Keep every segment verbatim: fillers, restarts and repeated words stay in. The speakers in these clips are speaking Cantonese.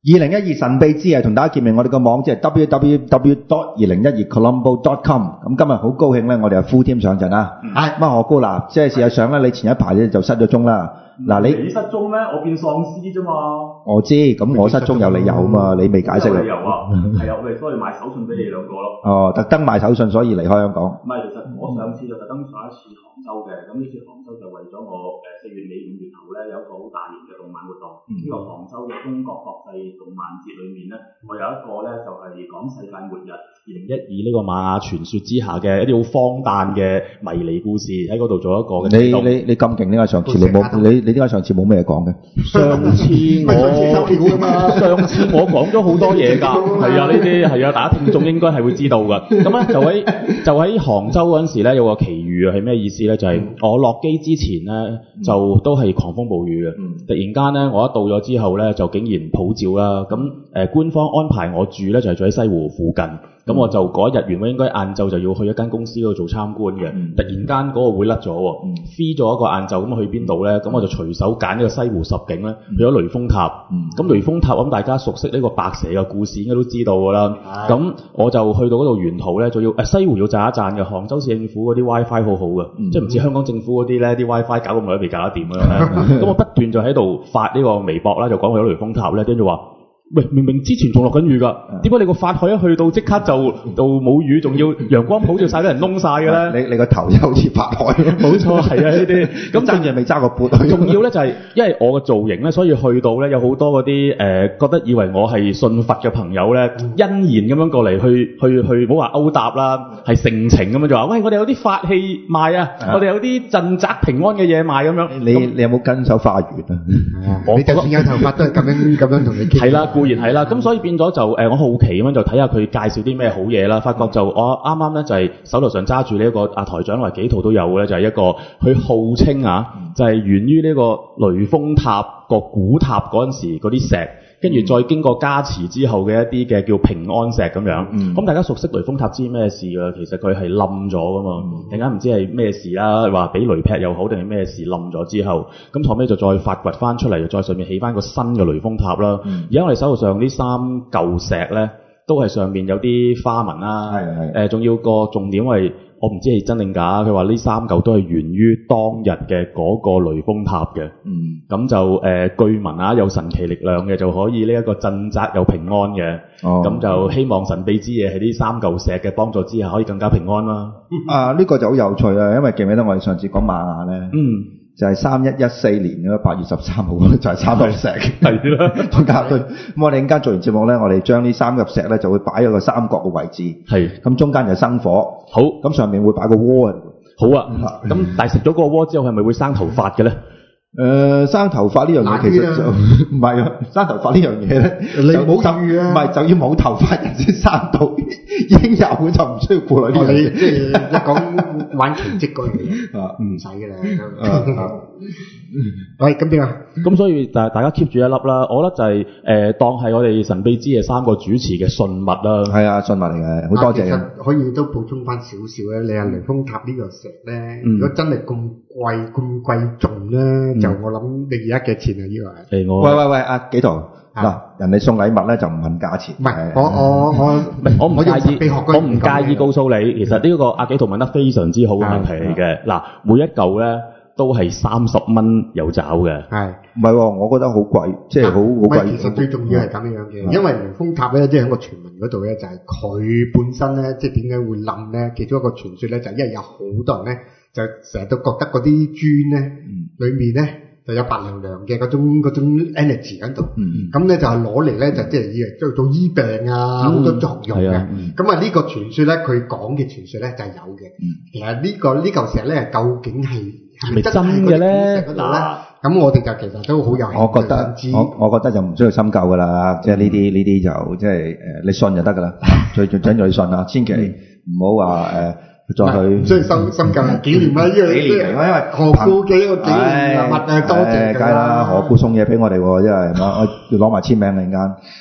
二零一二神秘之夜同大家見面，我哋個網址係 double-u double-u double-u dot 二零一二 colombo dot com。咁今日好高興咧，我哋係 full team 上陣啦。係咁啊，何高嗱，即係事實上咧，你前一排咧就失咗蹤啦。嗱，你你失蹤咩？我變喪屍啫嘛。 我知，咁我失蹤有理由啊嘛，你未解釋啊？ 有理由啊，係啊，我哋所以買手信俾你兩個咯。 哦，特登買手信，所以離開香港。 唔係，其實我上次就特登上一次杭州嘅，咁呢次杭州就為咗我誒四月尾五月頭咧有一個好大型嘅動漫活動。呢、嗯、個杭州嘅中國國際動漫節裏面咧，我有一個咧就係、是、講世界末日二零一二呢個瑪雅傳說之下嘅一啲好荒誕嘅迷離故事喺嗰度做一個嘅。 你你你咁勁，點解上次你冇你你點解上次冇咩講嘅？ 上次我上次我講咗好多嘢㗎，係啊，呢啲係啊，大家聽眾應該係會知道㗎。咁咧就喺就喺杭州嗰陣時咧有個奇遇啊，係咩意思咧？就係、是、我落機之前咧就都係狂風暴雨嘅，突然間咧我一到咗之後咧就竟然普照啦。咁誒、呃、官方安排我住咧就係、是、住喺西湖附近。咁我就嗰一日原本應該晏晝就要去一間公司嗰度做參觀嘅、嗯，突然間嗰個會甩咗喎，free 咗一個晏晝，咁去邊度咧？咁我就隨手揀呢個西湖十景咧，去咗雷峰塔。咁、嗯、雷峰塔咁大家熟悉呢個白蛇嘅故事應該都知道㗎啦。咁、嗯、我就去到嗰度沿途咧，就要誒西湖要讚一讚嘅，杭州市政府嗰啲 WiFi 好好嘅、嗯，即係唔似香港政府嗰啲咧啲 WiFi 搞咁耐都未搞得掂咁樣。咁我不斷就喺度發呢個微博啦，就講去咗雷峰塔咧，跟住話。喂，明明之前仲落緊雨㗎，點解你個法海一去到即刻就就冇雨，仲要陽光普照曬，啲人燶曬嘅咧？ 你你個頭又好似法海， 冇錯，係啊呢啲。咁真係未揸過缽。 仲要咧就係、是、因為我嘅造型咧，所以去到咧有好多嗰啲誒覺得以為我係信佛嘅朋友咧，欣然咁樣過嚟去去去，唔好話勾搭啦，係盛情咁樣就話：喂，我哋有啲法器賣啊，我哋有啲鎮宅平安嘅嘢賣咁樣。 你你有冇跟手化緣啊？ 我你就算有頭髮都係咁樣咁樣同你傾。 係啦。固然係啦，咁所以變咗就誒、呃，我好奇咁樣就睇下佢介紹啲咩好嘢啦。發覺就我啱啱咧就係、是、手頭上揸住呢一個阿台長同埋幾套都有嘅咧，就係、是、一個佢號稱啊，就係、是、源於呢個雷峰塔個古塔嗰陣時嗰啲石，跟住再經過加持之後嘅一啲嘅叫平安石咁樣。咁、嗯、大家熟悉雷峰塔知咩事㗎？其實佢係冧咗噶嘛，突然間唔知係咩事啦，話俾雷劈又好定係咩事冧咗之後，咁後尾就再發掘翻出嚟，再上面起翻個新嘅雷峰塔啦。而家我哋手頭上呢三嚿石咧，都係上面有啲花紋啦。係係。誒，仲要個重點係我唔知係真定假，佢話呢三嚿都係源於當日嘅嗰個雷峰塔嘅。嗯。咁就誒、呃、據聞啊，有神奇力量嘅就可以呢一個鎮宅有平安嘅。哦。咁就希望神秘之夜喺呢三嚿石嘅幫助之下，可以更加平安啦。 啊，呢、這個就好有趣啊，因為記唔記得我哋上次講瑪雅咧？嗯。就係三一一四年嗰八月十三號就係三嚿石，係啦，中間對。咁我哋陣間做完節目咧，我哋將呢三嚿石咧就會擺喺個三角嘅位置，係。咁中間就生火，好。咁上面會擺個鍋， 好啊。咁、嗯、但係食咗嗰個鍋之後，係咪會生頭髮嘅咧？ 誒、呃，生頭髮呢樣嘢其實就唔係啊，生頭髮呢樣嘢咧，你冇注意啊，唔係就要冇頭髮人先生到，應有嘅就唔需要顧慮呢樣嘢。 即係一講玩奇蹟嗰樣嘢，啊唔使嘅啦。喂，咁點啊？ 咁所以大大家 keep 住一粒啦，我覺得就係、是、誒、呃、當係我哋神秘之夜三個主持嘅信物啦。係啊，信物嚟嘅，好多謝。 其實可以都補充翻少少咧，你話雷峰塔呢個石咧、嗯，如果真係咁貴咁貴重咧、嗯，就我諗你而家幾錢啊？呢、這個係。 誒我。 喂喂喂，阿紀陶嗱，人哋送禮物咧就唔問價錢。 唔係，我我我唔係， 我唔介意，我唔介意告訴你，其實呢個阿紀陶問得非常之好嘅問題嚟嘅。嗱，每一嚿咧。都係三十蚊有找嘅，係唔係喎？我覺得好貴，即係好好貴。 其實最重要係咁樣嘅，因為雷峰塔咧，即係喺個傳聞嗰度咧，就係佢本身咧，即係點解會冧咧？其中一個傳說咧，就係因為有好多人咧，就成日都覺得嗰啲磚咧，裏面咧就有白娘娘嘅嗰種嗰種 energy 喺度，咁咧就係攞嚟咧就即係以嚟做做醫病啊，好多作用嘅。咁啊呢個傳說咧，佢講嘅傳說咧就係有嘅。其實呢個呢嚿石咧，究竟係係咪真嘅咧？嗱，咁我哋就其實都好有興趣。 我覺得我我覺得就唔需要深究噶啦，即係呢啲呢啲就即係誒，你信就得噶啦。最最緊要你信啊，千祈唔好話誒再去。 所以深深究紀念啊，因為因為何故嘅一個紀念物啊，多謝。 梗係啦，何故送嘢俾我哋喎？因為我要攞埋簽名嚟間。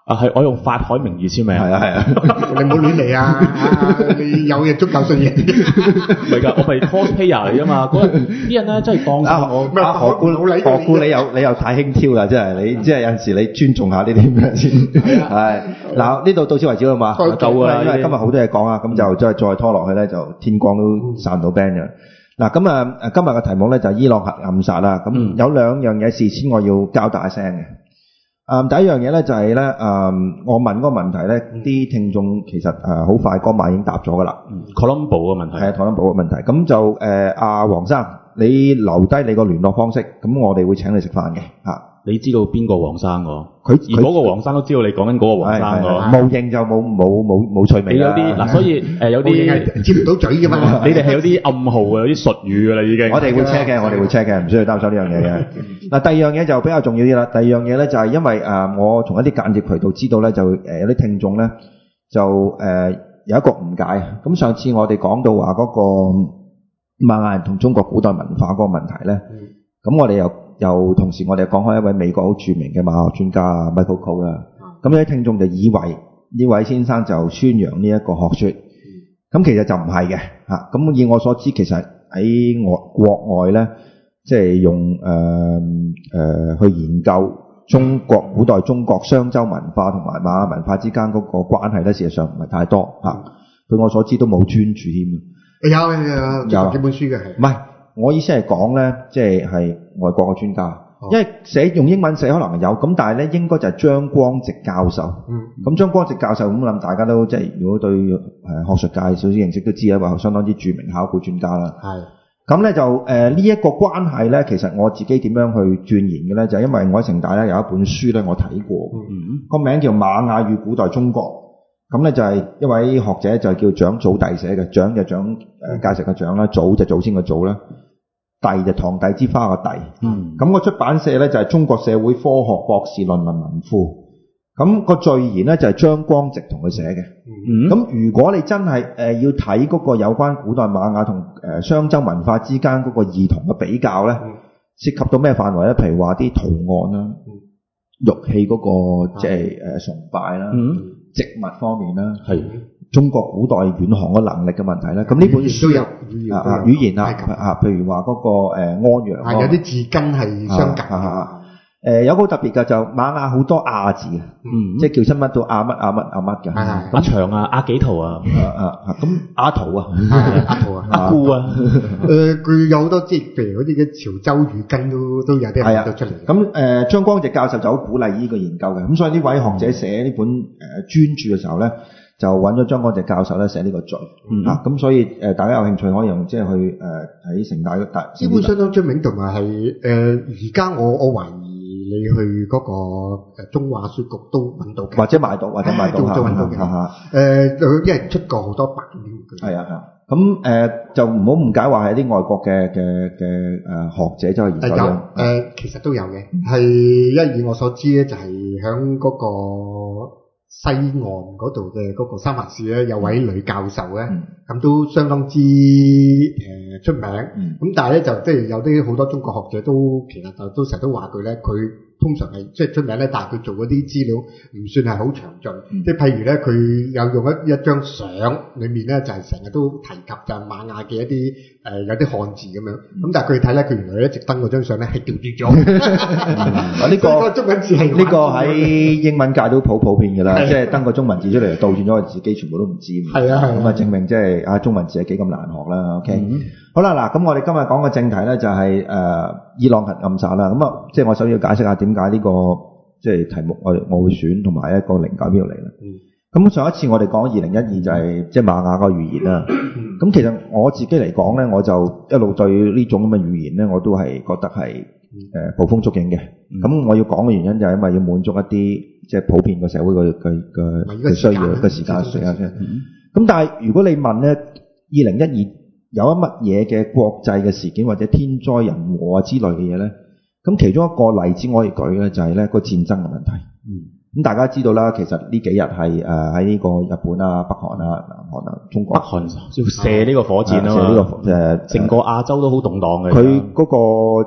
啊，係我用法海名義簽名。 係啊係啊， 你唔好亂嚟啊！你有嘢足夠信嘢。 唔係㗎，我咪 cosplayer 嚟㗎嘛。嗰啲人咧真係當啊我啊何姑何姑你又你又太輕佻啦，真係你即係有陣時你尊重下呢啲咩先。係嗱呢度到此為止啦嘛，夠㗎啦，因為今日好多嘢講啊，咁就再再拖落去咧就天光都散到 band 嘅。嗱咁啊誒今日嘅題目咧就係伊朗核暗殺啦。咁有兩樣嘢事先我要交代一聲嘅。誒第一樣嘢咧就係咧誒我問嗰個問題咧，啲聽眾其實誒好快嗰晚已經答咗㗎啦。 Colombo 嘅問題係啊，Colombo 嘅問題。咁就誒阿黃生，你留低你個聯絡方式，咁我哋會請你食飯嘅嚇。 你知道邊個黃生㗎？ 佢而嗰個黃生都知道你講緊嗰個黃生㗎。 冇認就冇冇冇冇趣味你有啲嗱，所以誒有啲接唔到嘴㗎嘛。 你哋係有啲暗號啊，有啲術語㗎啦已經。 我哋會 check 嘅，我哋會 check 嘅，唔需要擔心呢樣嘢嘅。嗱，第二樣嘢就比較重要啲啦。第二樣嘢咧就係因為誒我從一啲間接渠道知道咧，就誒有啲聽眾咧就誒有一個誤解。咁上次我哋講到話嗰個瑪雅人同中國古代文化嗰個問題咧，咁我哋又又同時我哋講開一位美國好著名嘅馬學專家啊 Michael Cole 啦。咁有啲聽眾就以為呢位先生就宣揚呢一個學説，咁其實就唔係嘅嚇。咁以我所知，其實喺外國外咧，即係用誒誒、呃呃、去研究中國古代中國商周文化同埋瑪雅文化之間嗰個關係咧，事實上唔係太多嚇。據我所知都冇專注添。 有有有幾本書嘅係。 唔係，我意思係講咧，即係係外國嘅專家，哦、因為寫用英文寫可能有，咁但係咧應該就係張光直教授。嗯。咁張光直教授咁諗，大家都即係如果對誒學術界少少認識都知啦，話相當之著名考古專家啦。係。咁咧就誒呢一個關係咧，其實我自己點樣去鑽研嘅咧，就係、因為我喺城大咧有一本書咧，我睇過，個、嗯、名叫《瑪雅與古代中國》。咁咧就係一位學者就係叫蔣祖棣寫嘅，蔣就蔣誒介石嘅蔣啦，祖就祖先嘅祖啦，棣就堂弟之花嘅棣。嗯。咁個出版社咧就係中國社會科學博士論文文庫。咁個序言咧就係張光直同佢寫嘅。嗯。咁如果你真係誒要睇嗰個有關古代瑪雅同誒商周文化之間嗰個異同嘅比較咧，涉及到咩範圍咧？譬如話啲圖案啦、玉器嗰個即係誒崇拜啦。嗯。植物方面啦，係中國古代遠航嘅能力嘅問題咧。咁呢本書有啊啊語言啊啊，譬如話嗰個誒安陽， 係有啲字根係相近嘅。 誒有個好特別嘅就瑪雅好多亞字嘅，嗯，即係叫親乜都亞乜亞乜亞乜嘅，係係。 阿長啊，阿幾圖啊， 啊啊咁阿圖啊， 阿圖啊， 阿姑啊， 誒佢有好多即係譬如嗰啲嘅潮州語根都都有啲睇到出嚟。 咁誒張光直教授就好鼓勵呢個研究嘅，咁所以呢位學者寫呢本誒專著嘅時候咧，就揾咗張光直教授咧寫呢個序，啊咁所以誒大家有興趣可以用即係去誒喺城大大。 呢本相當出名，同埋係誒而家我我懷疑。你去嗰個誒中華書局都揾到嘅， 或者買到，或者買到都揾到嘅。誒，佢因為出過好多版嘅。係啊係啊。咁誒就唔好誤解話係啲外國嘅嘅嘅誒學者走去研究嘅。有誒，其實都有嘅。係因為以我所知咧，就係響嗰個西岸嗰度嘅嗰個三藩市咧，有位女教授咧，咁都相當之誒出名。咁但係咧就即係有啲好多中國學者都其實就都成日都話佢咧，佢通常係即係出名咧，但係佢做嗰啲資料唔算係好詳盡。即係譬如咧，佢有用一一張相裡面咧，就係成日都提及就係瑪雅嘅一啲誒有啲漢字咁樣。咁但係佢睇咧，佢原來一直登嗰張相咧係調轉咗。呢個中文字係呢個喺英文界都普普遍㗎啦。即係登個中文字出嚟，倒轉咗個自己全部都唔知。係啊係。咁啊，證明即係啊中文字係幾咁難學啦。OK，嗯、好啦，嗱，咁我哋今日講嘅正題咧就係、是、誒、呃、伊朗核暗殺啦。咁啊，即係我首先要解釋下點解呢個即係題目我我會選同埋一個靈感邊度嚟啦。咁、嗯、上一次我哋講二零一二就係即係瑪雅個語言啦。咁、嗯、其實我自己嚟講咧，我就一路對呢種咁嘅語言咧，我都係覺得係誒、呃、捕風捉影嘅。咁、嗯、我要講嘅原因就係因為要滿足一啲即係普遍個社會嘅嘅嘅需要嘅時間先。咁但係如果你問咧，二零一二有一乜嘢嘅國際嘅事件或者天災人禍啊之類嘅嘢咧？咁其中一個例子我可以舉咧，就係咧個戰爭嘅問題。嗯。咁大家知道啦，其實呢幾日係誒喺呢個日本啊、北韓啊、南韓啊、中國。北韓要射呢個火箭啊嘛。射呢個誒，成個亞洲都好動盪嘅。佢嗰個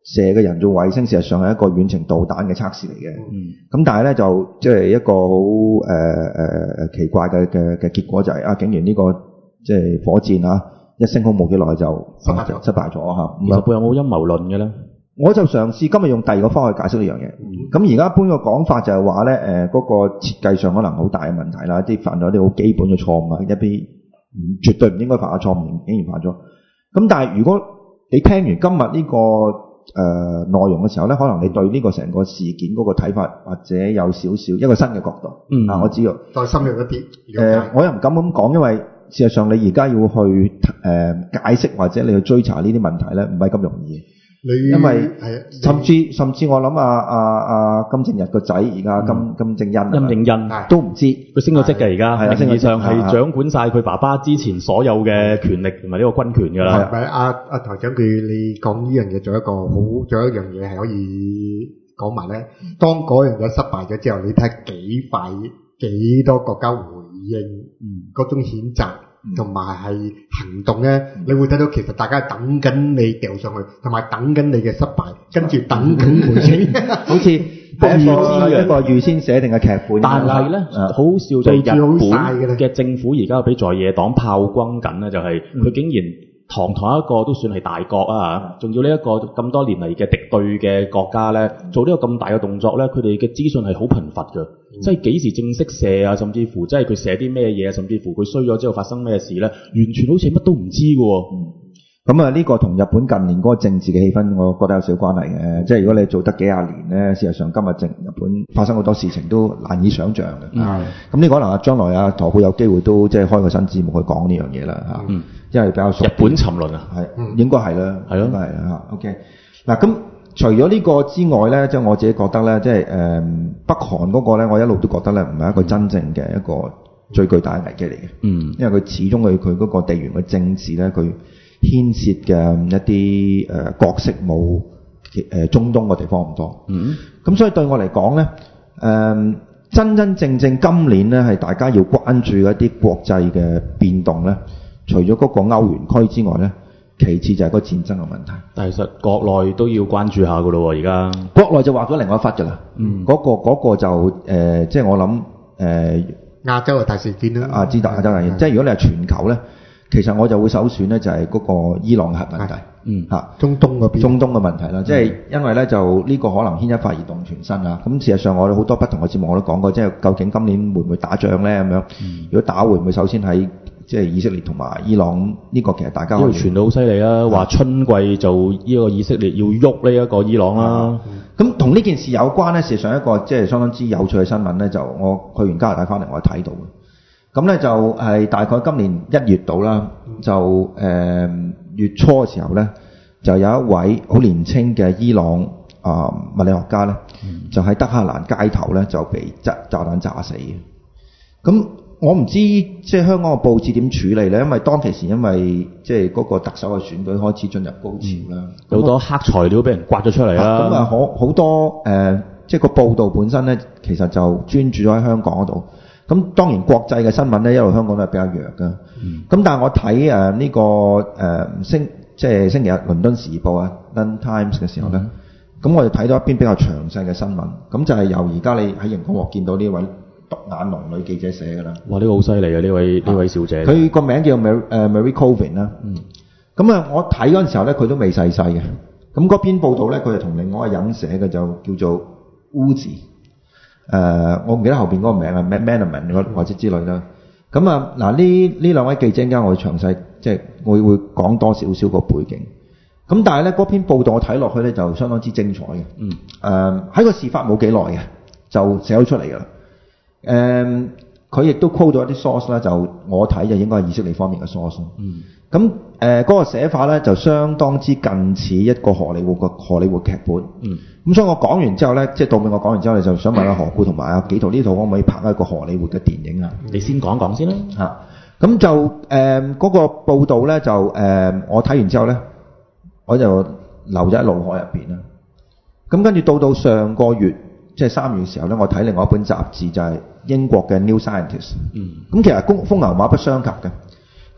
射嘅人造衛星事實上係一個遠程導彈嘅測試嚟嘅。 嗯。 咁但係咧就即係一個好誒誒誒奇怪嘅嘅嘅結果就係、是、啊，竟然呢、這個即係火箭啊一升空冇幾耐就失敗咗，失敗咗嚇。 其實背後有冇陰謀論嘅咧？ 我就嘗試今日用第二個方法去解釋呢樣嘢。咁而家一般個講法就係話咧，誒、呃、嗰、那個設計上可能好大嘅問題啦，啲犯咗啲好基本嘅錯誤啊，一啲絕對唔應該犯嘅錯誤竟然犯咗。咁但係如果你聽完今日呢、這個誒、呃、內容嘅時候咧，可能你對呢個成個事件嗰個睇法或者有少少一個新嘅角度。 嗯， 啊，我知道。 再深入一啲。 誒、呃，我又唔敢咁講，因為事實上你而家要去誒、呃、解釋或者你去追查呢啲問題咧，唔係咁容易。 你因為甚至甚至我諗啊啊啊金正日個仔而家金、嗯、金正恩金正恩都唔知佢升咗職嘅而家，名義上係掌管晒佢爸爸之前所有嘅權力同埋呢個軍權㗎啦。 係咪阿阿台長佢你講呢樣嘢，仲有一個好，仲有一樣嘢係可以講埋咧。當嗰樣嘢失敗咗之後，你睇幾快幾多國家回應，嗯，嗰種譴責。同埋係行動咧，你會睇到其實大家等緊你掉上去，同埋等緊你嘅失敗，跟住等緊回應， 好似係一個一個預先寫定嘅劇本。 但係咧，好笑就係日本嘅政府而家俾在野黨炮轟緊咧，就係佢竟然堂堂一個都算係大國啊，仲要呢一個咁多年嚟嘅敵對嘅國家咧，做呢個咁大嘅動作咧，佢哋嘅資訊係好貧乏㗎。即係幾時正式射啊，甚至乎即係佢射啲咩嘢，甚至乎佢衰咗之後發生咩事咧，完全好似乜都唔知㗎喎。 咁啊，呢個同日本近年嗰個政治嘅氣氛，我覺得有少關係嘅。即係如果你做得幾廿年咧，事實上今日正日本發生好多事情都難以想像嘅。嗯。咁呢個可能啊，將來啊，台會有機會都即係開個新節目去講呢樣嘢啦嚇。嗯。因為比較熟。日本沉淪啊？係。 嗯。應該係啦。係咯。應該係啦嚇。OK。嗱咁。除咗呢個之外咧，即係我自己覺得咧，即係誒北韓嗰個咧，我一路都覺得咧，唔係一個真正嘅一個最巨大嘅危機嚟嘅。嗯，因為佢始終佢佢嗰個地緣嘅政治咧，佢牽涉嘅一啲誒、呃、角色冇誒、呃、中東嘅地方咁多。嗯，咁所以對我嚟講咧，誒、呃、真真正正今年咧係大家要關注一啲國際嘅變動咧，除咗嗰個歐元區之外咧。其次就係個戰爭嘅問題， 但係其實國內都要關注下噶咯喎，而家國內就畫咗另外一忽㗎啦。嗯，嗰、嗰個嗰個就誒、呃，即係我諗誒、呃、 亞洲嘅大事件啦。 亞洲大亞洲大事件，即係如果你係全球咧，其實我就會首選咧就係嗰個伊朗核問題。嗯，嚇中東嗰邊， 中東嘅問題啦，即係因為咧就呢個可能牽一髮而動全身啊。咁事實上我哋好多不同嘅節目我都講過，即係究竟今年會唔會打仗咧咁樣？嗯、如果打會唔會首先喺即係以色列同埋伊朗呢、呢個其實大家因為傳到好犀利啦，話春季就呢個以色列要喐呢一個伊朗啦。 咁同呢件事有關咧，事實上一個即係相當之有趣嘅新聞咧，就我去完加拿大翻嚟我係睇到嘅。咁咧就係大概今年一月度啦，就誒、呃、月初嘅時候咧，就有一位好年輕嘅伊朗啊、呃、物理學家咧，就喺德黑蘭街頭咧就被炸炸彈炸死嘅。咁我唔知即係香港嘅報紙點處理咧，因為當其時因為即係嗰個特首嘅選舉開始進入高潮啦， 好、嗯、多黑材料俾人刮咗出嚟啦。 咁啊，好好多誒、呃，即係個報導本身咧，其實就專注咗喺香港嗰度。咁當然國際嘅新聞咧，一路香港都係比較弱㗎。咁、嗯、但係我睇誒呢個誒、呃、星即係星期日倫敦時報啊 London Times 嘅時候咧，咁、嗯、我就睇到一篇比較詳細嘅新聞。咁就係由而家你喺熒光幕見到呢位獨眼龍女記者寫㗎啦。 哇！呢、這個好犀利啊！呢位呢位小姐。 佢個名叫 Mary 誒 Mary Colvin 啦。嗯。咁啊，我睇嗰陣時候咧，佢都未逝世嘅。咁嗰篇報道咧，佢就同另外一個人寫嘅，就叫做 Uzi。誒，我唔記得後邊嗰個名啊 Mannerman 或者之類啦。咁啊，嗱呢呢兩位記者，陣間我會詳細即係我會講多少少個背景。咁但係咧，嗰篇報道我睇落去咧，就相當之精彩嘅。嗯。誒、呃，喺個事發冇幾耐嘅，就寫咗出嚟㗎啦。誒，佢亦都 quote 到一啲 source 啦，就我睇就應該係以色列方面嘅 source。嗯。咁誒嗰個寫法咧，就相當之近似一個荷里活嘅荷里活劇本。嗯。咁所以我講完之後咧，即係到尾我講完之後，你就想問下何故同埋阿紀陶呢套可唔可以拍一個荷里活嘅電影啊？ 你先講講先啦。 嚇。咁就誒嗰、呃那個報導咧，就誒、呃、我睇完之後咧，我就留咗喺腦海入邊啦。咁跟住到到上個月。即係三月嘅時候咧，我睇另外一本雜誌就係英國嘅 New Scientist。嗯。咁其實風風牛馬不相及嘅。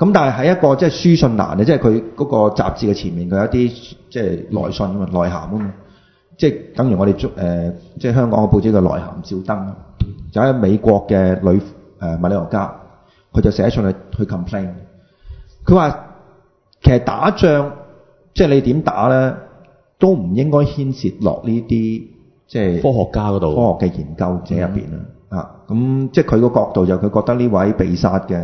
咁但係喺一個即係書信欄咧，即係佢嗰個雜誌嘅前面，佢有一啲即係來信啊嘛，內涵啊嘛，即係等於我哋中誒即係香港嘅報紙嘅內涵照燈，就喺美國嘅女誒、呃、物理學家，佢就寫信去去 complain， 佢話其實打仗即係你點打咧，都唔應該牽涉落呢啲即係科學家嗰度，科學嘅研究者入邊啦。嗯、啊，咁即係佢個角度就佢覺得呢位被殺嘅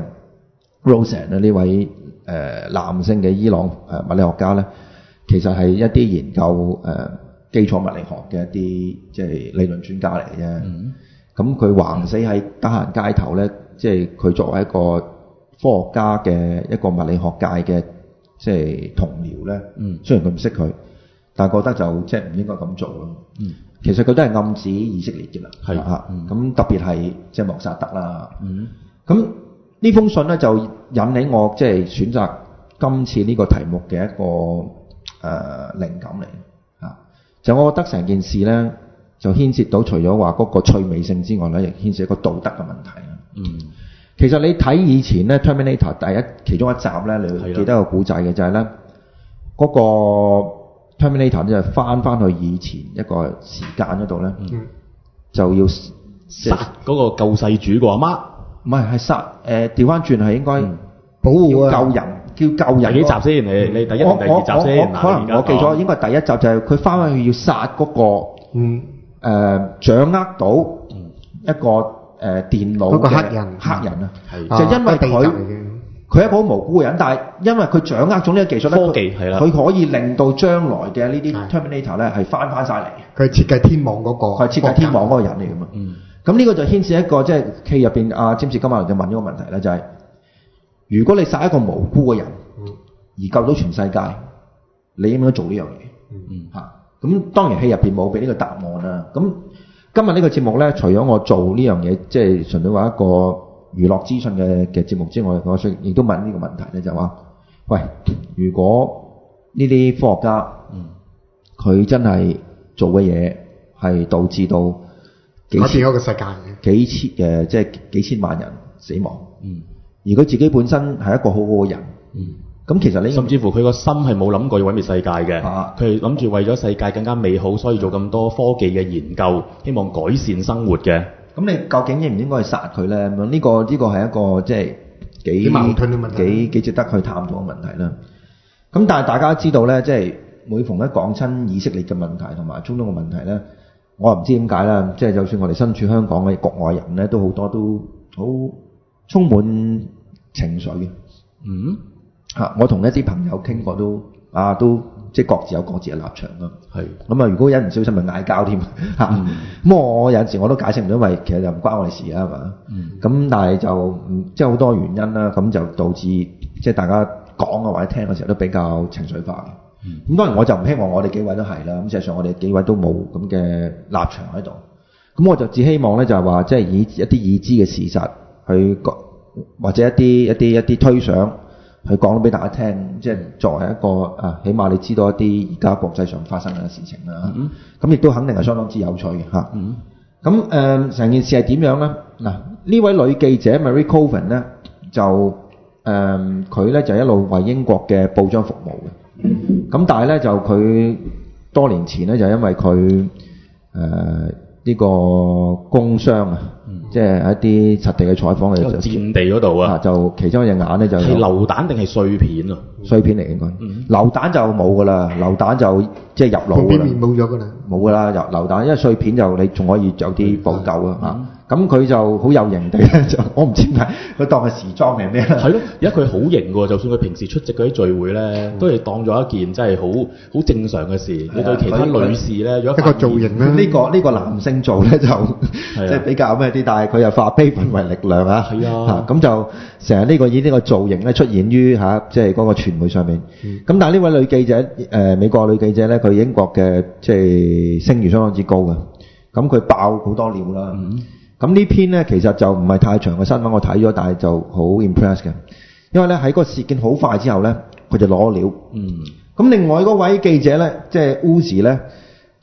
Rosen 咧，呢位誒、呃、男性嘅伊朗誒物理學家咧，其實係一啲研究誒、呃、基礎物理學嘅一啲即係理論專家嚟嘅啫。咁佢、嗯、橫死喺德黑蘭街頭咧，即係佢作為一個科學家嘅一個物理學界嘅即係同僚咧。嗯、雖然佢唔識佢，但係覺得就即係唔應該咁做咯。嗯、其實佢都係暗指以色列嘅啦。係啊，咁、嗯、特別係即係莫薩德啦。咁呢、嗯、封信咧就引起我即係選擇今次呢個題目嘅一個誒、呃、靈感嚟啊！就我覺得成件事咧就牽涉到除咗話嗰個趣味性之外咧，亦牽涉一個道德嘅問題啦。嗯，其實你睇以前咧 Terminator 第一其中一集咧，你會記得個古仔嘅就係咧嗰個 Terminator 就係翻翻去以前一個時間嗰度咧，嗯、就要殺嗰個救世主個阿媽。 唔係，係殺誒調翻轉係應該、嗯、 保護啊， 救人，叫救人。 第幾集先？你你第一定第二集先？ 可能我記錯，應該第一集就係佢翻返去要殺嗰、那個嗯誒、呃、掌握到一個誒、呃、電腦嘅黑人黑人啊，係就因為佢佢係一個好無辜嘅人，但係因為佢掌握咗呢個技術咧，科技係啦，佢可以令到將來嘅呢啲 Terminator 咧係翻翻晒嚟。佢係設計天網嗰、那個，佢係設計天網嗰個人嚟㗎嘛。嗯。咁呢個就牽涉一個即係戲入邊，阿詹士金馬倫就問咗個問題咧，就係、是、如果你殺一個無辜嘅人，而救到全世界，你應唔應該做呢樣嘢？嗯嚇，咁、啊、當然戲入邊冇俾呢個答案啦。咁今日呢個節目咧，除咗我做呢樣嘢，即係純粹話一個娛樂資訊嘅嘅節目之外，我亦都問呢個問題咧，就話、是：喂，如果呢啲科學家，佢、嗯、真係做嘅嘢係導致到改變嗰個世界嘅幾千誒，即係幾千萬人死亡。嗯，而佢自己本身係一個好好嘅人。嗯，咁其實你甚至乎佢個心係冇諗過要毀滅世界嘅。啊，佢係諗住為咗世界更加美好，所以做咁多科技嘅研究，希望改善生活嘅。咁你究竟應唔應該去殺佢咧？咁樣呢個呢個係一個即係幾矛盾嘅問題，幾幾值得去探討嘅問題啦。咁但係大家知道咧，即係每逢一講親以色列嘅問題同埋中東嘅問題咧。我又唔知點解啦，即係就算我哋身處香港嘅國外人咧，都好多都好充滿情緒嘅。嗯，嚇，我同一啲朋友傾過都啊，都即係各自有各自嘅立場咯。係。咁啊，如果一唔小心咪嗌交添嚇。咁、嗯、我有陣時我都解釋唔到，因為其實就唔關我哋事啊，係嘛。嗯。咁但係就即係好多原因啦，咁就導致即係大家講啊或者聽嘅時候都比較情緒化嘅。咁、嗯、當然我就唔希望我哋幾位都係啦，咁事實上我哋幾位都冇咁嘅立場喺度。咁我就只希望咧就係話，即係以一啲已知嘅事實去講，或者一啲一啲一啲推想去講到俾大家聽，即係作為一個啊，起碼你知道一啲而家國際上發生嘅事情啦。咁亦、嗯、都肯定係相當之有趣嘅嚇。咁誒成件事係點樣咧？嗱，呢位女記者 Marie Colvin 咧就誒佢咧就一路為英國嘅報章服務嘅。咁但係咧就佢多年前咧就因為佢誒呢個工傷啊，嗯、即係一啲實地嘅採訪嘅就戰地嗰度啊，就其中一隻眼咧就係流彈定係碎片啊？碎片嚟應該，嗯、流彈就冇噶啦，流彈就即係入腦噶啦，邊面冇咗噶啦，冇噶啦，入流彈，因為碎片就你仲可以有啲補救啊嚇。咁佢就好有型地咧，就我唔知點解佢當係時裝定係咩咧？係咯，而家佢好型喎，就算佢平時出席嗰啲聚會咧，嗯、都係當咗一件真係好好正常嘅事。你、嗯、對其他女士咧，如果一個造型咧，呢、呢個呢、呢個男性做咧就即係、啊、比較咩啲，但係佢又化悲憤為力量啊！係啊，咁、啊、就成日呢個以呢個造型咧出現於嚇即係嗰個傳媒上面。咁、嗯、但係呢位女記者誒、呃、美國女記者咧，佢英國嘅即係聲譽相當之高嘅。咁佢爆好多料啦。嗯咁呢篇咧其實就唔係太長嘅新聞，我睇咗，但係就好 impress 嘅，因為咧喺嗰個事件好快之後咧，佢就攞料。嗯。咁另外嗰位記者咧，即係 Uzi 咧，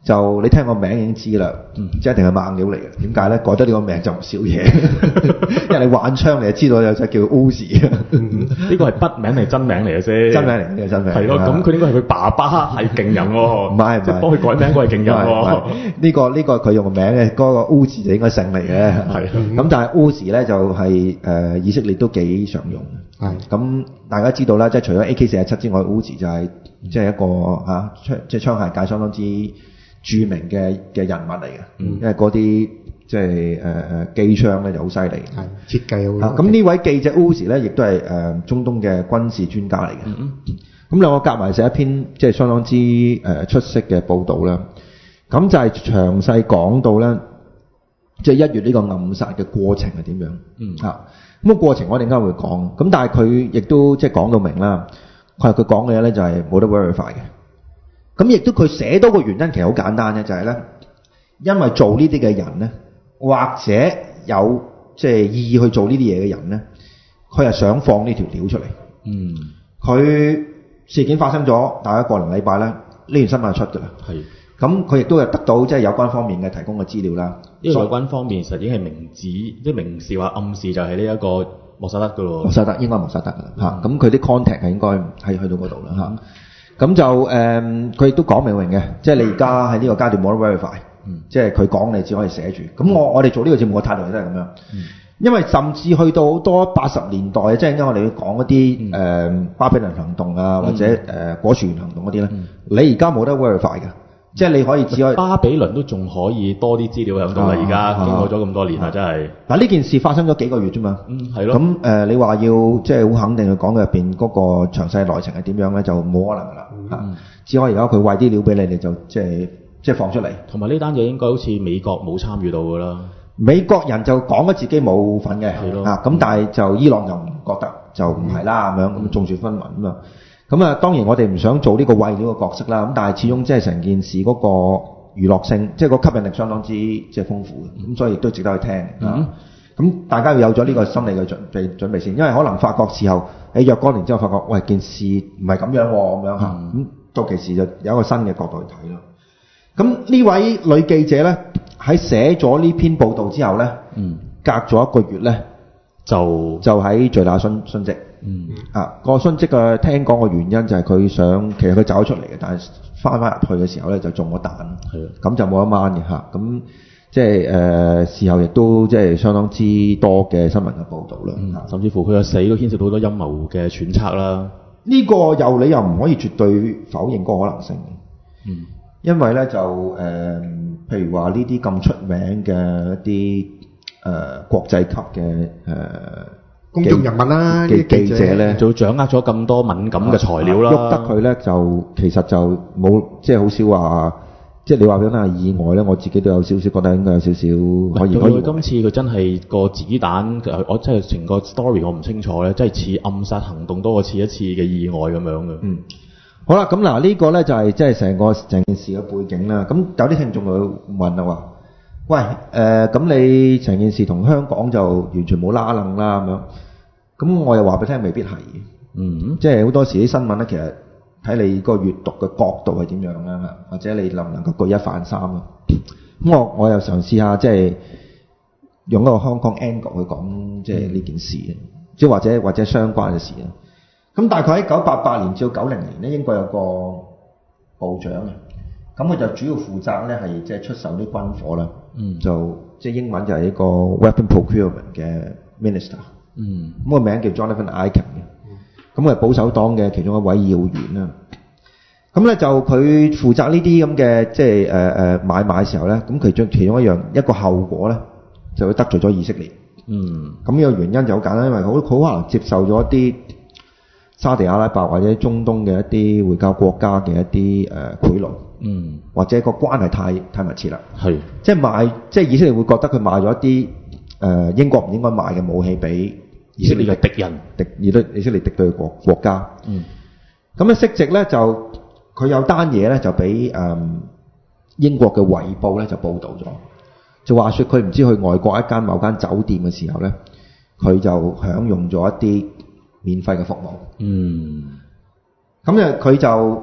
就你聽個名已經知啦， 嗯即係一定係猛料嚟嘅。點解咧？改得呢個名就唔少嘢，因為你玩槍你就知道有隻叫 Uzi， 呢個係筆名定真名嚟嘅先？ 真名嚟嘅真名。 係咯，咁佢應該係佢爸爸係勁人喎， 唔係唔係， 即係幫佢改名嗰係勁人喎。 呢個呢個佢用個名嘅嗰個 Uzi 就應該姓嚟嘅， 係咁但係 Uzi 咧就係誒以色列都幾常用嘅。 係咁大家知道啦，即係除咗 A K 四十七之外 Uzi 就係即係一個嚇槍即係槍械界相當之著名嘅嘅人物嚟嘅，因為嗰啲即係誒誒機槍咧就好犀利。 係設計好。 咁呢位記者 Uzi 咧，亦都係誒中東嘅軍事專家嚟嘅。 嗯咁兩個夾埋寫一篇即係相當之誒出色嘅報導啦。咁就係詳細講到咧，即係一月呢個暗殺嘅過程係點樣。 嗯啊，咁個過程我哋應該會講。咁但係佢亦都即係講到明啦。佢話佢講嘅嘢咧就係冇得 verify 嘅。咁亦都佢寫多個原因其實好簡單嘅，就係咧，因為做呢啲嘅人咧，或者有即係意去做呢啲嘢嘅人咧，佢係想放呢條料出嚟。 嗯， 佢事件發生咗，大概個零禮拜咧，呢段新聞就出㗎啦。 係。 咁佢亦都係得到即係有關方面嘅提供嘅資料啦。 呢個有關方面實已經係明指，即係明示話暗示就係呢一個莫薩德㗎咯。 莫薩德應該莫薩德㗎啦嚇。咁佢啲 contact 係應該係去到嗰度啦嚇。咁就誒，佢亦都講明明嘅，即係你而家喺呢個階段冇得 verify， 嗯， 即係佢講你只可以寫住。咁我我哋做呢個節目嘅態度都係咁樣， 嗯， 因為甚至去到好多八十年代，即係因為我哋要講嗰啲嗯誒巴比倫行動啊，或者誒、 嗯呃、果樹園行動嗰啲咧， 嗯你而家冇得 verify 嘅，即係你可以只可以巴比倫都仲可以多啲資料喺度啦，而家、 啊、 經過咗咁多年啦，真係。 嗱呢件事發生咗幾個月啫嘛， 嗯，係咯。 咁誒、呃、你話要即係好肯定去講入邊嗰個詳細內情係點樣咧，就冇可能㗎啦嚇。 嗯只可以而家佢餵啲料俾你，你就即係即係放出嚟。 同埋呢單嘢應該好似美國冇參與到㗎啦。 美國人就講咗自己冇份嘅， 係咯。 啊咁但係就伊朗就唔覺得，就唔係啦咁樣，咁眾說紛紜咁啊。咁啊當然我哋唔想做呢個餵料嘅角色啦，咁但係始終即係成件事嗰個娛樂性，即係個吸引力相當之即係豐富嘅，咁所以亦都值得去聽。 嗯。 咁大家要有咗呢個心理嘅準備準備先，因為可能發覺事後喺若干年之後發覺，喂件事唔係咁樣喎，咁樣嚇咁。 嗯到其時就有一個新嘅角度去睇咯。咁呢位女記者咧，喺寫咗呢篇報導之後咧， 嗯， 隔咗一個月咧，就就喺敘利亞殉殉職。 嗯， 啊個殉職嘅聽講個原因就係佢想，其實佢走咗出嚟嘅，但係翻返入去嘅時候咧就中咗彈， 係啊， 咁就冇得掹嘅嚇。咁即係誒事後亦都即係相當之多嘅新聞嘅報導啦。 嗯，甚至乎佢嘅死都牽涉到好多陰謀嘅揣測啦。 呢個又你又唔可以絕對否認嗰個可能性。 嗯， 因為咧就誒、呃，譬如話呢啲咁出名嘅一啲誒、呃、國際級嘅誒、呃、 公眾人物啦， 記記者咧， 就掌握咗咁多敏感嘅材料啦。 喐得佢咧就其實就冇即係好少話，即係你話俾我聽係意外咧，我自己都有少少覺得應該有少少可以可以。 今次佢真係個子彈，我真係成個 story 我唔清楚咧，真係似暗殺行動多過似一次嘅意外咁樣嘅。 嗯。好啦，咁嗱呢個咧就係即係成個成件事嘅背景啦。咁有啲聽眾會問啊話，喂誒咁、呃、你成件事同香港就完全冇拉楞啦咁樣。咁我又話俾你聽，未必係。 嗯。即係好多時啲新聞咧，其實睇你個閱讀嘅角度係點樣啦，或者你能唔能夠舉一反三啊？咁我我又嘗試下即係用一個香港 angle 去講即係呢件事，即係、嗯、或者或者相關嘅事啊。咁大概喺九八八年至到九零年咧，英國有個部長嘅，咁佢就主要負責咧係即係出售啲軍火啦， 嗯， 就即係英文就係一個 weapon procurement 嘅 minister， 嗯， 咁個名叫 Jonathan Ikin 嘅，咁佢係保守黨嘅其中一位議員啦。咁咧就佢負責呢啲咁嘅即係誒誒買賣嘅時候咧，咁其中其中一樣一個後果咧，就會得罪咗以色列。 嗯， 咁呢個原因就好簡單，因為好好可能接受咗一啲沙地阿拉伯或者中東嘅一啲回教國家嘅一啲誒賄賂， 嗯， 或者個關係太太密切啦， 係， 即係賣，即係以色列會覺得佢賣咗一啲誒、呃、英國唔應該賣嘅武器俾以色列嘅敵人，敵以色以色列敵對國國家， 嗯， 咁咧息直咧就佢有單嘢咧就俾誒、嗯、英國嘅《衛報》咧就報導咗，就話說佢唔知去外國一間某間酒店嘅時候咧，佢就享用咗一啲免費嘅服務。 嗯， 咁誒佢就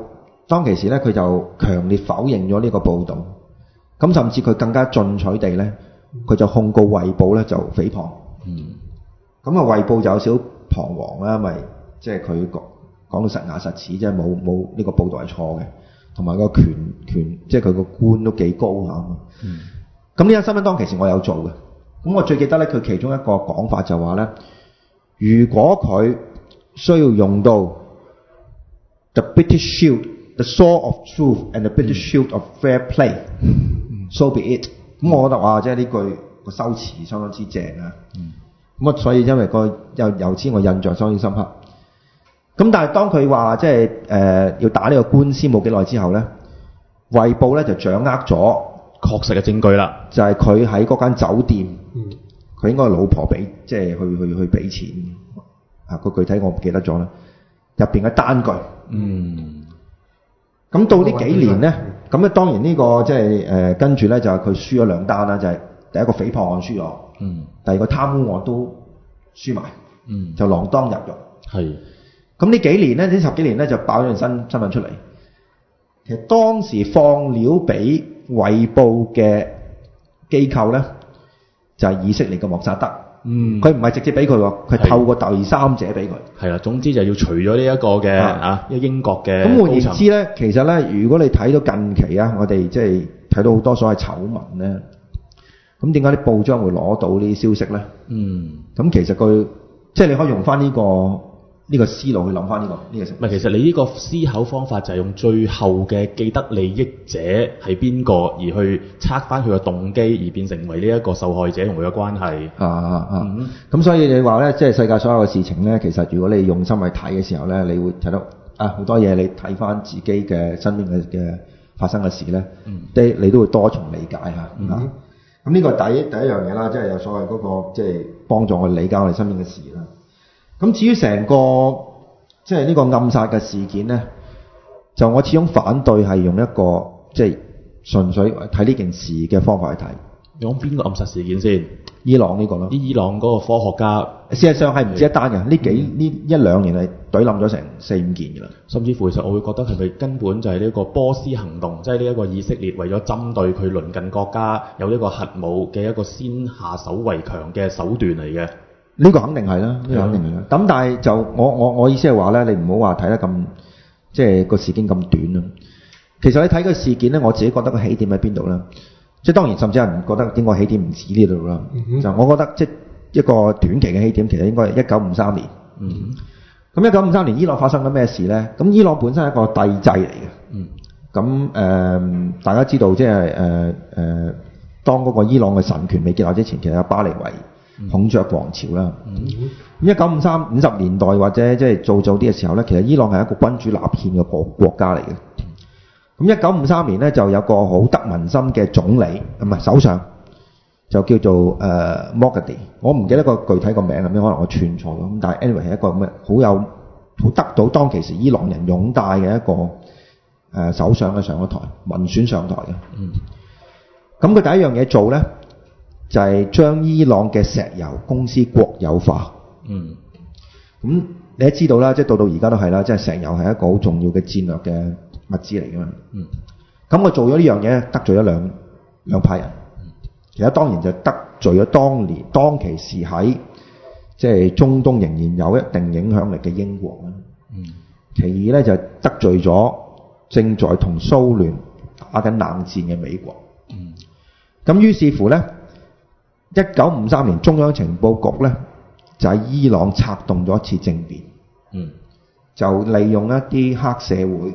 當其時咧，佢就強烈否認咗呢個報導。咁甚至佢更加進取地咧，佢就控告衛報咧就誹謗。 嗯。 咁啊，衛報就有少彷徨啦，因為即係佢講講到實牙實齒，即係冇冇呢個報導係錯嘅，同埋個權權即係佢個官都幾高嚇。 嗯。 咁呢單新聞當其時我有做嘅，咁我最記得咧，佢其中一個講法就話咧，如果佢需要用到 the British Shield、the Sword of Truth and the British Shield of Fair Play、so be it。咁我覺得哇，即係呢句個修辭相當之正啊。咁啊，所以因為個由由此我印象相當深刻。咁但係當佢話即係誒要打呢個官司冇幾耐之後咧，衛報咧就掌握咗確實嘅證據啦， 就係佢喺嗰間酒店，佢、嗯、應該係老婆俾，即係去去去俾錢啊！個具體我唔記得咗啦。入邊嘅單據，嗯，咁到呢幾年咧，咁咧、嗯、當然呢、呢個即係誒跟住咧就係佢輸咗兩單啦，就係、是、第一個誹謗案輸咗，嗯，第二個貪污案都輸埋，嗯，就鋃鐺入獄，係。咁呢幾年咧，呢十幾年咧就爆咗件新新聞出嚟。其實當時放料俾衛報嘅機構咧，就係、是、以色列嘅莫薩德。嗯，佢唔係直接俾佢喎，佢透過第三者俾佢。係啦， 總之就要除咗呢一個嘅啊，一英國嘅。 咁換言之咧，其實咧，如果你睇到近期啊，我哋即係睇到好多所謂醜聞咧，咁點解啲報章會攞到呢啲消息咧？嗯，咁其實佢即係你可以用翻呢、呢個。呢個思路去諗翻呢個呢、呢個成唔係，其實你呢個思考方法就係用最後嘅既得利益者係邊個，而去測翻佢嘅動機，而變成為呢一個受害者同佢嘅關係。 啊啊啊！咁、嗯、所以你話咧，即係世界所有嘅事情咧，其實如果你用心去睇嘅時候咧，你會睇到啊好多嘢，你睇翻自己嘅身邊嘅嘅發生嘅事咧，嗯，你你都會多重理解嚇。嗯，咁呢、嗯呢個第一第一樣嘢啦，即係有所謂嗰、嗰個即係幫助我哋理解我哋身邊嘅事啦。咁至於成個即係呢個暗殺嘅事件咧，就我始終反對係用一個即係純粹睇呢件事嘅方法去睇。 用邊個暗殺事件先？ 伊朗呢個咯。 伊朗嗰個科學家， 事實上係唔止一單嘅，呢幾呢、嗯、一兩年係懟冧咗成四五件㗎啦。 甚至乎其實我會覺得係咪根本就係呢個波斯行動，即係呢一個以色列為咗針對佢鄰近國家有呢個核武嘅一個先下手為強嘅手段嚟嘅。 呢個肯定係啦，呢、呢個肯定係啦。咁、嗯、但係就我我我意思係話咧，你唔好話睇得咁即係個事件咁短啊。其實你睇個事件咧，我自己覺得個起點喺邊度咧？即係當然，甚至有人覺得應該起點唔止呢度啦。嗯、就我覺得即係一個短期嘅起點，其實應該係一九五三年。嗯。咁一九五三年伊朗發生緊咩事咧？咁伊朗本身係一個帝制嚟嘅。嗯。咁誒、呃，大家知道即係誒誒，當嗰個伊朗嘅神權未建立之前，其實有巴黎維孔雀王朝啦。嗯。咁一九五三五十年代或者即係早早啲嘅時候咧，其實伊朗係一個君主立憲嘅國國家嚟嘅。咁一九五三年咧，就有個好得民心嘅總理，唔係首相，就叫做誒 Mogadi。我唔記得個具體個名係咩，可能我串錯咗。咁但係 anyway 係一個咁嘅好有好得到當其時伊朗人擁戴嘅一個誒、呃、首相嘅上咗台，民選上台嘅。嗯。咁佢第一樣嘢做咧，就係、是、將伊朗嘅石油公司國有化。嗯。咁你都知道啦，即係到到而家都係啦，即係石油係一個好重要嘅戰略嘅物資嚟㗎嘛。嗯。咁我做咗呢樣嘢，得罪咗兩兩派人。其實當然就得罪咗當年當其時喺即係中東仍然有一定影響力嘅英國啦。嗯。其二咧就得罪咗正在同蘇聯打緊冷戰嘅美國。嗯。咁於是乎咧，一九五三年中央情報局咧就喺伊朗策動咗一次政變。嗯。就利用一啲黑社會。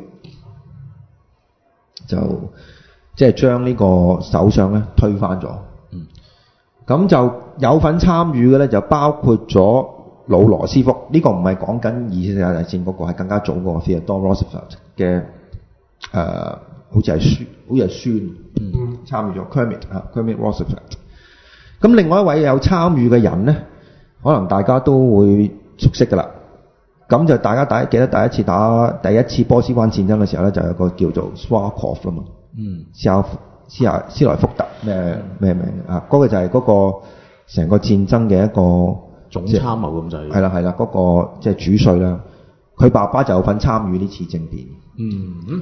就即係將呢個首相咧推翻咗。嗯。咁就有份參與嘅咧，就包括咗老羅斯福。呢、這個唔係講緊二次世界大戰嗰、那個，係更加早個 Theodore Roosevelt 嘅誒、呃，好似係孫，好似係孫。嗯。參與咗 Kermit 啊 Kermit Roosevelt。咁另外一位有參與嘅人咧，可能大家都會熟悉㗎啦。咁就大家第記得第一次打第一次波斯灣戰爭嘅時候咧，就有個叫做 Zhukov 啦嘛。嗯。斯亞斯亞斯萊福特咩咩名啊？嗰、那個就係嗰個成個戰爭嘅一個總參謀咁就係。 係啦係啦，嗰、那個即係主帥啦。佢爸爸就有份參與呢次政變。嗯。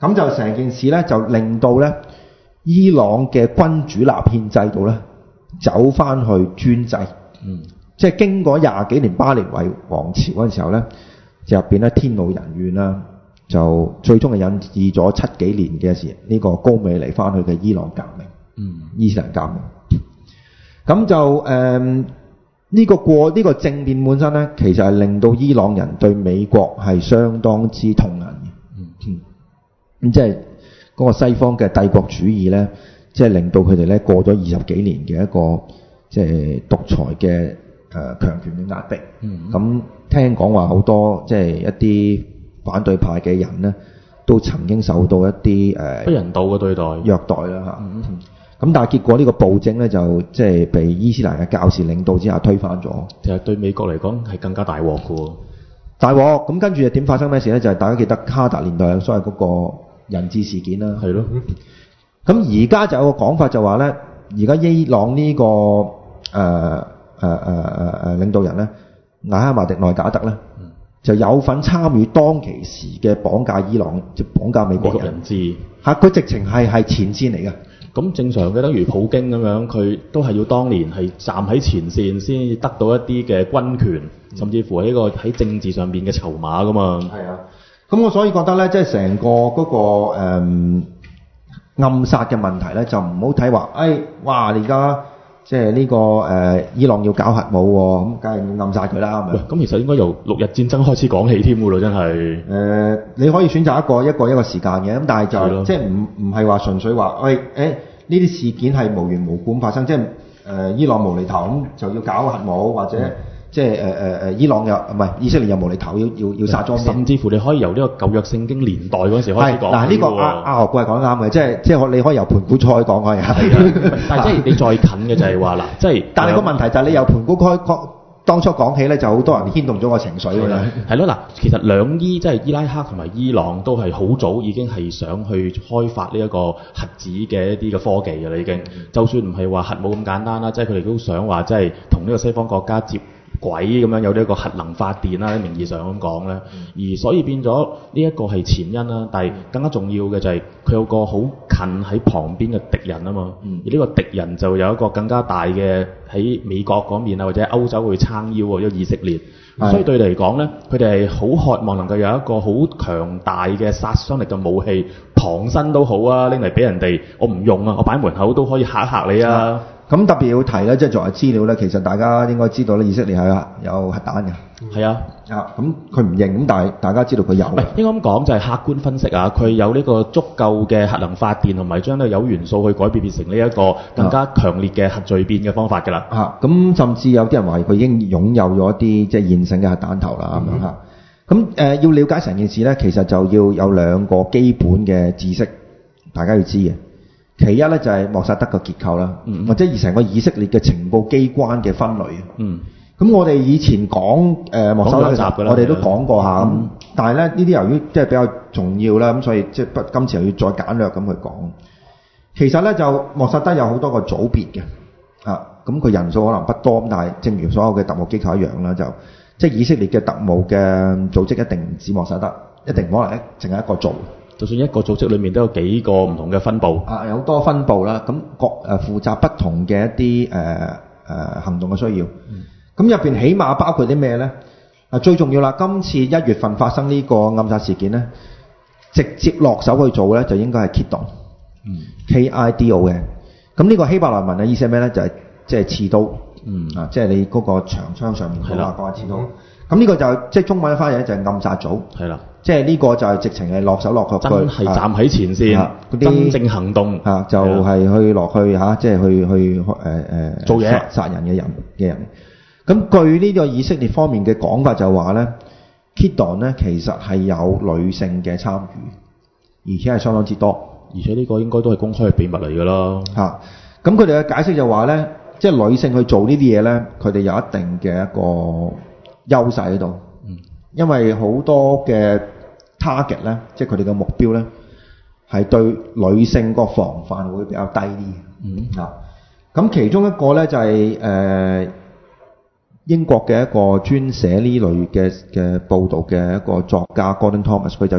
咁就成件事咧就令到咧伊朗嘅君主立憲制度咧走翻去專制。 嗯。 即係經過廿幾年巴列維王朝嗰陣時候咧，就變得天怒人怨啦，就最終係引致咗七幾年嘅時呢個高美尼翻去嘅伊朗革命， 嗯， 伊斯蘭革命。咁就誒呢、呃這個過呢、這個政變本身咧，其實係令到伊朗人對美國係相當之痛恨嘅。嗯，咁即係嗰個西方嘅帝國主義咧，即係令到佢哋咧過咗二十幾年嘅一個即係獨裁嘅。誒、呃、強權嘅壓迫，咁、嗯、聽講話好多即係一啲反對派嘅人咧，都曾經受到一啲誒不人道嘅對待、 虐待啦嚇。咁、嗯嗯、但係結果呢個暴政咧就即係被伊斯蘭嘅教士領導之下推翻咗。 其實對美國嚟講係更加大鑊嘅喎。 大鑊咁跟住又點發生咩事咧？就係、是、大家記得卡達年代所謂嗰個人質事件啦。 係咯。 咁而家就有個講法就話咧，而家伊朗呢、這個誒。呃誒誒誒誒領導人咧，艾哈邁迪內賈德咧，嗯、就有份參與當其時嘅綁架伊朗，即係綁架美國人。 人質嚇，佢直情係係前線嚟嘅。 咁正常嘅，等如普京咁樣，佢都係要當年係站喺前線先得到一啲嘅軍權，嗯、甚至乎喺個喺政治上邊嘅籌碼噶嘛。 係啊，咁我所以覺得咧，即係成個嗰、那個誒、嗯、暗殺嘅問題咧，就唔好睇話，誒哇你而家。即係呢個誒、呃，伊朗要搞核武喎，咁梗係要暗殺佢啦。 喂，咁其實應該由六日戰爭開始講起添㗎咯，真係。誒、 呃，你可以選擇一個一個一個時間嘅，咁但係就即係唔唔係話純粹話，喂誒呢啲事件係無緣無故發生，即係誒、呃、伊朗無厘頭咁就要搞核武，或者、嗯、即係誒誒誒伊朗又唔係以色列又無厘頭要要要殺咗。 甚至乎你可以由呢個舊約聖經年代嗰陣時開始講。 嗱，呢個阿阿何貴講得啱嘅，即係即係你可以由盤古初開講可以。 但係即係你再近嘅就係話啦，即係。 但係個問題就係你由盤古開講當初講起咧，就好多人牽動咗個情緒㗎啦。 係咯，嗱，其實兩伊即係伊拉克同埋伊朗都係好早已經係想去開發呢一個核子嘅一啲嘅科技㗎啦，已經。就算唔係話核武咁簡單啦，即係佢哋都想話即係同呢個西方國家接軌咁樣，有呢一個核能發電啦，喺名義上咁講咧。而所以變咗呢一個係前因啦，但係更加重要嘅就係佢有個好近喺旁邊嘅敵人啊嘛。嗯、而呢個敵人就有一個更加大嘅喺美國嗰面啊，或者歐洲去撐腰喎，一個以色列。的所以對嚟講咧，佢哋係好渴望能夠有一個好強大嘅殺傷力嘅武器，旁身都好啊，拎嚟俾人哋。我唔用啊，我擺門口都可以嚇一嚇你啊。 咁特別要提咧，即係作為資料咧，其實大家應該知道咧，以色列係有核彈嘅。 係啊， 啊咁佢唔認，咁但係大家知道佢有。唔係應該咁講，就係客觀分析啊，佢有呢個足夠嘅核能發電，同埋將呢個鈾元素去改變變成呢一個更加強烈嘅核聚變嘅方法㗎啦。啊， 咁甚至有啲人話佢已經擁有咗一啲即係現成嘅核彈頭啦咁樣嚇。咁誒、呃、要了解成件事咧，其實就要有兩個基本嘅知識，大家要知嘅。其一咧就係莫薩德嘅結構啦，嗯、或者而成個以色列嘅情報機關嘅分類。嗯，咁我哋以前講誒、呃、莫薩德嘅，我哋都講過下咁，嗯、但係咧呢啲由於即係比較重要啦，咁所以即係不今次又要再簡略咁去講。其實咧就莫薩德有好多個組別嘅，啊，咁佢人數可能不多，咁但係正如所有嘅特務機構一樣啦，就即係以色列嘅特務嘅組織一定唔止莫薩德，一定唔可能咧淨係一個做。 就算一個組織裏面都有幾個唔同嘅分部， 啊，有好多分部啦，咁各誒負責不同嘅一啲誒誒行動嘅需要。咁入邊起碼包括啲咩咧？啊，最重要啦，今次一月份發生呢個暗殺事件咧，直接落手去做咧，就應該係 Kidon，嗯，K I D O 嘅。咁呢個希伯來文嘅意思係咩咧？就係即係刺刀，嗯，啊，即係你嗰個長槍上面嗰個刺刀。咁呢個就即係中文嘅翻譯就係暗殺組，係啦。即係呢個就係直情係落手落腳， 真係站喺前線，嗰啲真正行動嚇，就係去落去嚇，即係去去誒誒做嘢殺人嘅人嘅人。咁據呢個以色列方面嘅講法就話咧 Kidon 咧其實係有女性嘅參與，而且係相當之多， 而且呢個應該都係公開嘅秘密嚟㗎啦。 嚇，咁佢哋嘅解釋就話咧，即係女性去做呢啲嘢咧，佢哋有一定嘅一個優勢喺度。嗯，因為好多嘅 target 咧，即係佢哋嘅目標咧，係對女性個防範會比較低啲。嗯，啊，咁其中一個咧就係、是、誒、呃、英國嘅一個專寫呢類嘅嘅報導嘅一個作家 Gordon Thomas，佢就即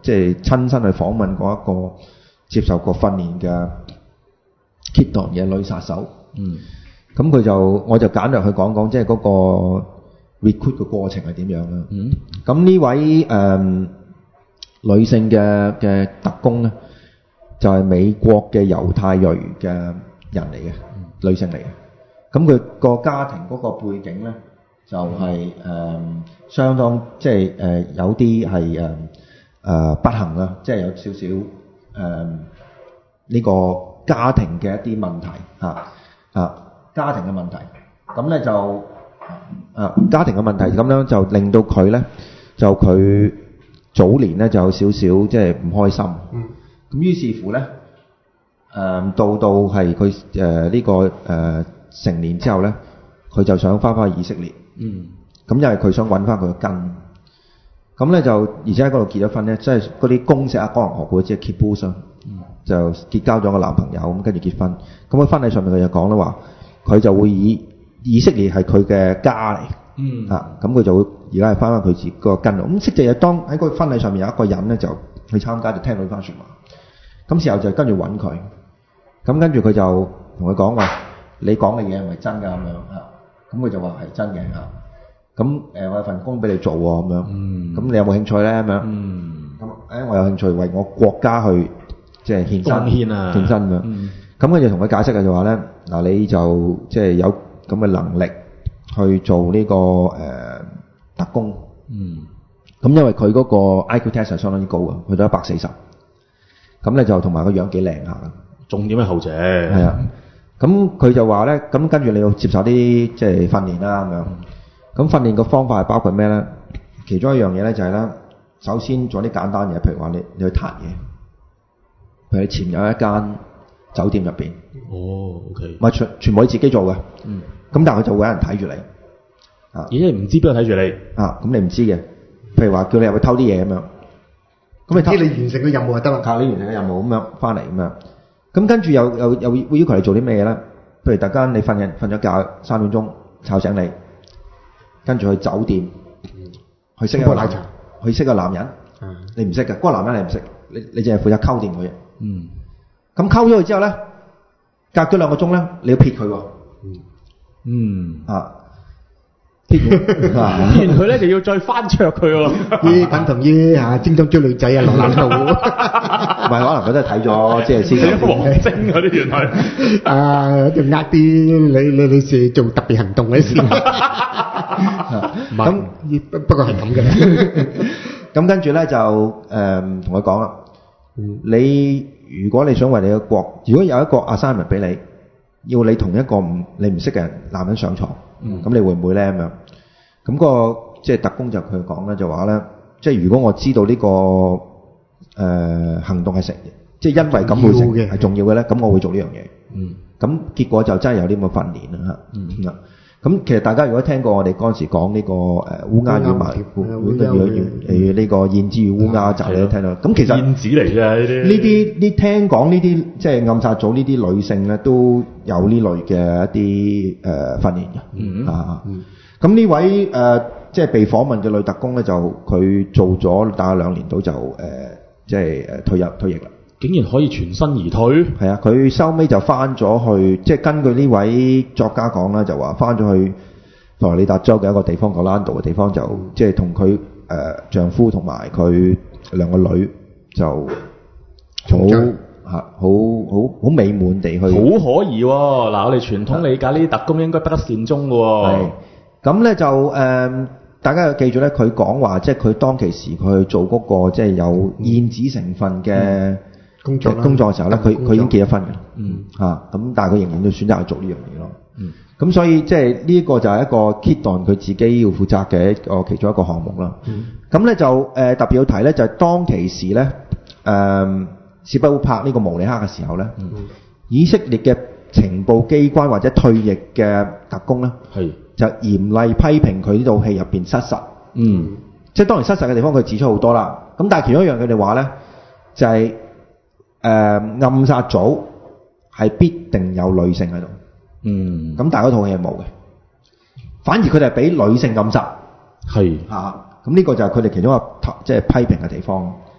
即係親身去訪問過一個接受過訓練嘅 Kiton 嘅女殺手。 嗯。 咁佢就我就簡略去講講，即係嗰個 recruit 嘅過程係點樣啦。 嗯。 咁呢位誒、呃、女性嘅嘅特工咧，就係、是、美國嘅猶太裔嘅人嚟嘅，嗯、女性嚟嘅。咁佢個家庭嗰個背景咧，就係、是、誒、呃、相當即係誒有啲係誒誒不幸啦，即係有少少誒呢個家庭嘅一啲問題嚇啊家庭嘅問題。咁咧就啊家庭嘅問題咁樣就令到佢咧就佢早年咧就有少少即係唔開心。嗯。咁於是乎咧誒、呃、到到係佢誒呢個誒。呃成年之後咧，佢就想翻返去以色列。嗯。咁因為佢想揾翻佢嘅根。咁咧就而且喺嗰度結咗婚咧，即係嗰啲公社啊、江河湖即係 kibbutz 嗯。就結交咗個男朋友，咁跟住結婚。咁喺婚禮上面佢就講啦話，佢就會以以色列係佢嘅家嚟。嗯。啊，咁佢就會而家係翻返佢自己個根度。咁識就係當喺個婚禮上面有一個人咧就去參加，就聽到呢番説話。咁時候就跟住揾佢。咁跟住佢就同佢講話。你講嘅嘢係咪真㗎咁樣嚇？咁佢就話係真嘅嚇。咁誒，我有份工俾你做喎咁樣。嗯。咁你有冇興趣咧咁樣？嗯。咁誒，我有興趣為我國家去即係獻身。貢獻啊！獻身咁樣。嗯。咁佢就同佢解釋嘅就話咧，嗱你就即係有咁嘅能力去做呢個誒特工。嗯。咁因為佢嗰個 I Q test 係相當之高嘅，去到一百四十。咁咧就同埋個樣幾靚下。 重點係後者。 係啊。咁佢就話咧，咁跟住你要接受啲即係訓練啦咁樣。咁訓練嘅方法係包括咩咧？其中一樣嘢咧就係咧，首先做啲簡單嘢，譬如話你你去彈嘢，譬如你潛入一間酒店入邊。 哦 ，OK。 唔係全全部你自己做嘅。嗯。咁但係佢就會有人睇住你。 啊。而且唔知邊個睇住你。 啊，咁你唔知嘅。譬如話叫你入去偷啲嘢咁樣。咁你偷。 知你完成個任務就得啦。 靠你完成個任務咁樣翻嚟咁樣。咁跟住又又又會要求你做啲咩嘢咧？譬如突然間你瞓緊瞓咗覺三點鐘吵醒你，跟住去酒店，嗯、去識一個男人，去識個男人，嗯、你唔識嘅，嗰、嗰個男人你唔識，你你淨係負責溝掂佢嘅。嗯。咁溝咗佢之後咧，隔咗兩個鐘咧，你要撇佢喎。嗯。嗯。啊。撇完佢咧就要再翻桌佢喎。 咦，等同於嚇精裝追女仔啊，落難度。 唔係，可能佢都係睇咗，即係先。 睇咗黃精嗰啲原來。 啊，就呃啲你你女士做特別行動嗰啲先。咁不過係咁嘅。 咁跟住咧就誒同佢講啦。你如果你想為你嘅國，如果有一個 assignment 俾你，要你同一個唔你唔識嘅人男人上床，咁、嗯、你會唔會咧咁樣？咁、那個即係特工就佢講咧，就話咧，即係如果我知道呢、這個誒、呃、行動係成，即係因為咁會成係重要嘅咧，咁我會做呢樣嘢。嗯。咁結果就真係有啲咁嘅訓練啦嚇。嗯。咁其實大家如果聽過我哋嗰陣時講呢個誒烏鴉與麻誒呢個燕子與烏鴉集，你都聽到。咁其實燕子嚟嘅呢啲。 呢啲呢聽講呢啲即係暗殺組呢啲女性咧都有呢類嘅一啲誒訓練嘅。嗯啊。咁呢位誒即係被訪問嘅女特工咧，就佢做咗大概兩年到就誒即係誒退入退役啦。 竟然可以全身而退？ 係啊，佢收尾就翻咗去，即係根據呢位作家講啦，就話翻咗去佛羅里達州嘅一個地方，奧蘭多嘅地方，就即係同佢誒丈夫同埋佢兩個女就好嚇好好好美滿地去。好可疑喎！嗱，我哋傳統理解呢啲特工應該不得善終嘅喎。 係咁咧就誒、呃，大家要記住咧，佢講話即係佢當其時佢去做嗰、那個即係有燕子成分嘅。嗯工作工作嘅時候咧，佢佢已經結咗婚嘅，嗯嚇，咁但係佢仍然都選擇去做呢樣嘢咯，嗯，咁所以即係呢個就係一個 Kiton 佢自己要負責嘅一個其中一個項目啦，嗯，咁咧就誒、呃、特別要提咧就係、是、當其時咧誒史匹烏拍呢個慕尼黑嘅時候咧，嗯，以色列嘅情報機關或者退役嘅特工咧，係就嚴厲批評佢呢套戲入邊失實，嗯，即係當然失實嘅地方佢指出好多啦，咁但係其中一樣佢哋話咧就係、是。誒、呃、暗殺組係必定有女性喺度，嗯，咁但係嗰套戲係冇嘅，反而佢哋係俾女性暗殺，係嚇，咁呢個就係佢哋其中一個即係批評嘅地方。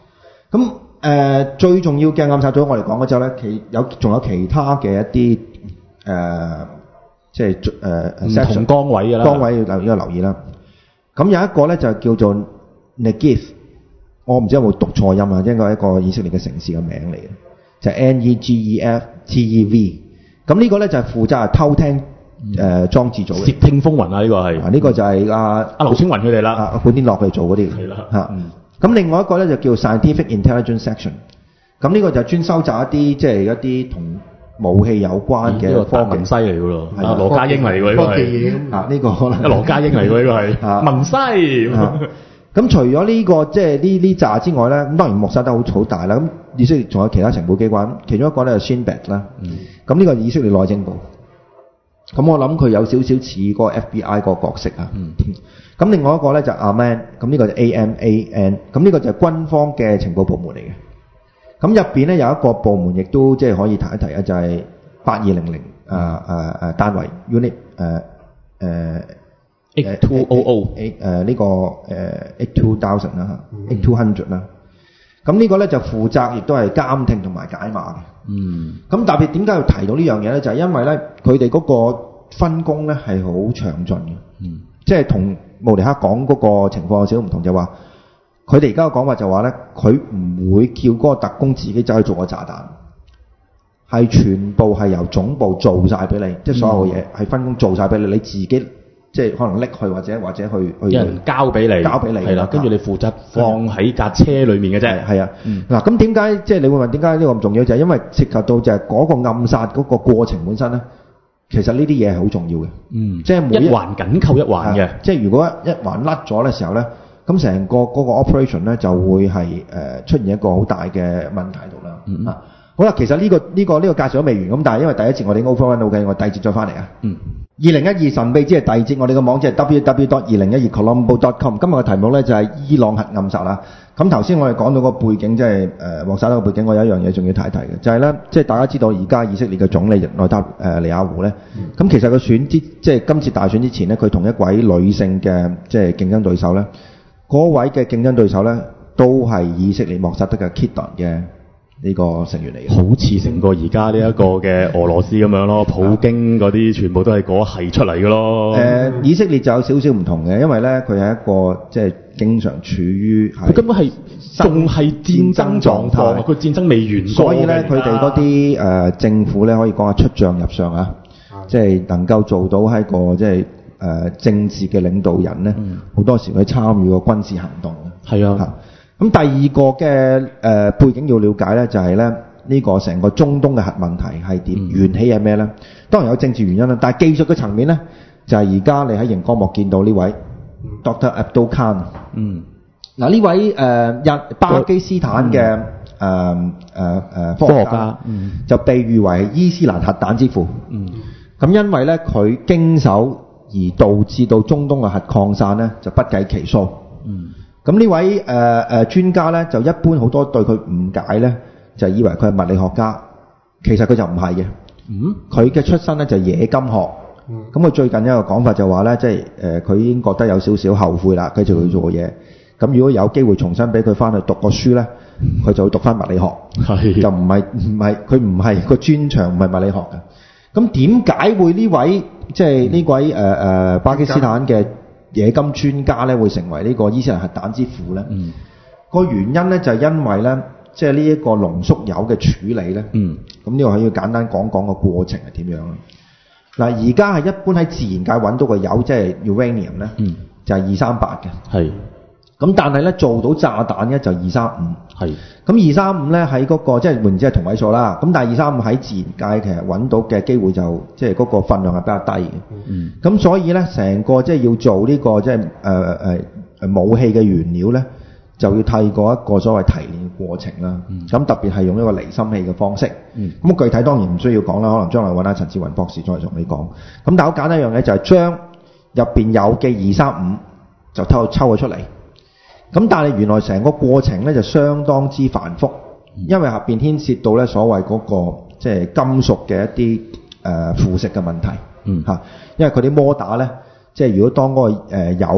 咁誒、呃、最重要嘅暗殺組我哋講嗰陣咧，其有仲有其他嘅一啲誒、呃，即係誒唔同崗位㗎啦， 崗位要留要留意啦。咁有一個咧就叫做 Negev， 我唔知有冇讀錯音啊，應該係一個以色列嘅城市嘅名嚟嘅，就係、是、N E G E F T E V。咁呢個咧就係負責係偷聽誒裝置組嘅， 竊聽風雲啊！呢、這個係啊，呢、這個就係阿阿劉青雲佢哋啦， 阿古天樂佢哋做嗰啲， 係啦嚇。咁、嗯、另外一個咧就叫 Scientific Intelligence Section。咁呢個就專收集一啲即係一啲同武器有關嘅科技。 文西嚟㗎咯，啊羅家英嚟㗎呢個係， 啊呢個可能。 啊羅家英嚟㗎呢個係，啊文西。 咁除咗呢、這個即係呢呢紮之外咧，咁當然莫薩德好好大啦。咁以色列仲有其他情報機關，其中一個咧就 Shin Bet 啦。咁呢個以色列內政部。咁我諗佢有少少似嗰個 F B I 個角色啊。咁、嗯、另外一個咧就 Aman， 咁呢個就 A M A N， 咁呢個就係軍方嘅情報部門嚟嘅。咁入邊咧有一個部門亦都即係可以提一提啊，就係八二零零誒誒誒單位 unit 誒誒 eight two hundred 誒誒呢個誒 eight two thousand 啦嚇 eight two hundred 啦。咁呢個咧就負責亦都係監聽同埋解碼嘅。 嗯。 咁特別點解要提到呢樣嘢咧？就係、是、因為咧佢哋嗰個分工咧係好詳盡嘅。嗯。即係同慕尼黑講嗰個情況有少少唔同，就話佢哋而家嘅講法就話咧，佢唔會叫嗰個特工自己走去做個炸彈，係全部係由總部做晒俾你，嗯、即係所有嘢係分工做晒俾你，你自己即係可能拎去或者或者去去有人交俾你， 交俾你係啦，跟住你負責放喺架車裡面嘅啫。 係啊，嗱咁點解即係你會問點解呢個咁重要？就係、是、因為涉及到就係嗰個暗殺嗰個過程本身咧，其實呢啲嘢係好重要嘅。嗯，即係每一, 一環緊扣一環嘅。 即係如果一環甩咗嘅時候咧，咁成個嗰個 operation 咧就會係誒、呃、出現一個好大嘅問題度啦。嗯啊，好啦，其實呢、這個呢、這個呢、這個介紹都未完咁，但係因為第一節我哋 over one OK，我第二節再翻嚟啊。嗯。二零一二神秘之夜第二節，我哋嘅網址係 w w w dot 二零一二 colombo dot com。今日嘅題目咧就係伊朗核暗殺啦。咁頭先我哋講到個背景，即係誒莫薩德嘅背景，我有一樣嘢仲要提一提嘅，就係、是、咧，即係大家知道而家以色列嘅總理內塔誒尼亞胡咧，咁、嗯、其實佢選之即係今次大選之前咧，佢同一位女性嘅即係競爭對手咧，嗰位嘅競爭對手咧都係以色列莫薩德嘅 Kidon 嘅。呢個成員嚟嘅， 好似成個而家呢一個嘅俄羅斯咁樣咯，普京嗰啲全部都係嗰係出嚟嘅咯。誒、 呃，以色列就有少少唔同嘅，因為咧佢係一個即係經常處於佢根本係仲係戰爭狀態，佢戰爭未完， 所以咧佢哋嗰啲誒政府咧可以講係出將入相啊，即係能夠做到喺個即係誒、呃、政治嘅領導人咧，好、嗯、多時佢參與個軍事行動嘅。係啊。咁第二個嘅誒、呃、背景要了解咧，就係咧呢個成個中東嘅核問題係點、嗯、緣起係咩咧？當然有政治原因啦，但係技術嘅層面咧，就係而家你喺熒光幕見到呢位 Doctor Abdul Khan。嗯。嗱呢位誒日、呃、巴基斯坦嘅誒誒誒科學家，嗯、就被譽為伊斯蘭核彈之父。嗯。咁因為咧佢經手而導致到中東嘅核擴散咧，就不計其數。嗯。咁呢位誒誒、呃、專家咧，就一般好多對佢誤解咧，就以為佢係物理學家，其實佢就唔係嘅。嗯，佢嘅出身咧就係、野金學。嗯，咁佢最近一個講法就話咧，即係誒佢已經覺得有少少後悔啦，繼續去做嘅嘢。咁、嗯、如果有機會重新俾佢翻去讀個書咧，佢就會讀翻物理學。係，就唔係唔係佢唔係個專長，唔係物理學嘅。咁點解會呢位即係呢位誒誒、呃、巴基斯坦嘅冶金專家咧會成為呢個伊斯蘭核彈之父咧？嗯，個原因咧就係因為咧，即係呢一個濃縮鈾嘅處理咧。嗯，咁呢個可以簡單講講個過程係點樣啦。嗱，而家係一般喺自然界揾到個鈾，即係 uranium 咧，嗯，就係二三八嘅。係。咁但係咧做到炸彈咧就二三五。係。咁二三五咧喺嗰個即係換言之係同位數啦。咁但係二三五喺自然界其實揾到嘅機會就即係嗰個分量係比較低嘅。嗯。咁所以咧成個即係要做呢、這個即係誒誒誒武器嘅原料咧，就要透過一個所謂提煉嘅過程啦。咁、嗯、特別係用一個離心器嘅方式。嗯。咁具體當然唔需要講啦，可能將來揾阿陳志雲博士再同你講。咁但係好簡單一樣嘢就係將入邊有嘅二三五就偷抽咗出嚟。咁但係原來成個過程咧就相當之繁複，因為入邊牽涉到咧所謂嗰、那個即係金屬嘅一啲誒腐蝕嘅問題。嗯。嚇，因為佢啲摩打咧，即係如果當嗰個誒鈾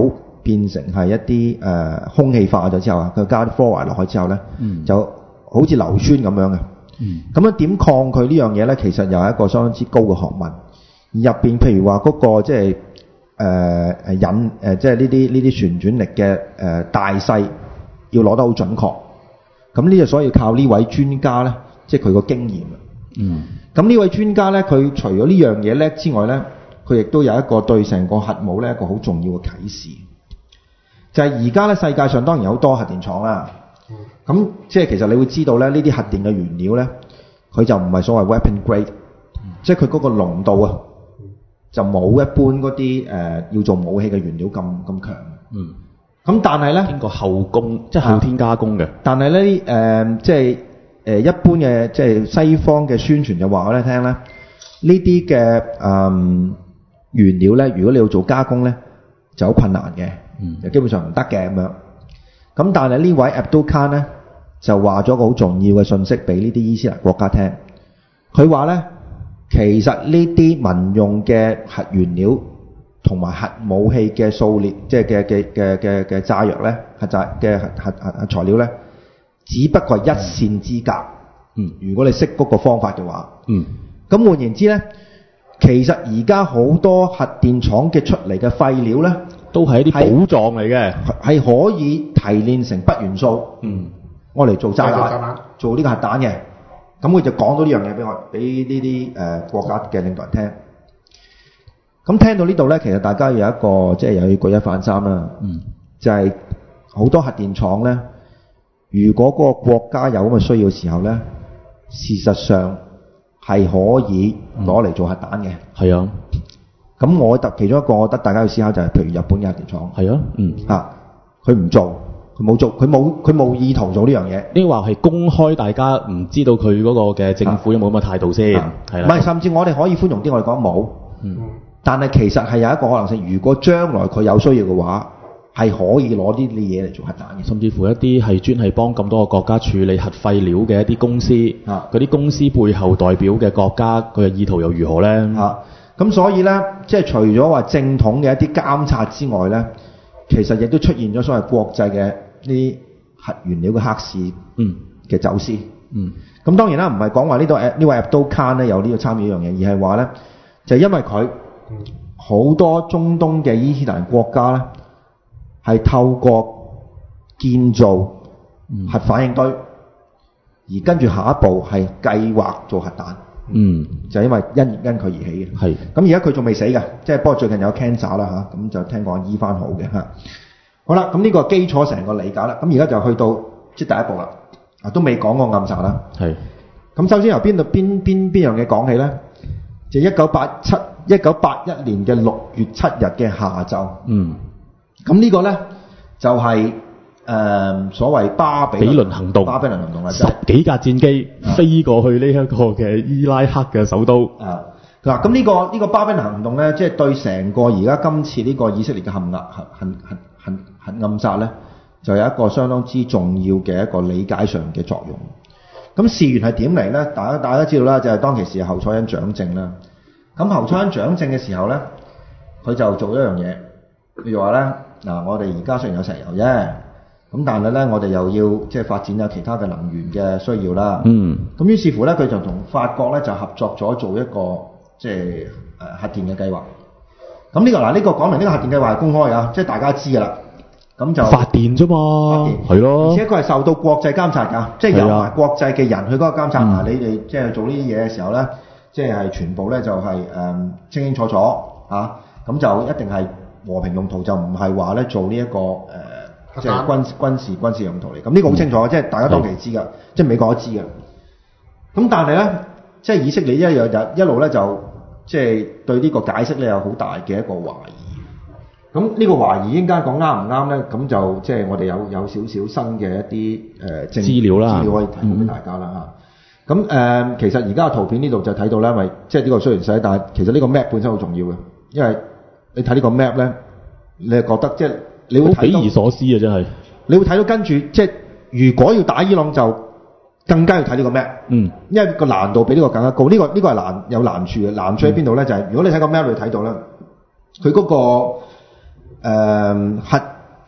變成係一啲誒、呃、空氣化咗之後啊，佢加啲 fluoride 落去之後咧， 嗯、 就好似硫酸咁樣嘅。咁、嗯、樣點抗拒呢樣嘢咧？其實又係一個相當之高嘅學問。而入邊譬如話嗰、那個即係誒誒引誒即係呢啲呢啲旋轉力嘅誒、呃、大細要攞得好準確。咁呢就所以靠呢位專家咧，即係佢個經驗啊。 嗯。咁呢位專家咧，佢除咗呢樣嘢叻之外咧，佢亦都有一個對成個核武咧一個好重要嘅啟示，就係而家咧世界上當然有好多核電廠啦。咁、嗯、即係其實你會知道咧，呢啲核電嘅原料咧，佢就唔係所謂 weapon grade，、嗯、即係佢嗰個濃度啊，就冇一般嗰啲誒要做武器嘅原料咁咁強。 嗯。 咁但係咧， 經過後工，即係後天加工嘅。但係咧誒，即係誒一般嘅即係西方嘅宣傳就話我哋聽咧，呢啲嘅誒原料咧，如果你要做加工咧，就好困難嘅，嗯，就基本上唔得嘅咁樣。咁但係呢位 Abdul Khan 咧就話咗個好重要嘅信息俾呢啲伊斯蘭國家聽，佢話咧其實呢啲民用嘅核原料同埋核武器嘅數列，即係嘅嘅嘅嘅嘅炸藥咧，核炸嘅核核核核材料咧，只不過係一線之隔。嗯，如果你識嗰個方法嘅話，嗯，咁換言之咧，其實而家好多核電廠嘅出嚟嘅廢料咧， 都係一啲寶藏嚟嘅， 係可以提煉成鈈元素，嗯，我嚟做炸彈，做呢個核彈嘅。咁佢就講到呢樣嘢俾我，俾呢啲誒國家嘅領導人聽。咁聽到呢度咧，其實大家有一個即係又要舉一反三啦。嗯，就係好多核電廠咧，如果嗰個國家有咁嘅需要嘅時候咧，事實上係可以攞嚟做核彈嘅。係啊。咁我特其中一個，我覺得大家要思考就係，譬如日本嘅核電廠。係啊。嗯。啊，佢唔做，佢冇做，佢冇佢冇意圖做呢樣嘢。呢話係公開，大家唔知道佢嗰個嘅政府有冇咁嘅態度先。係啦。唔係，甚至我哋可以寬容啲，我哋講冇。嗯。但係其實係有一個可能性，如果將來佢有需要嘅話，係可以攞呢啲嘢嚟做核彈嘅。 甚至乎一啲係專係幫咁多個國家處理核廢料嘅一啲公司，嗰啲公司背後代表嘅國家，佢嘅意圖又如何呢？ 啊，咁所以呢，即係除咗話正統嘅一啲監察之外呢，其實亦都出現咗所謂國際嘅啲核原料嘅黑市嘅走私。嗯。咁當然啦，唔係講話呢度呢位 Abdul Khan 咧有呢個參與呢樣嘢，而係話呢，就係因為佢。好多中東嘅伊斯蘭國家咧，係透過建造核反應堆，嗯、而跟住下一步係計劃做核彈。嗯，就係因為因因佢而起嘅。係。咁而家佢仲未死嘅，即係不過最近有 cancer 啦嚇，咁就聽講醫翻好嘅嚇。好啦，咁呢個基礎成個理解啦，咁而家就去到即係第一步啦。啊，都未講過暗殺啦。係。咁首先由邊度邊邊邊樣嘢講起咧？就一九八七一九八一年嘅六月七日嘅下晝，嗯，咁呢個咧就係、是、誒、呃、所謂巴比比倫行動， 巴比倫行動啦， 十幾架戰機、啊、飛過去呢一個嘅伊拉克嘅首都。 啊，嗱，咁呢個呢、這個巴比倫行動咧，即、就、係、是、對成個而家今次呢個以色列嘅核壓核核核核核暗殺咧，就有一個相當之重要嘅一個理解上嘅作用。咁事緣係點嚟咧？大家大家都知道啦，就係、是、當其時侯賽因掌政啦。咁侯賽因掌政嘅時候咧，佢就做一樣嘢，譬如話咧，嗱，我哋而家雖然有石油啫，咁但係咧，我哋又要即係發展有其他嘅能源嘅需要啦。嗯。咁於是乎咧，佢就同法國咧就合作咗做一個即係誒核電嘅計劃。咁呢、這個嗱，呢、這個講明呢個核電計劃係公開啊，即係大家知㗎啦。咁就發電啫嘛，係咯， 而且佢係受到國際監察㗎，即係由埋國際嘅人去嗰個監察。嗱、嗯，你哋即係做呢啲嘢嘅時候咧，即係全部咧就係、是、誒、嗯、清清楚楚嚇，咁、啊、就一定係和平用途，就唔係話咧做呢、這、一個誒即係軍軍事軍事用途嚟。咁呢個好清楚，嗯、即係大家當其知㗎，即係美國都知㗎。咁但係咧，即係以色列一樣就一路咧就即係對呢個解釋咧有好大嘅一個懷疑。咁呢個懷疑應該講啱唔啱咧？咁就即係我哋有有少少新嘅一啲誒資料啦， 資料可以提供俾大家啦嚇。咁誒、嗯呃，其實而家嘅圖片呢度就睇到咧，因為即係呢個雖然細，但係其實呢個 map 本身好重要嘅，因為你睇呢個 map 咧，你係覺得即係你會睇到匪夷所思啊！真係， 你會睇到跟住即係如果要打伊朗就更加要睇呢個 map，嗯，因為個難度比呢個更加高。呢、呢個呢、呢個係難有難處嘅，難處喺邊度咧？就係、是、如果你睇個 map 你睇到咧，佢嗰、嗰個。誒、呃、核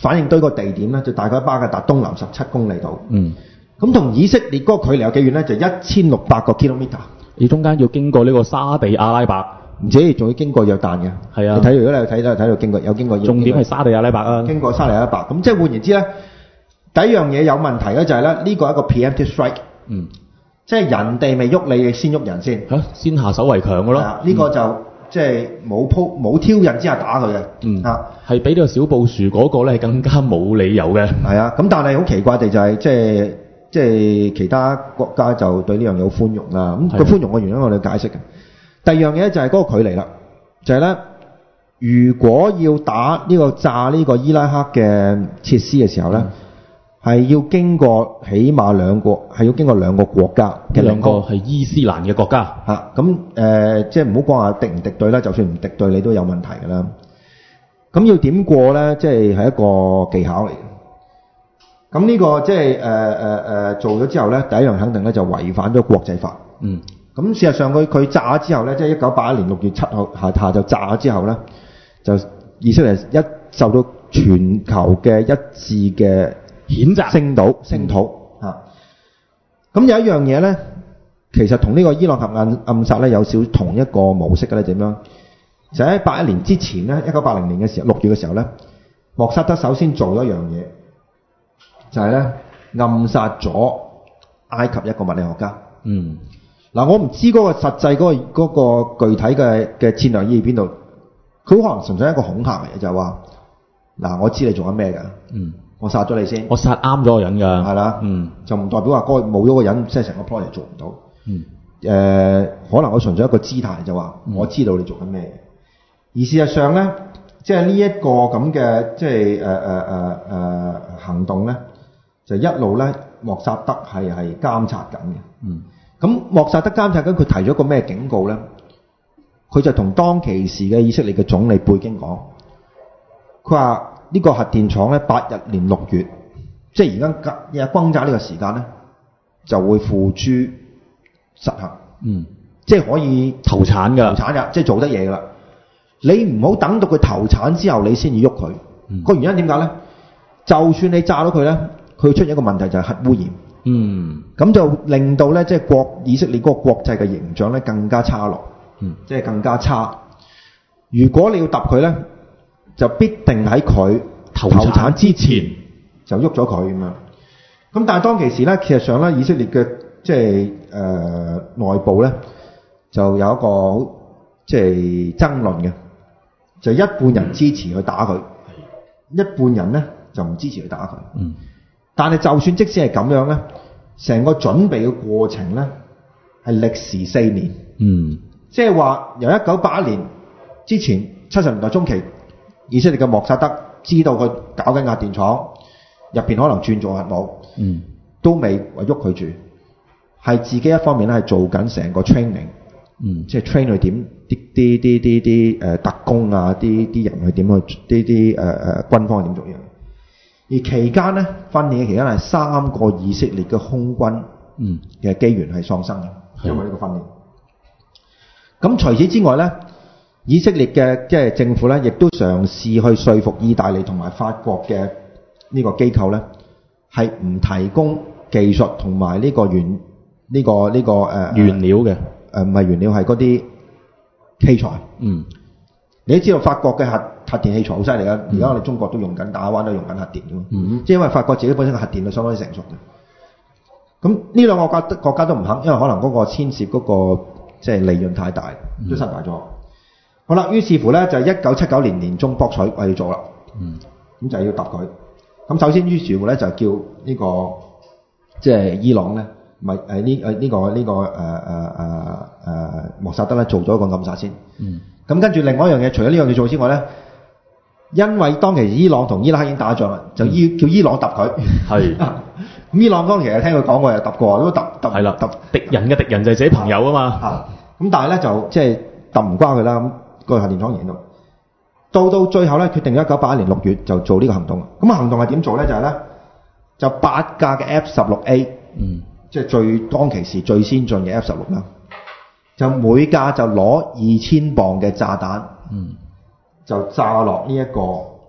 反應堆個地點咧，就大概巴格達東南十七公里度。 嗯。 咁同以色列嗰個距離有幾遠咧？就一千六百個 kilometer。 你中間要經過呢個沙地阿拉伯， 唔止仲要經過約旦嘅。係啊。你睇如果你有睇到睇到經過有經過。 重點係沙地阿拉伯啊。 經過沙地阿拉伯，咁即係換言之咧，第一樣嘢有問題咧就係咧呢個係一個 preemptive strike。嗯。即係人哋未喐你，先喐人先。 嚇、啊，先下手為強嘅咯。 係啊，呢、這個就。嗯即係冇鋪冇挑釁之下打佢嘅， 嗯啊，係比呢個小布殊嗰個咧係更加冇理由嘅。 係啊，咁但係好奇怪地就係、是、即係即係其他國家就對呢樣嘢好寬容啦。咁個寬容嘅原因我哋解釋嘅。第二樣嘢就係嗰個距離啦，就係、是、咧，如果要打呢、這個炸呢個伊拉克嘅設施嘅時候咧。嗯係要經過起碼兩個，係要經過兩個國家嘅兩個係伊斯蘭嘅國家嚇。咁誒、呃，即係唔好講話敵唔敵對啦，就算唔敵對你都有問題㗎啦。咁要點過咧？即係係一個技巧嚟嘅。咁呢個即係誒誒誒做咗之後咧，第一樣肯定咧就違反咗國際法。嗯。咁事實上佢佢炸咗之後咧，即係一九八一年六月七號下下就炸咗之後咧，就以色列一受到全球嘅一致嘅譴責聲討聲討嚇，咁、嗯、有一樣嘢咧，其實同呢個伊朗核暗暗殺咧有少同一個模式嘅咧，點樣？就喺八一年之前咧，一九八零年嘅時候六月嘅時候咧，莫薩德首先做咗一樣嘢，就係、是、咧暗殺咗埃及一個物理學家。嗯，嗱我唔知嗰個實際嗰、那個嗰、那個具體嘅嘅戰略意義邊度，佢可能純粹係一個恐嚇嚟嘅，就係話嗱我知你做緊咩㗎。嗯。我殺咗你先， 我殺啱咗個人㗎，係啦，嗯，就唔代表話嗰個冇咗個人，即係成個 project 做唔到，嗯，誒、呃，可能我純粹一個姿態就話、嗯，我知道你做緊咩嘅，而事實上咧，即係呢一個咁嘅即係誒誒誒誒行動咧，就一路咧莫薩德係係監察緊嘅，嗯，咁莫薩德監察緊佢提咗個咩警告咧？佢就同當其時嘅以色列嘅總理貝京講，佢話。呢、這個核電廠咧，八日年六月，即係而家日轟炸呢個時間咧，就會付諸實行。嗯，即係可以投產㗎， 投產㗎，即係做得嘢㗎啦。你唔好等到佢投產之後，你先至喐佢。個、嗯、原因點解咧？就算你炸到佢咧，佢出現一個問題就係核污染。嗯，咁就令到咧，即係國以色列嗰個國際嘅形象咧更加差落。嗯，即係更加差。如果你要揼佢咧，就必定喺佢投產之前就喐咗佢咁樣。咁但係當其時咧，其實上咧，以色列嘅即係誒內部咧就有一個即係爭論嘅，就一半人支持去打佢，一半人咧就唔支持去打佢。嗯。但係就算即使係咁樣咧，成個準備嘅過程咧係歷時四年。嗯。即係話由一九八一年之前七十年代中期。以色列嘅莫薩德知道佢搞緊壓電廠，入邊可能轉做核武，嗯，都未話喐佢住，係自己一方面咧係做緊成個 training，嗯，即係 train 佢點啲啲啲啲啲誒特工啊，啲啲人去點去啲啲誒誒軍方點做嘢。而期間咧訓練嘅期間係三個以色列嘅空軍，嗯嘅機員係喪生嘅，因為呢個訓練。咁除此之外咧。以色列嘅即係政府咧，亦都嘗試去說服意大利同埋法國嘅呢個機構咧，係唔提供技術同埋呢個原呢、呢個呢、呢個誒、呃、 原料嘅誒唔係原料係嗰啲器材。嗯，你都知道法國嘅核核電器材好犀利啊！而、嗯、家我哋中國都用緊，大灣都用緊核電㗎嘛。嗯，即係因為法國自己本身嘅核電係相當之成熟嘅。咁呢兩個國家國家都唔肯，因為可能嗰個牽涉嗰、嗰個即係利潤太大，都失敗咗。嗯好啦，於是乎咧就一九七九年年中博取我要做啦，嗯，咁就要揼佢。咁首先於是乎咧就叫呢、呢個即係伊朗咧，咪誒呢誒呢個呢、呢個誒誒誒誒莫薩德咧做咗一個暗殺先。嗯。咁跟住另外一樣嘢，除咗呢樣嘢做之外咧，因為當其時伊朗同伊拉克已經打仗啦，就伊叫伊朗揼佢。係。咁伊朗當其時聽佢講過又揼過，都揼揼。係啦。揼敵人嘅敵人就係自己朋友啊嘛。 嚇。咁但係咧就即係揼唔瓜佢啦咁。個核電廠燃到，到到最後咧，決定咗一九八一年六月就做呢個行動。咁行動係點做咧？就係、是、咧，就八架嘅 F 十六 A， 嗯，即係最當其時最先進嘅 F 十六啦，就每架就攞二千磅嘅炸彈，嗯，就炸落呢一個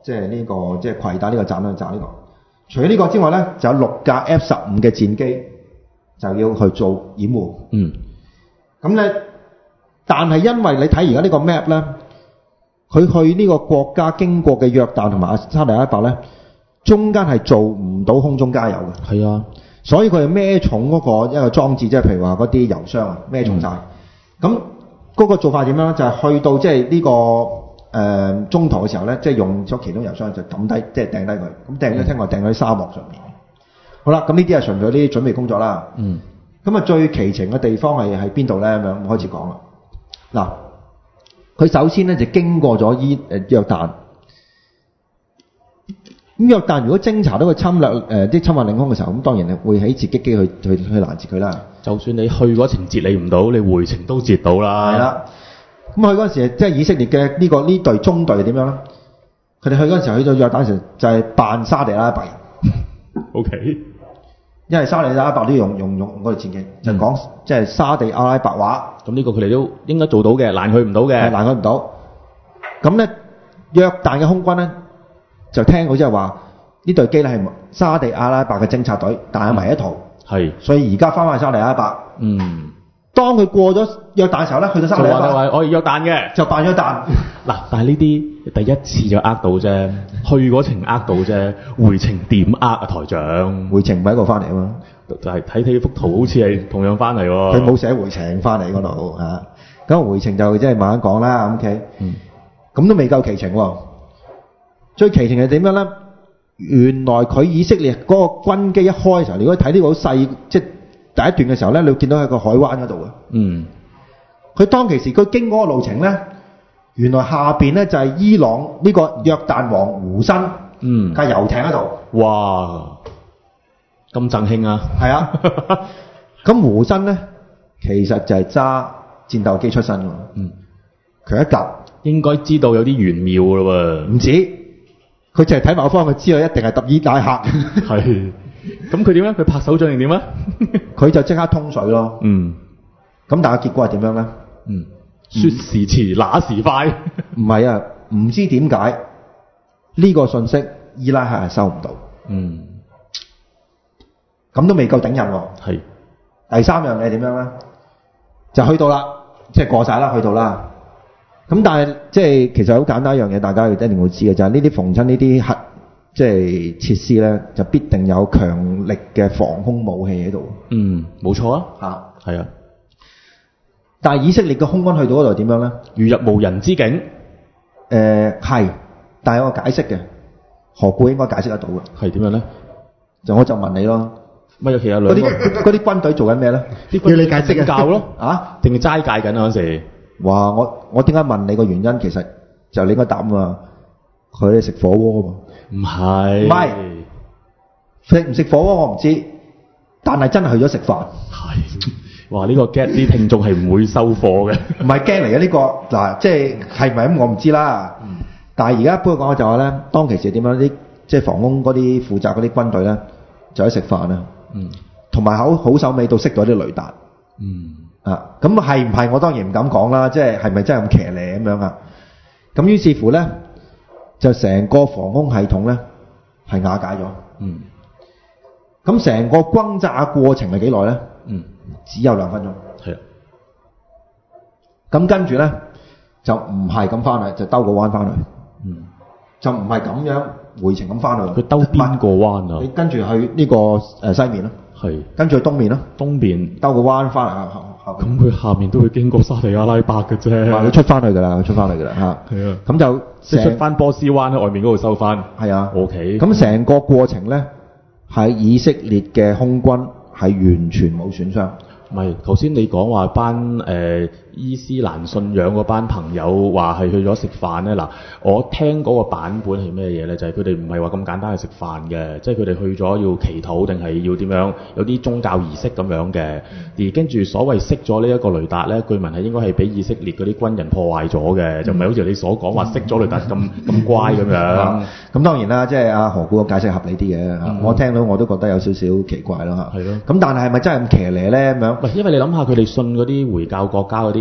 即係呢個即係攜帶呢個炸彈炸呢個。除咗呢個之外咧，就有六架 F 十五嘅戰機就要去做掩護。 嗯。 咁咧，但係因為你睇而家呢個 map 咧，佢去呢個國家經過嘅約旦同埋沙特阿拉伯咧，中間係做唔到空中加油嘅。 係啊。 所以佢係孭重嗰個一個裝置，即係譬如話嗰啲油箱啊，孭重晒。咁嗰、嗯、個做法點樣咧？就係、是、去到即係呢個誒、呃、中途嘅時候咧，即係用咗其中油箱就抌低，即係掟低佢。咁掟咧，聽話掟喺沙漠上面。好啦，咁呢啲係純粹啲準備工作啦。 嗯。 咁啊，最奇情嘅地方係喺邊度咧？咁樣開始講啦。嗱，佢首先咧就經過咗伊誒約旦。咁約旦如果偵查到佢侵略誒啲、呃、侵犯領空嘅時候，咁當然係會喺截擊機去去去攔截佢啦。就算你去嗰程截你唔到，你回程都截到啦。係啦。咁佢嗰陣時即係以色列嘅呢、呢個呢隊中隊係點樣咧？佢哋去嗰陣時候去到約旦時就係扮沙地阿拉伯人。O K。因為沙地阿拉伯都用用用嗰隊戰機，就講即係沙地阿拉伯話。咁呢個佢哋都應該做到嘅，攔佢唔到嘅。係攔佢唔到。咁咧約旦嘅空軍咧，就聽到即係話呢隊機咧係沙地阿拉伯嘅偵察隊，但係迷一途，係，所以而家翻返去沙地阿拉伯。嗯。當佢過咗約旦嘅時候咧，去到沙地阿拉伯，我係約旦嘅，就扮約旦。嗱，但係呢啲第一次就呃到啫，去嗰程呃到啫，回程點呃啊台長？回程唔係一個翻嚟啊嘛，就係睇睇幅圖好似係同樣翻嚟喎。佢冇寫回程翻嚟嗰度嚇，咁回程就即係慢慢講啦。OK。嗯。咁都未夠奇情喎。最奇情係點樣咧？原來佢以色列嗰個軍機一開嘅時候，如果睇呢個好細，即係第一段嘅時候咧，你會見到喺個海灣嗰度嘅。嗯。佢當其時佢經嗰個路程咧，原來下邊咧就係伊朗呢個約旦王胡辛嗯架遊艇喺度。哇！咁振興啊！係啊。咁胡辛咧，其實就係揸戰鬥機出身㗎。嗯。佢一架應該知道有啲玄妙㗎咯喎。唔止。佢淨係睇某方，佢知道一定係揼伊拉克。係。咁佢點咧？佢拍手掌定點咧？佢就即刻通水咯。嗯。咁但係結果係點樣咧？嗯。說時遲，那時快。唔係啊，唔知點解呢個信息伊拉克係收唔到。嗯。咁都未夠頂人喎。係。第三樣嘢點樣咧？就去到啦，即係過晒啦，去到啦。咁但係即係其實好簡單一樣嘢，大家一定會知嘅就係呢啲逢親呢啲核即係設施咧，就必定有強力嘅防空武器喺度。嗯，冇錯啊。嚇，係啊。但係以色列嘅空軍去到嗰度點樣咧？如入無人之境。誒係，但係有個解釋嘅，何故應該解釋得到嘅？係點樣咧？就我就問你咯。乜有其他兩個？嗰啲嗰啲軍隊做緊咩咧？要你解釋教咯。啊？定係齋戒緊嗰陣時？哇！我我點解問你個原因？其實就你應該答啊！佢哋食火鍋啊嘛。唔係。唔係。食唔食火鍋我唔知，但係真係去咗食飯。係。哇！呢個 get 啲聽眾係唔會收貨嘅。唔係驚嚟嘅呢個嗱，即係係咪咁我唔知啦。嗯。但係而家不過講就話咧，當其時點樣啲即係防空嗰啲負責嗰啲軍隊咧，就喺食飯啊。嗯。同埋好好手尾到識到啲雷達。嗯。啊，咁係唔係？我當然唔敢講啦，即係係咪真係咁騎呢咁樣啊？咁於是乎咧，就成個防空系統咧係瓦解咗。嗯。咁成個轟炸過程係幾耐咧？嗯，只有兩分鐘。係啊。咁跟住咧就唔係咁翻嚟，就兜個彎翻嚟。嗯。就唔係咁樣回程咁翻去。佢兜邊個彎啊？你跟住去呢個誒西面咯。係。跟住去東面咯。東面兜個彎翻嚟。咁佢下面都會經過沙地阿拉伯嘅啫。佢出翻去㗎啦，佢出翻去㗎啦嚇。係啊。咁就即係出翻波斯灣喺外面嗰度收翻。係啊。O K。咁成個過程咧，喺以色列嘅空軍係完全冇損傷。唔係，頭先你講話班誒、呃、伊斯蘭信仰嗰班朋友話係去咗食飯咧。嗱，我聽嗰個版本係咩嘢咧？就係佢哋唔係話咁簡單去食飯嘅，即係佢哋去咗要祈禱定係要點樣？有啲宗教儀式咁樣嘅。嗯、而跟住所謂熄咗呢一個雷達咧，據聞係應該係俾以色列嗰啲軍人破壞咗嘅，嗯、就唔係好似你所講話熄咗雷達咁咁、嗯、乖咁樣。咁、嗯、當然啦，即係阿何故嘅解釋合理啲嘅、嗯。我聽到我都覺得有少少奇怪咯嚇。係咯。咁但係係咪真係咁騎呢咧咁樣？因為你諗下佢哋信嗰啲回教國家嗰啲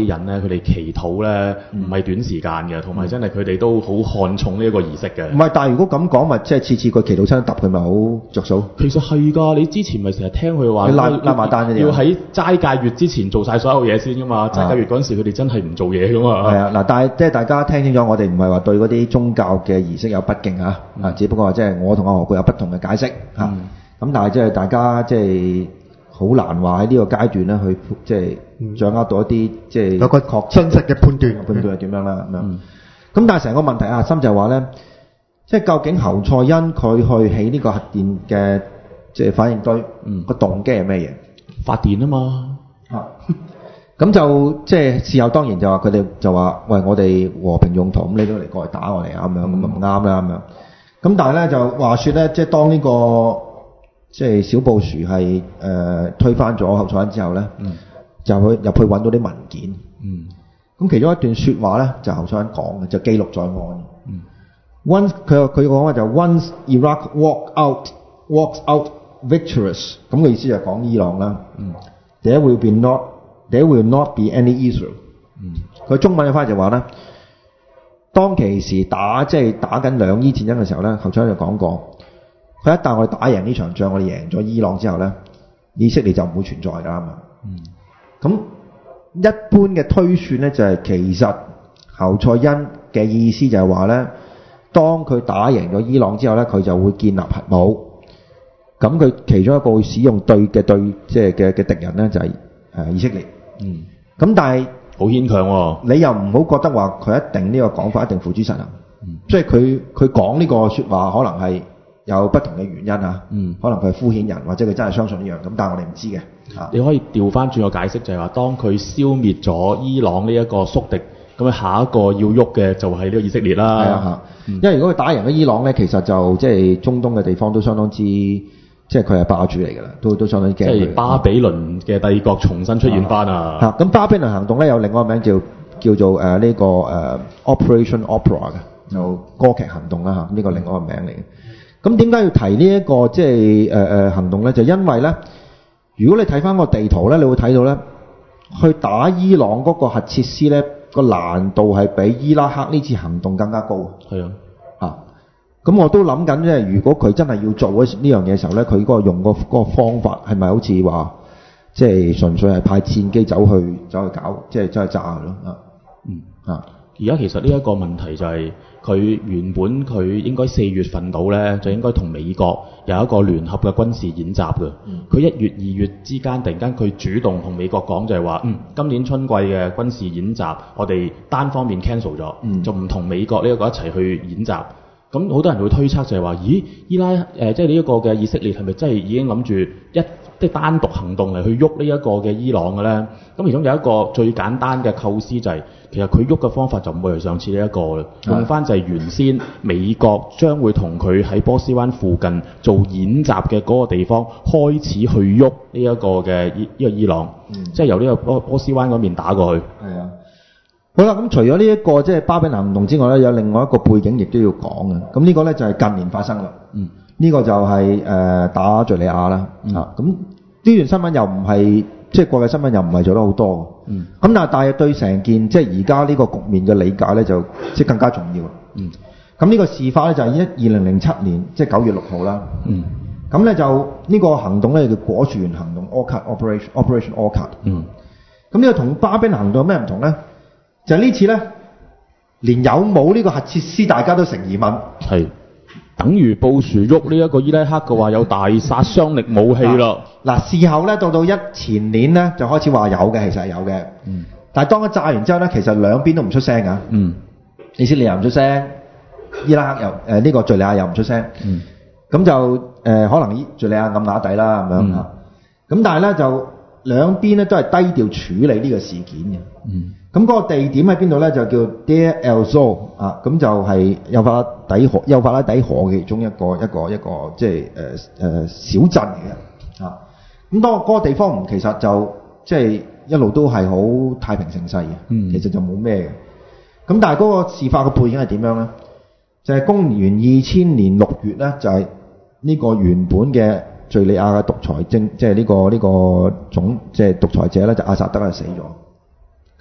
啲人咧，佢哋祈禱咧唔係短時間嘅，同埋真係佢哋都好看重呢一個儀式嘅。 唔係，但係如果咁講，咪即係次次佢祈禱親揼佢，咪好着數。 其實係㗎，你之前咪成日聽佢話拉拉埋單嗰啲要喺齋戒月之前做晒所有嘢先㗎嘛。齋戒月嗰陣時，佢哋真係唔做嘢㗎嘛。 係啊，嗱，但係即係大家聽清楚，我哋唔係話對嗰啲宗教嘅儀式有不敬嚇，啊、嗯，只不過話即係我同阿何故有不同嘅解釋嚇。咁、嗯啊、但係即係大家即係好難話喺呢個階段咧去即係掌握到一啲即係有個確真實嘅判斷， 判斷係點樣啦咁樣。咁但係成個問題啊，心就係話咧，即係究竟侯賽因佢去起呢個核電嘅即係反應堆，嗯，個動機係咩嘢？ 發電啊嘛。 啊，咁就即係事後當然就話佢哋就話，喂，我哋和平用途，咁你都嚟過嚟打我哋啊咁樣，咁啊唔啱啦咁樣。咁但係咧就話說咧，即係當呢個即係小布殊係誒、呃、推翻咗侯賽因之後咧，嗯、就去入去揾到啲文件。嗯。咁其中一段説話咧，就侯賽因講嘅，就記錄在案。嗯。Once 佢佢講話就 Once Iraq walk out walks out victorious， 咁嘅意思就係講伊朗啦。嗯。There will be not there will not be any Israel。嗯。佢中文嘅翻譯就話咧，當其時打即係、就是、打緊兩伊戰爭嘅時候咧，侯賽因就講過，佢一旦我哋打贏呢場仗，我哋贏咗伊朗之後咧，以色列就唔會存在㗎嘛。嗯。咁一般嘅推算咧，就係、是、其實侯賽因嘅意思就係話咧，當佢打贏咗伊朗之後咧，佢就會建立核武。咁佢其中一個會使用對嘅對即係嘅嘅敵人咧，就係、是、誒以色列。嗯。咁但係好牽強喎， 你又唔好覺得話佢一定呢個講法一定付諸實行。嗯。即係佢佢講呢個説話，可能係有不同嘅原因啊。嗯。可能佢係敷衍人，或者佢真係相信呢樣咁，但係我哋唔知嘅。 你可以調翻轉個解釋，就係話當佢消滅咗伊朗呢一個宿敵，咁啊下一個要喐嘅就係呢個以色列啦。係啊， 嗯、因為如果佢打贏咗伊朗咧，其實就即係中東嘅地方都相當之，即係佢係霸主嚟㗎啦，都都相當之驚。 即係巴比倫嘅帝國重新出現翻啊！ 嚇、啊，咁巴比倫行動咧有另外一個名叫叫做誒呢、呃這個誒、呃、Operation Opera 嘅，就歌劇行動啦嚇，呢、這個另外一個名嚟嘅。咁點解要提呢、這、一個即係誒誒行動咧？就因為咧。如果你睇翻個地圖咧，你會睇到咧，去打伊朗嗰個核設施咧，個難度係比伊拉克呢次行動更加高。係啊，啊，咁我都諗緊，即係如果佢真係要做呢樣嘢嘅時候咧，佢嗰個用個嗰個方法係咪好似話，即係純粹係派戰機走去走去搞，即係走去炸佢咯？啊，嗯，啊。 而家其實呢一個問題就係、是、佢原本佢應該四月份到咧，就應該同美國有一個聯合嘅軍事演習嘅。佢一、嗯、月、二月之間突然間佢主動同美國講就係話，嗯，今年春季嘅軍事演習我哋單方面 cancel 咗，嗯、就唔同美國呢一個一齊去演習。咁好多人會推測就係話，咦，伊拉誒、呃、即係呢一個嘅以色列係咪真係已經諗住一即係單獨行動嚟去喐呢一個嘅伊朗嘅咧？咁其中有一個最簡單嘅構思就係、是，其實佢喐嘅方法就唔會係上次呢一個啦，用翻就係原先美國將會同佢喺波斯灣附近做演習嘅嗰個地方開始去喐呢一個嘅伊呢個伊朗，嗯、即係由呢個波波斯灣嗰邊打過去。係啊。 好啦，咁除咗呢一個即係巴比倫行動之外咧，有另外一個背景亦都要講嘅。咁呢個咧就係近年發生啦。嗯。呢個就係、是、誒、呃、打敍利亞啦。嗯。啊，咁呢段新聞又唔係即係國際新聞又唔係做得好多。嗯。咁但係但係對成件即係而家呢個局面嘅理解咧，就即係更加重要。嗯。咁呢個事發咧就係一二零零七年，即係九月六號啦。嗯。咁咧就呢個行動咧叫果樹園行動 Orcad Operation Operation Orcad。嗯。咁呢個同巴比倫行動有咩唔同咧？就係呢次咧，連有冇呢個核設施大家都成疑問。 係，等於布殊喐呢一個伊拉克嘅話有大殺傷力武器啦。 嗱、啊，事後咧到到一前年咧就開始話有嘅，其實係有嘅。嗯。但係當佢炸完之後咧，其實兩邊都唔出聲㗎。嗯。以色列又唔出聲，伊拉克又誒呢、呃這個敍利亞又唔出聲。嗯。咁就誒、呃、可能敍利亞暗啞底啦咁樣嚇。咁、嗯、但係咧就兩邊咧都係低調處理呢個事件嘅。嗯。咁嗰個地點喺邊度咧？就叫 Deir el-Zor 啊，咁就係幼發拉底河、幼發拉底河嘅其中一個一個一個即係誒誒小鎮嚟嘅啊。咁當嗰個地方其實就即係一路都係好太平盛世嘅，嗯、其實就冇咩嘅。咁但係嗰個事發嘅背景係點樣咧？就係、是、公元二千年六月咧，就係、是、呢個原本嘅敍利亞嘅獨裁政，即係呢個呢、這個總即係獨裁者咧，就阿薩德就死咗。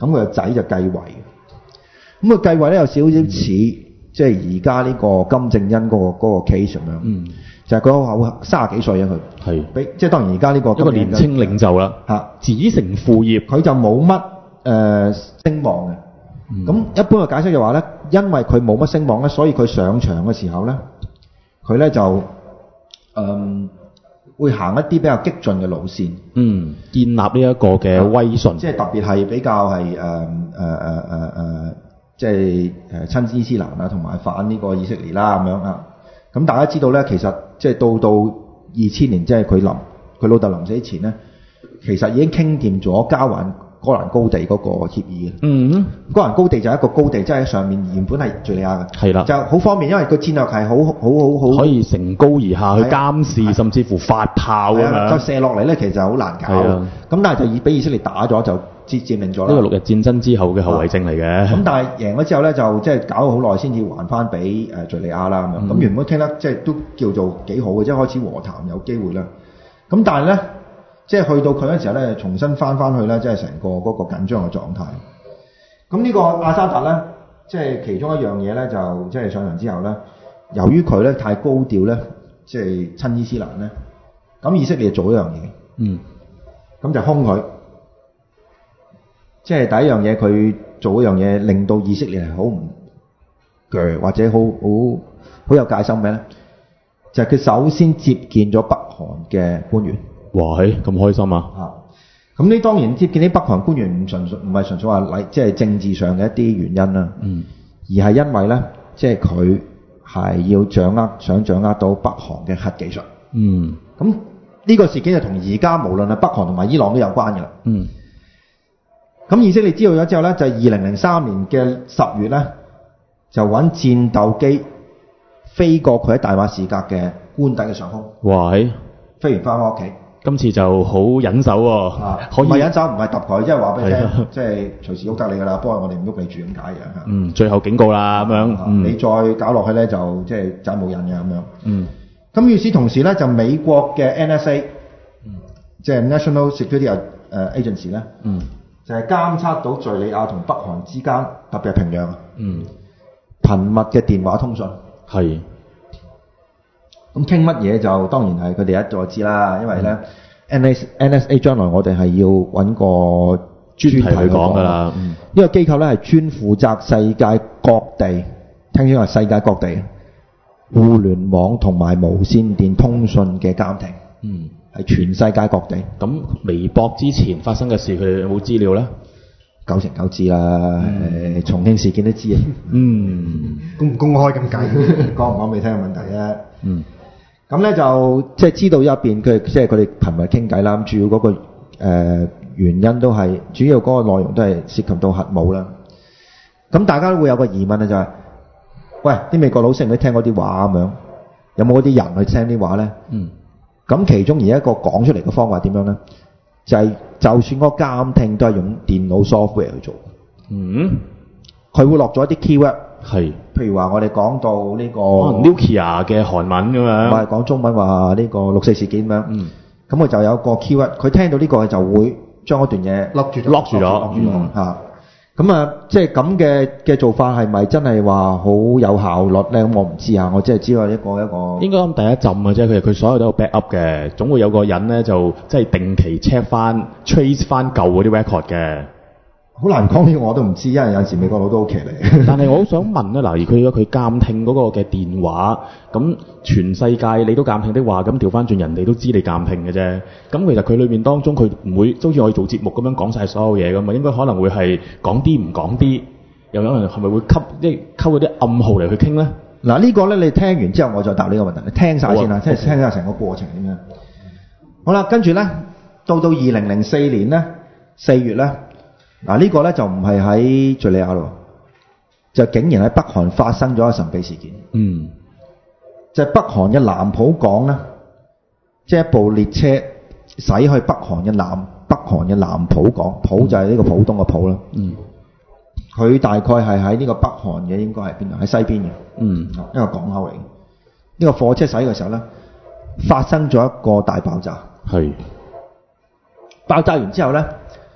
咁佢個仔就繼位嘅。咁佢繼位咧有少少似即係而家呢個金正恩嗰、嗰個嗰個 case 咁樣， 嗯， 就係佢好三十幾歲啊佢， 係比即係當然而家呢個一個年青領袖啦， 嚇子承父業， 佢就冇乜誒聲望嘅。咁、嗯、一般嘅解釋就話咧，因為佢冇乜聲望咧，所以佢上場嘅時候咧，佢咧就誒、嗯、會行一啲比較激進嘅路線， 嗯，建立呢一個嘅威信， 即係特別係比較係誒誒誒誒誒，即係誒親伊斯蘭啊，同埋反呢個以色列啦咁樣啊。咁大家知道咧，其實即係到到二千年，即係佢臨佢老豆臨死前咧，其實已經傾掂咗交還戈蘭高地嗰個協議嘅。嗯，戈蘭高地就係一個高地，即係喺上面原本係敍利亞嘅。係啦，就好方便，因為個戰略係好好好好， 可以乘高而下去監視，甚至乎發炮咁樣。 就射落嚟咧，其實好難搞。咁但係就以俾以色列打咗，就佔佔領咗啦。 呢個六日戰爭之後嘅後遺症嚟嘅。咁但係贏咗之後咧，就即係搞咗好耐先至還翻俾誒敍利亞啦咁樣。咁、嗯、原本傾得即係都叫做幾好嘅，即係開始和談有機會啦。咁但係咧。即係去到佢嗰陣時候咧，重新翻翻去咧，即係成個嗰個緊張嘅狀態。咁呢個阿沙達咧，即係其中一樣嘢咧，就即係上場之後咧，由於佢咧太高調咧，即係親伊斯蘭咧，咁以色列做一樣嘢，嗯，咁就兇佢。即係第一樣嘢，佢做一樣嘢，令到以色列係好唔鋸或者好好好有戒心嘅咧，就係、是、佢首先接見咗北韓嘅官員。 哇！係咁開心啊！ 啊，咁呢當然接見啲北韓官員唔純粹唔係純粹話禮，即係政治上嘅一啲原因啦。嗯，而係因為咧，即係佢係要掌握想掌握到北韓嘅核技術。嗯，咁呢個事件就同而家無論係北韓同埋伊朗都有關嘅啦。嗯，咁以色列知道咗之後咧，就係二零零三年嘅十月咧，就揾戰鬥機飛過佢喺大馬士革嘅官邸嘅上空。 哇！係飛完翻返屋企。 今次就好忍手喎、哦， 啊，唔係忍手，唔係揼佢，即係話俾你聽，即係隨時喐得你㗎啦，不過我哋唔喐你住咁解嘅。 嗯，最後警告啦咁樣，嗯、 你再搞落去咧就即係斬冇人嘅咁樣。嗯，咁與此同時咧，就美國嘅 N S A，嗯，即係 National Security 誒 Agency 咧，嗯，就係監測到敍利亞同北韓之間，特別係平壤，嗯，頻密嘅電話通訊。係。咁傾乜嘢就當然係佢哋一早就知啦，因為咧、嗯、N S A 將來我哋係要揾個專題去講㗎啦。呢、嗯、個機構咧係專負責世界各地，聽清話世界各地互聯網同埋無線電通訊嘅監聽。嗯，係全世界各地。咁、嗯、微博之前發生嘅事，佢哋有冇資料咧？九成九知啦，嗯、重慶事件都知啊。嗯， 公唔公開咁解？ 講唔講俾你聽嘅問題啫。嗯。咁咧就即係知道入邊佢即係佢哋頻密傾偈啦。咁主要嗰、那個、呃、原因都係主要嗰個內容都係涉及到核武啦。咁大家都會有個疑問啊，就係、是：喂，啲美國佬識唔識聽嗰啲話咁樣？有冇嗰啲人去聽啲話咧？嗯。咁其中而一個講出嚟嘅方法點樣咧？就係、是、就算嗰個監聽都係用電腦 software 去做。嗯。佢會落咗一啲 keyword。係，譬如話我哋講到呢、這個 nuclear 嘅韓文咁樣， 唔係講中文話呢個六四事件咁樣。嗯，咁佢就有個 keyword，佢聽到呢個就會將嗰段嘢 lock 住 lock 住咗， lock 住咗嚇。咁啊，即係咁嘅嘅做法係咪真係話好有效率咧？咁我唔知啊，我即係知道一個一個。 應該咁第一浸嘅啫，佢佢所有都有 backup 嘅，總會有個人咧就即係定期 check 翻 trace 翻舊嗰啲 record 嘅。 好難講呢個我都唔知，因為有陣時美國佬都好騎嚟。 但係我好想問咧，嗱，而佢佢監聽嗰個嘅電話，咁全世界你都監聽的話，咁調翻轉人哋都知你監聽嘅啫。咁其實佢裏面當中佢唔會，好似我哋做節目咁樣講晒所有嘢㗎嘛，應該可能會係講啲唔講啲，又有人係咪會吸即係溝嗰啲暗號嚟去傾咧？ 嗱，呢個咧你聽完之後我再答呢個問題，你聽晒先啦，即係聽下成個過程點樣。好啦，跟住咧到到二零零四年咧四月咧。嗱，呢個咧就唔係喺敍利亞咯，就竟然喺北韓發生咗一個神秘事件。嗯，就係北韓嘅南浦港咧，即係一部列車駛去北韓嘅南北韓嘅南浦港，浦就係呢個浦東嘅浦啦。嗯，佢大概係喺呢個北韓嘅應該係邊度？喺西邊嘅。嗯，一個港口嚟嘅。呢個貨車駛嘅時候咧，發生咗一個大爆炸。係。爆炸完之後咧。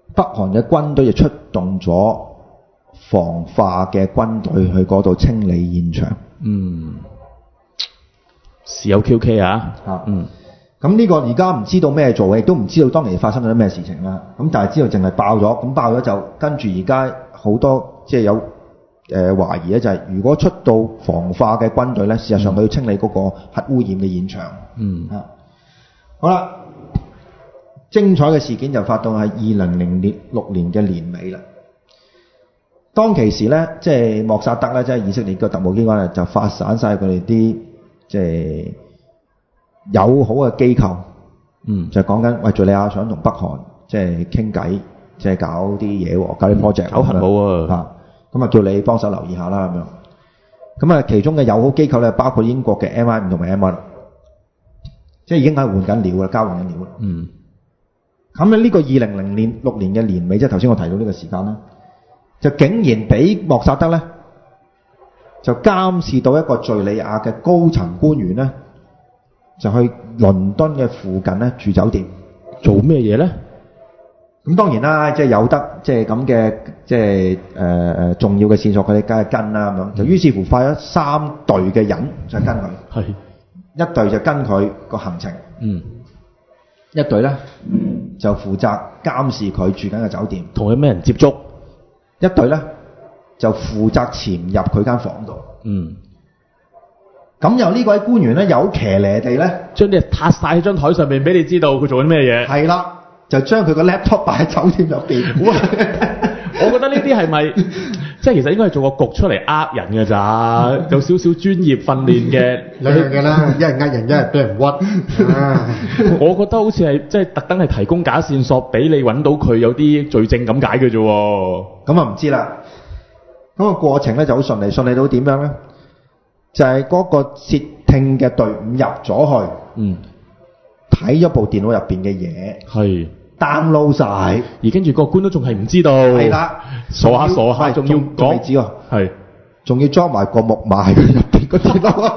北韓嘅軍隊就出動咗防化嘅軍隊去嗰度清理現場。 嗯，是有 Q K 啊。 啊， 嗯。 咁呢個而家唔知道咩做嘅，亦都唔知道當年發生咗啲咩事情啦。咁但係知道淨係爆咗，咁爆咗就跟住而家好多即係有誒、呃、懷疑咧，就係如果出到防化嘅軍隊咧，事實上佢要清理嗰個核污染嘅現場。 嗯。 啊，好啦，精彩嘅事件就發動喺二零零六年嘅年尾啦。當其時咧，即係莫薩德咧，即係以色列嘅特務機關咧，就發散晒佢哋啲即係友好嘅機構， 嗯， 就講緊喂，敍利亞想同北韓即係傾偈，即係搞啲嘢喎，搞啲 project， 搞核武啊， 咁啊叫你幫手留意下啦咁樣。咁啊，其中嘅友好機構咧，包括英國嘅 M I 五同埋 M 一，即係已經係換緊料啦，交換緊料啦。 嗯。 咁咧呢個二零零年六年嘅年尾，即係頭先我提到呢個時間啦，就竟然俾莫薩德咧就監視到一個敍利亞嘅高層官員咧，就去倫敦嘅附近咧住酒店， 做咩嘢咧？ 咁當然啦，即係有得即係咁嘅即係誒誒重要嘅線索，佢哋梗係跟啦咁樣。就於是乎派咗三隊嘅人就跟佢， 係一隊就跟佢個行程， 嗯， 一隊咧就負責監視佢住緊嘅酒店， 同佢咩人接觸， 一隊咧就負責潛入佢間房度。 嗯。 咁由呢位官員咧有騎呢地咧， 將啲嘢撻晒喺張台上面俾你知道佢做緊咩嘢。 係啦，就將佢個 laptop 擺喺酒店入邊。 我覺得呢啲係咪即係其實應該係做個局出嚟呃人嘅咋？有少少專業訓練嘅兩樣嘅啦，一係呃人，一係俾人屈。 我覺得好似係即係特登係提供假線索俾你揾到佢有啲罪證咁解嘅啫喎。 咁啊唔知啦。咁個過程咧就好順利，順利到點樣咧？就係嗰個竊聽嘅隊伍入咗去， 嗯， 睇咗部電腦入邊嘅嘢， 係 download 晒， 而跟住個官都仲係唔知道， 係啦， 傻下傻下，仲要講未知喎， 係， 仲要裝埋個木馬喺入邊個電腦，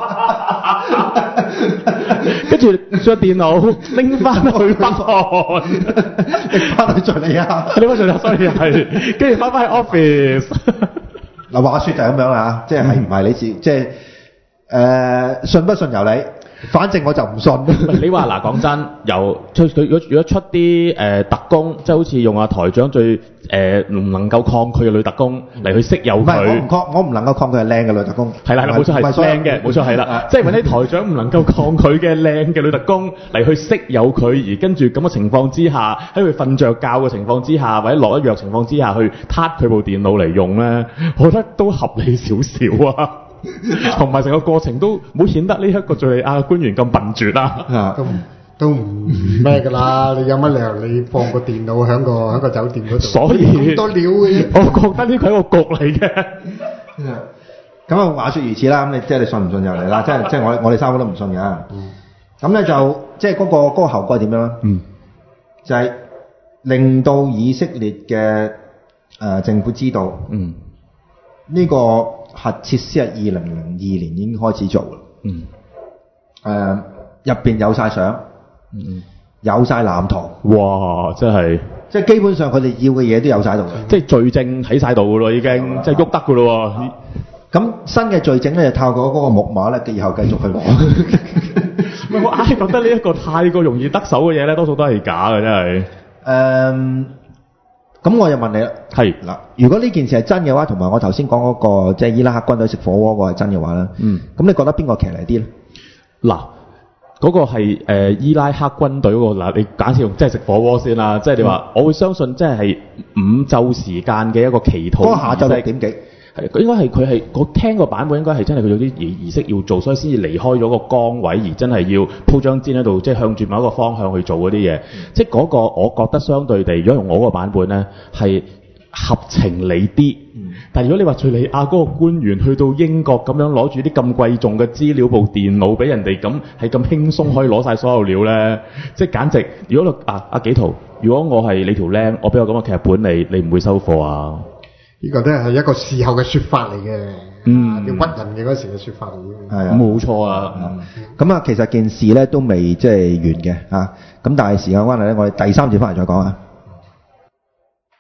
跟住將電腦拎翻去北韓， 拎翻去敍利亞， 拎翻敍利亞 sorry 係，跟住翻返去 office。 嗱話説就係咁樣啦，即係係唔係你自即係誒信不信由你，反正我就唔信。 你話嗱講真，由出佢如果如果出啲誒、呃、特工，即係好似用阿台長最誒唔能夠抗拒嘅女特工嚟去識有唔係我佢唔。抗，我唔能夠抗拒係靚嘅女特工。 係啦，冇錯係靚嘅，冇錯係啦，即係揾啲台長唔能夠抗拒嘅靚嘅女特工嚟去識有佢，而跟住咁嘅情況之下，喺佢瞓着覺嘅情況之下，或者落咗藥情況之下去撻佢部電腦嚟用咧，我覺得都合理少少啊。同埋成個過程都冇顯得呢一個敍利亞嘅官員咁笨拙啦。 啊， 都唔都唔咩㗎啦！你有乜理由你放個電腦喺個喺個酒店嗰度？ 所以咁多料嘅。 我覺得呢個係一個局嚟嘅。 咁啊話説如此啦，咁你即係你信唔信由嚟啦，即係即係我我哋三個都唔信嘅。咁咧就即係嗰個嗰個後果係點樣咧？ 嗯， 就係令到以色列嘅誒政府知道， 嗯， 呢個核設施係二零零二年已經開始做啦。 嗯， 誒入邊有晒相， 嗯， 有晒藍圖， 哇！真係〜 即係基本上佢哋要嘅嘢都有晒度嘅。 即係罪證喺晒度㗎咯，已經即係喐得㗎咯喎。 咁新嘅罪證咧就透過嗰個木馬咧，以後繼續去攞。 唔係我硬係覺得呢一個太過容易得手嘅嘢咧，多數都係假嘅，真係。 誒，咁我就問你啦， 係嗱，如果呢件事係真嘅話，同埋我頭先講嗰個即係伊拉克軍隊食火鍋嗰個係真嘅話咧， 嗯， 咁你覺得邊個騎呢啲咧？ 嗱，嗰個係誒伊拉克軍隊嗰個嗱，你假設用即係食火鍋先啦，即係你話，我會相信即係係午晝時間嘅一個祈禱。 嗰個下晝六點幾？ 係，應該係佢係我聽個版本應該係真係佢有啲儀儀式要做，所以先至離開咗個崗位，而真係要鋪張氈喺度，即係向住某一個方向去做嗰啲嘢。嗯、即係嗰個我覺得相對地，如果用我個版本咧，係合情理啲。嗯、但係如果你話敍利亞嗰個官員去到英國咁樣攞住啲咁貴重嘅資料部電腦俾人哋咁係咁輕鬆可以攞晒所有料咧，嗯、即係簡直如果啊阿紀陶，如果我係你條僆，我俾我咁嘅劇本你，你唔會收貨啊？ 呢個都係一個事後嘅説法嚟嘅， 嗯， 要屈人嘅嗰時嘅説法嚟嘅， 係啊， 冇錯啊。 咁啊、嗯，其實件事咧都未即係完嘅嚇，咁但係時間關係咧，我哋第三節翻嚟再講啊。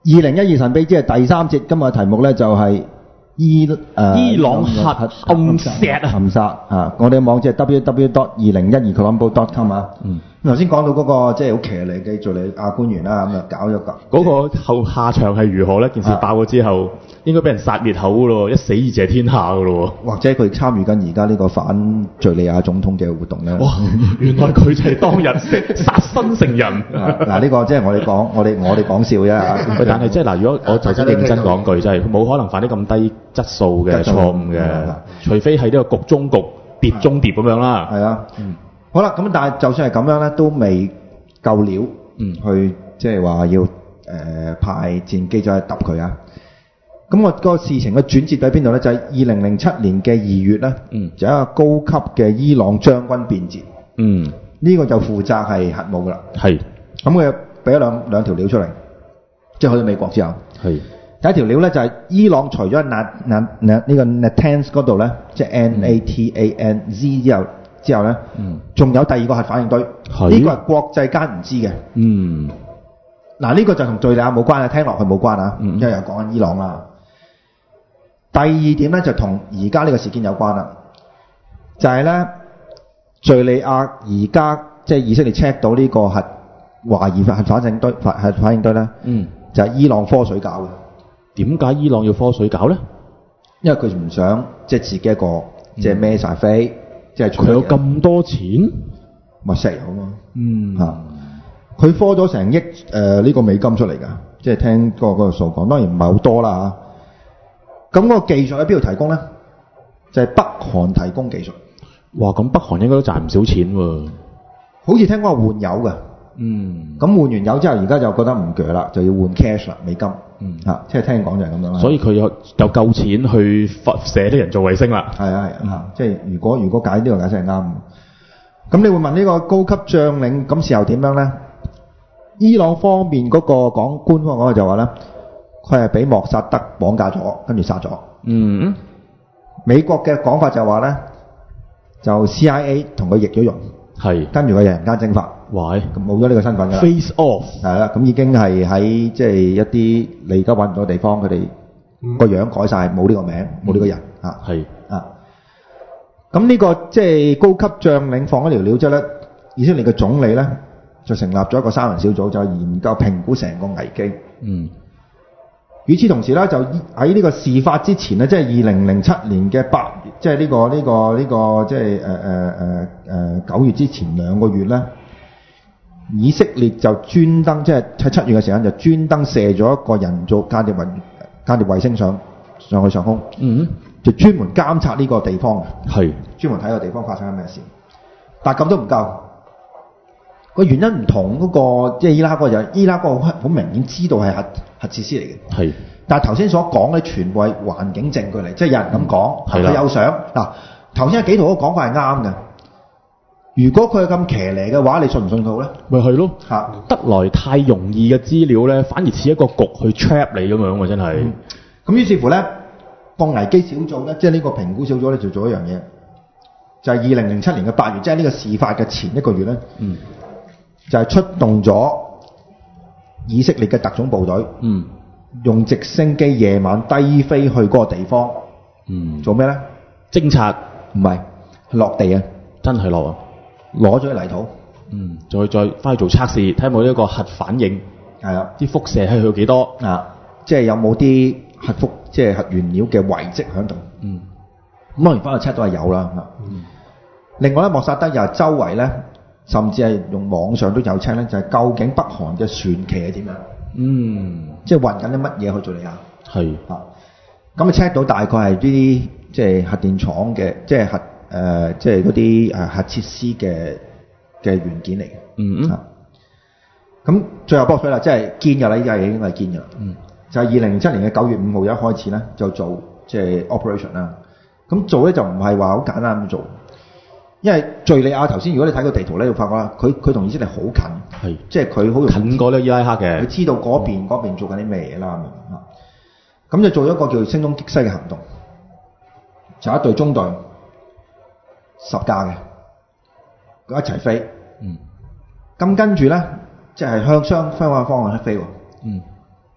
二零一二神秘之夜第三節，今日嘅題目咧就係伊誒伊朗核暗石啊， 暗殺啊！我哋嘅網址係 w w w dot 二零一二 colombo dot com 啊。嗯。頭先講到嗰個即係好騎呢嘅敍利亞官員啦，咁啊搞咗個嗰個後下場係如何咧？件事爆咗之後，應該俾人殺滅口噶咯，一死二謝天下噶咯。 或者佢參與緊而家呢個反敍利亞總統嘅活動咧。 哇！原來佢就係當日殺身成仁。 嗱，呢個即係我哋講，我哋我哋講笑啫嚇。 但係即係嗱，如果我頭先認真講句，就係佢冇可能犯啲咁低質素嘅錯誤嘅，除非係呢個局中局、碟中碟咁樣啦。 係啊。嗯。好啦，咁但係就算係咁樣咧，都未夠料，嗯，去即係話要誒、呃、派戰機走去揼佢啊！咁我個事情嘅轉折喺邊度咧？就係二零零七年嘅二月咧，嗯，就有一個高級嘅伊朗將軍變節，嗯，呢個就負責係核武噶啦，係，咁佢俾咗兩兩條料出嚟，即係去到美國之後，係第一條料咧就係伊朗除咗 Nat Nat Nat 呢個 Natanz 嗰度咧，即係 N A T A N Z 之後。之後咧，仲、嗯、有第二個核反應堆，呢個係國際間唔知嘅。嗯，嗱呢個就同敍利亞冇關啊，聽落去冇關啊，嗯、因為又講緊伊朗啦。第二點咧就同而家呢個事件有關啦，就係咧敍利亞而家即係以色列 check 到呢個核懷疑核反應堆、核核反應堆咧，嗯，就係伊朗科水搞嘅。點解伊朗要科水搞咧？因為佢唔想即係自己一個即係孭晒飛。嗯即係佢有咁多錢，咪石油嘛？嗯嚇，佢科咗成億誒呢個美金出嚟㗎，即係聽嗰個嗰個數講，當然唔係好多啦嚇。咁嗰個技術喺邊度提供咧？就係北韓提供技術。哇！咁北韓應該都賺唔少錢喎。好似聽講話換油㗎。嗯。咁換完油之後，而家就覺得唔鋸啦，就要換 cash 啦，美金。嗯。嚇，即係聽講就係咁樣啦。所以佢有有夠錢去發射啲人造衛星啦。係啊係啊，嗯、即係如果如果解呢個解釋係啱嘅，咁你會問呢個高級將領咁事後點樣咧？伊朗方面嗰個講官方講嘅就話咧，佢係俾莫薩德綁架咗，跟住殺咗。嗯。美國嘅講法就話咧，就 C I A 同佢易咗容，係跟住佢人間蒸發。喂，咁冇咗呢個身份㗎啦。Face off 係啦，咁已經係喺即係一啲你而家揾唔到嘅地方，佢哋個樣改晒，冇呢個名，冇呢個人啊。係啊，咁呢個即係高級將領放咗條料之後咧，以色列嘅總理咧就成立咗一個三人小組，就研究評估成個危機。嗯。與此同時咧，就喺呢個事發之前咧，即係二零零七年嘅八月，即係呢個呢個呢個即係誒誒誒誒九月之前兩個月咧。以色列就專登即係喺七月嘅時間就專登射咗一個人造間諜衛間諜衛星上上去上空，嗯，就專門監察呢個地方嘅，係專門睇個地方發生緊咩事。但係咁都唔夠，個原因唔同嗰個即係伊拉克就係伊拉克好明顯知道係核核設施嚟嘅，係。但係頭先所講嘅全部係環境證據嚟，即係有人咁講，係啦，佢有相嗱。頭先有幾圖嘅講法係啱嘅。如果佢係咁騎呢嘅話，你信唔信佢咧？咪係咯，嚇得來太容易嘅資料咧，反而似一個局去 trap 你咁樣喎，真係。咁、嗯、於是乎咧，個危機小組咧，即係呢個評估小組咧，就做一樣嘢，就係二零零七年嘅八月，即係呢個事發嘅前一個月咧，嗯，就係、是、出動咗以色列嘅特種部隊，嗯，用直升機夜晚低飛去嗰個地方，嗯，做咩咧？偵察？唔係，落地啊，真係落啊！攞咗啲泥土，嗯，再再翻去做測試，睇有冇一個核反應，係啊，啲輻射係去到幾多啊？即係有冇啲核輻，即係核原料嘅遺跡喺度。嗯，咁當然翻去 check 都係有啦。嗯，另外咧，莫薩德又係周圍咧，甚至係用網上都有 check 咧，就係究竟北韓嘅船期係點樣？嗯，即係運緊啲乜嘢去敍利亞？係啊，咁啊 check 到大概係啲即係核電廠嘅，即係核。誒、呃，即係嗰啲誒核設施嘅嘅元件嚟嘅。嗯嗯。咁、啊、最後駁水啦，即係堅㗎啦，依家已經係堅㗎啦。嗯。就係二零零七年嘅九月五號一開始咧，就做即係 operation 啦。咁做咧就唔係話好簡單咁做，因為敍利亞頭先，如果你睇個地圖咧，你會發覺啦，佢佢同以色列好近。係。即係佢好近過呢伊拉克嘅。佢知道嗰邊嗰邊做緊啲咩嘢啦。啊。咁就做咗一個叫聲東擊西嘅行動，就一隊中隊。十架嘅，佢一齊飛。嗯。咁跟住咧，即係向相相反方向飛喎。嗯。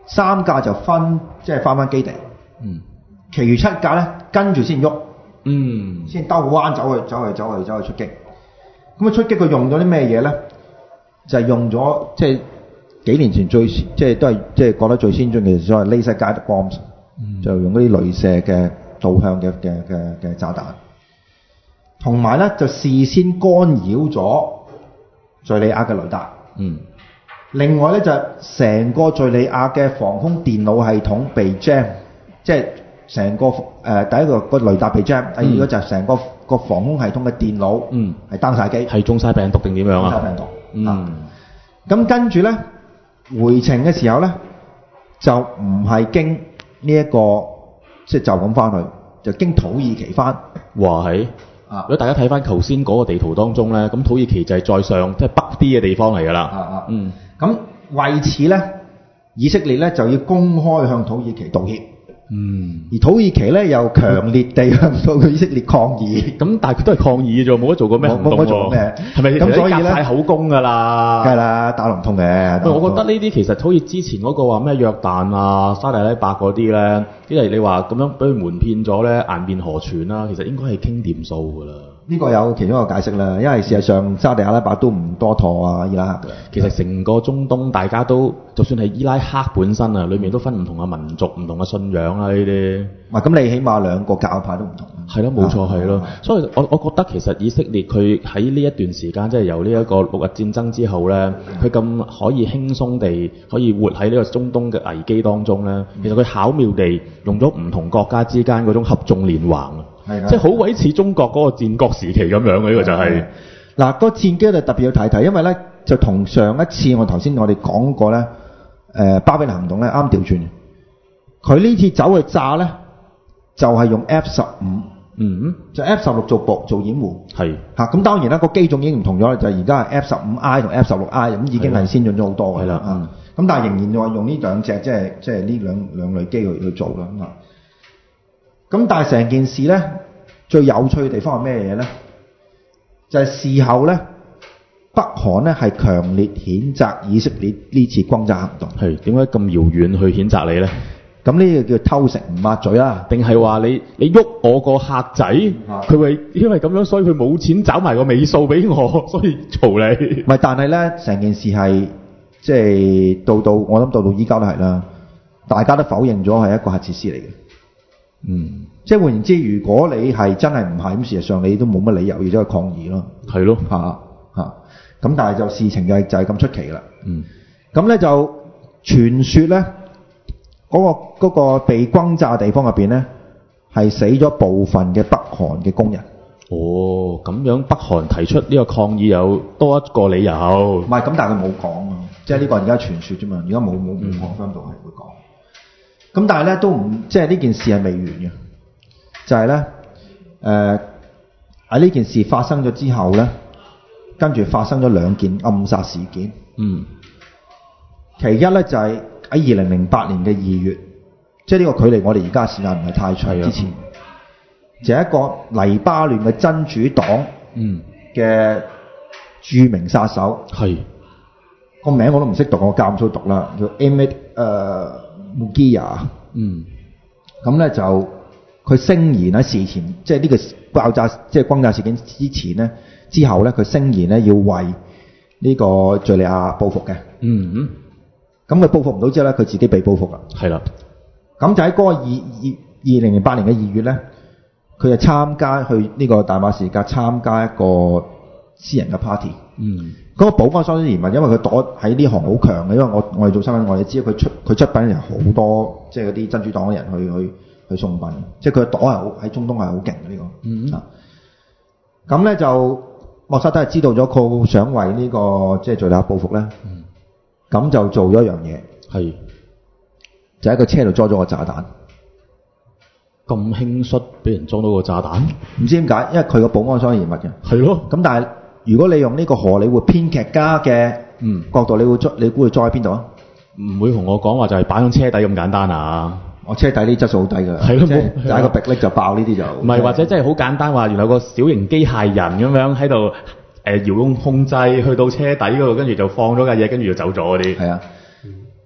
三架就分即係翻返基地， 嗯， 其餘七架咧跟住先喐， 嗯， 先兜個彎走去走去走去走去出擊。咁啊出擊佢用咗啲咩嘢咧？就係、是、用咗即係幾年前最即係都係即係覺得最先進嘅所謂 laser guided bombs，、嗯、就用嗰啲雷射嘅導向嘅嘅嘅嘅炸彈，同埋咧就事先干擾咗敍利亞嘅雷達。 嗯。 另外咧就成個敍利亞嘅防空電腦系統被 jam， 即係成個誒、呃、第一個個雷達被 jam，、嗯、第二個就係成個個防空系統嘅電腦嗯係 down 曬機， 係中晒病毒定點樣啊？ 中晒病毒。 嗯。 咁、啊、跟住咧回程嘅時候咧就唔係經呢、這、一個即係就咁翻去，就經土耳其翻。 哇係！啊！如果大家睇翻頭先嗰個地圖當中咧，咁土耳其就係再上即係北啲嘅地方嚟㗎啦。 啊啊嗯。 咁為此咧，以色列咧就要公開向土耳其道歉。 嗯。 而土耳其咧又強烈地向到以色列抗議。 咁但係佢都係抗議啫，冇得做過咩行動喎？冇得做咩？係咪咁所以咧？夾晒口供㗎啦。 梗係啦，打龍通嘅。 喂，我覺得呢啲其實好似之前嗰個話咩約旦啊、沙地阿拉伯嗰啲咧，因為你話咁樣俾佢瞞騙咗咧，顏面何存啦？其實應該係傾掂數㗎啦。 呢個有其中一個解釋啦，因為事實上沙地阿拉伯都唔多妥啊伊拉克嘅。 其實成個中東大家都，就算係伊拉克本身啊，裏面都分唔同嘅民族、唔同嘅信仰啊呢啲。 哇！咁你起碼兩個教派都唔同。 係咯，冇錯係咯。所以我我覺得其實以色列佢喺呢一段時間，即係由呢一個六日戰爭之後咧，佢咁可以輕鬆地可以活喺呢個中東嘅危機當中咧，其實佢巧妙地用咗唔同國家之間嗰種合縱連橫啊。即係好鬼似中國嗰個戰國時期咁樣嘅呢個就係、是、 嗱、嗰個戰機就特別要提提，因為咧就同上一次我頭先我哋講過咧，誒、呃、巴比倫行動咧啱調轉，佢呢次走去炸咧就係、是、用 F 十五， 嗯， 就 F 十六做部做掩護， 係嚇咁當然啦個機種已經唔同咗啦，就而家係 F 十五 I 同 F 十六 I 咁已經係先進咗好多嘅啦，咁、嗯、但係仍然就話用呢兩隻即係即係呢兩兩類機去去做啦咁啊。咁但係成件事咧，最有趣嘅地方係咩嘢咧？就係、是、事後咧，北韓咧係強烈譴責以色列呢次轟炸行動。係點解咁遙遠去譴責你咧？咁呢個叫偷食唔抹嘴啦， 定係話你你喐我個客仔，佢會因為咁樣，所以佢冇錢找埋個尾數俾我，所以嘈你。 唔係，但係咧成件事係即係到到我諗到到依家都係啦，大家都否認咗係一個核設施嚟嘅。嗯，即係換言之，如果你係真係唔係咁，事實上你都冇乜理由要走去抗議咯。 係咯， 嚇嚇。咁但係就事情就係就係咁出奇啦。 嗯。咁咧就傳說咧，嗰、嗰個嗰個被轟炸地方入邊咧，係死咗部分嘅北韓嘅工人。 哦，咁樣北韓提出呢個抗議有多一個理由。 唔係，咁但係佢冇講啊，即係呢個而家傳說啫嘛，而家冇冇冇講翻到係會講。咁但係咧都唔即係呢件事係未完嘅，就係咧誒喺呢件事發生咗之後咧，跟住發生咗兩件暗殺事件。 嗯， 其一咧就係喺二零零八年嘅二月，即係呢個距離我哋而家時間唔係太長之前，就係一個黎巴嫩嘅真主黨嘅著名殺手，係個名我都唔識讀，我教唔到讀啦，叫 Ahmed 誒穆基亞，嗯，咁咧就佢聲言喺事前，即係呢個爆炸，即係轟炸事件之前咧，之後咧，佢聲言咧要為呢個敍利亞報復嘅，嗯嗯，咁佢報復唔到之後咧，佢自己被報復啦，係啦，咁就喺嗰個二二二零零八年嘅二月咧，佢就參加去呢個大馬士革參加一個私人嘅 party，嗯。嗰、那個保安相當嚴密，因為佢躲喺呢行好強嘅。因為我我哋做新聞，我哋知道佢出佢出品人好多，即係嗰啲真主黨嘅人去去去送殯，即係佢躲係好喺中東係好勁嘅呢個。嗯啊，咁咧就莫薩德係知道咗佢想為呢、這個即係敍利亞報復咧，咁、嗯、就做咗一樣嘢，係就喺個車度裝咗個炸彈。咁輕率俾人裝到個炸彈？唔知點解，因為佢個保安相當嚴密嘅。係咯。咁但係如果你用呢個荷里活編劇家嘅角度，嗯、你會裝你估佢裝喺邊度啊？唔會同我講話就係擺喺車底咁簡單啊！我車底啲質素好低㗎，係咯，冇就一個迫力就爆呢啲就。唔係，或者真係好簡單話，原來有個小型機械人咁樣喺度誒遙控控制，去到車底嗰度，跟住就放咗架嘢，跟住就走咗嗰啲。係啊。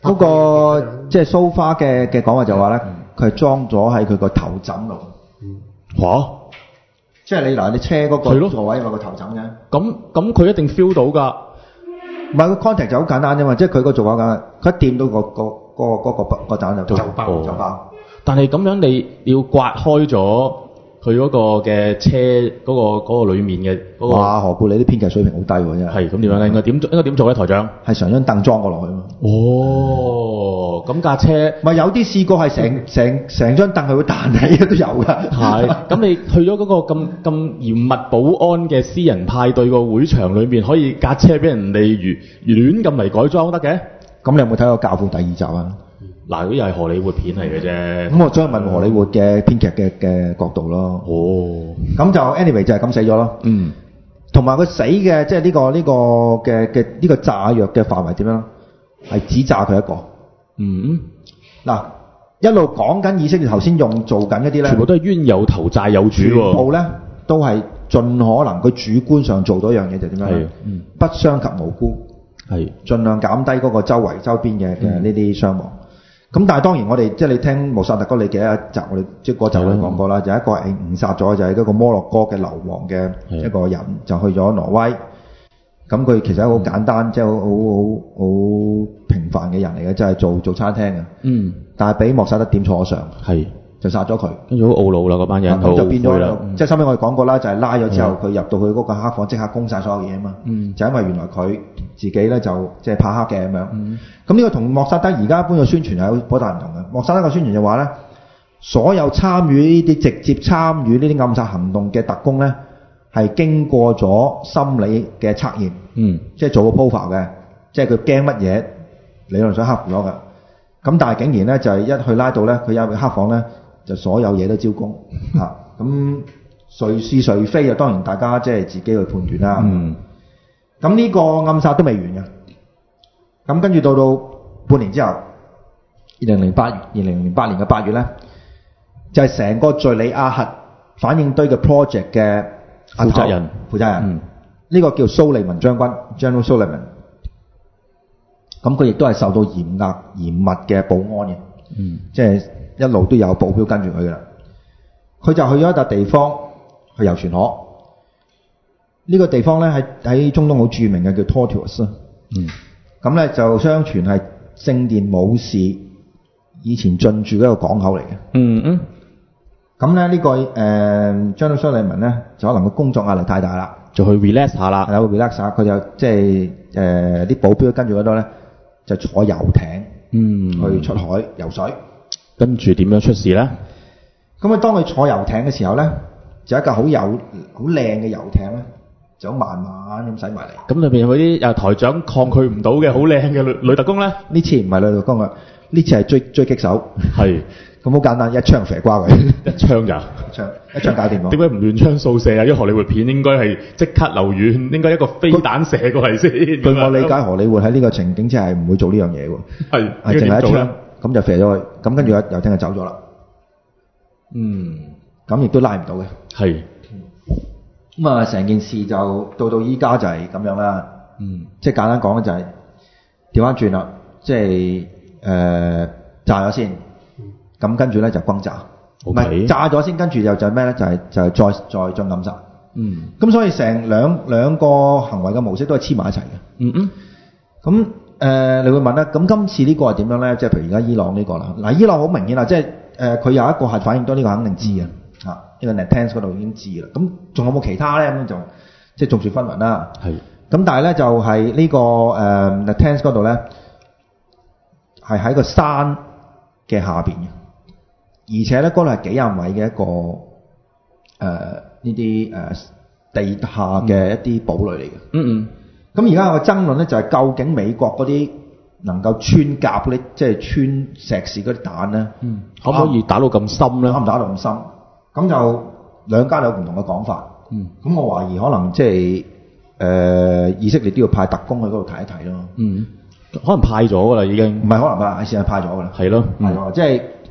嗰個即係 so far 嘅嘅講話就話咧，佢係裝咗喺佢個頭枕度。 嚇！ 即係你嗱，你車嗰係咯個座位有個頭枕嘅。 咁咁佢一定 feel 到㗎。 唔係個 contact 就好簡單啫嘛，即係佢個座位咁，佢一掂到個個嗰個嗰個個枕就就爆就爆。 但係咁樣你要刮開咗佢嗰個嘅車嗰個嗰個裡面嘅嗰個。 哇！何故你啲編劇水平好低喎，真係。 係咁點樣咧？應該點做？應該點做咧，台長？ 係成張凳裝過落去啊嘛。 哦，咁架車咪有啲試過係成成成張凳係會彈起嘅都有㗎。 係，咁你去咗嗰個咁咁嚴密保安嘅私人派對個會場裏面，可以架車俾人哋如亂咁嚟改裝得嘅？ 咁你有冇睇過《教父》第二集啊？ 嗱，嗰啲又係荷里活片嚟嘅啫。 咁我再問荷里活嘅編劇嘅嘅角度咯。 哦， 咁就 anyway 就係咁死咗咯。 嗯， 同埋佢死嘅即係呢個呢個嘅嘅呢個炸藥嘅範圍點樣？係只炸佢一個。 嗯， 嗱，一路講緊以色列頭先用做緊嗰啲咧， 全部都係冤有頭債有主喎。 全部咧都係盡可能佢主觀上做到一樣嘢就點樣咧？ 嗯， 不傷及無辜， 係盡量減低嗰個周圍周邊嘅嘅呢啲傷亡。咁但係當然我哋即係你聽穆薩特哥你記得一集我哋即係嗰集我哋講過啦，就一個係誤殺咗就係嗰個摩洛哥嘅流亡嘅一個人就去咗挪威。咁佢其實係好簡單，即係好好好好平凡嘅人嚟嘅，即係做做餐廳嘅。 嗯。 但係俾莫薩德點錯咗上， 係就殺咗佢。 跟住好懊惱啦，嗰班人咁就變咗啦。 即係收尾我哋講過啦，就係拉咗之後，佢入到去嗰個黑房，即刻攻晒所有嘢啊嘛。 嗯。 就因為原來佢自己咧就即係怕黑嘅咁樣。嗯。咁呢個同莫薩德而家一般嘅宣傳係好大唔同嘅。莫薩德嘅宣傳就話咧，所有參與呢啲直接參與呢啲暗殺行動嘅特工咧，係經過咗心理嘅測驗。 嗯， 即係做個 profile 嘅，即係佢驚乜嘢，理論上克服咗㗎。咁但係竟然咧就係一去拉到咧，佢有個黑房咧，就所有嘢都招供嚇。咁誰是誰非啊？當然大家即係自己去判斷啦。 嗯。 咁呢個暗殺都未完嘅。咁跟住到到半年之後，二零零八月，二零零八年嘅八月咧，就係成個敍利亞核反應堆嘅 project 嘅負責人， 負責人。 嗯。 呢個叫蘇利文將軍 General Sullivan，咁佢亦都係受到嚴格嚴密嘅保安嘅， 嗯， 即係一路都有保鏢跟住佢噶啦。佢就去咗一笪地方去遊船河，呢、這個地方咧喺喺中東好著名嘅叫 Tortuous，嗯，咁咧就相傳係聖殿武士以前進駐嘅一個港口嚟嘅， 嗯嗯， 咁咧呢個誒 General Sullivan咧就可能個工作壓力太大啦。 就去 relax 下啦， 係啦 relax 下，佢就即係誒啲保鏢跟住嗰度咧，就坐遊艇，嗯，去出海游水。 跟住點樣出事咧？ 咁啊，當佢坐遊艇嘅時候咧，就一架好有好靚嘅遊艇咧，就慢慢咁駛埋嚟。 咁裏邊有啲誒台長抗拒唔到嘅好靚嘅女女特工咧？ 呢次唔係女特工啊，呢次係追追擊手。 係。 咁好簡單，一槍射瓜佢。 一槍咋？ 一槍一槍搞掂喎。 點解唔亂槍掃射啊？因為荷里活片應該係即刻留遠，應該一個飛彈射過嚟先。 據我理解，荷里活喺呢個情景之下係唔會做呢樣嘢喎。 係係淨係一槍，咁就射咗佢，咁跟住遊艇就走咗啦。 嗯， 咁亦都拉唔到嘅。 係。 咁啊，成件事就到到依家就係咁樣啦。 嗯。即係簡單講咧，就係調翻轉啦，即係誒炸咗先。咁跟住咧就轟炸，唔係炸咗先，跟住又就係咩咧？就係就係再再進暗殺。嗯。咁所以成兩兩個行為嘅模式都係黐埋一齊嘅。 嗯嗯。 咁誒，你會問咧？咁今次呢個係點樣咧？即係譬如而家伊朗呢個啦。嗱，伊朗好明顯啦，即係誒佢有一個核反應堆，呢個肯定知嘅。嚇，呢個 Natanz 嗰度已經知啦。咁仲有冇其他咧？咁就即係眾說紛紜啦。係。咁但係咧就係呢個誒 Natanz 嗰度咧，係喺個山嘅下邊嘅。而且咧，嗰度係幾廿米嘅一個誒呢啲誒地下嘅一啲堡壘嚟嘅。嗯嗯。咁而家有個爭論咧，就係究竟美國嗰啲能夠穿甲嗰啲，即係穿石屎嗰啲彈咧，嗯， 可唔可以打到咁深咧？ 打唔打到咁深？咁就兩家有唔同嘅講法。嗯。咁我懷疑可能即係誒以色列都要派特工去嗰度睇一睇咯。嗯。可能派咗㗎啦，已經。唔係可能派，係事實派咗㗎啦。係咯。派咗，即係。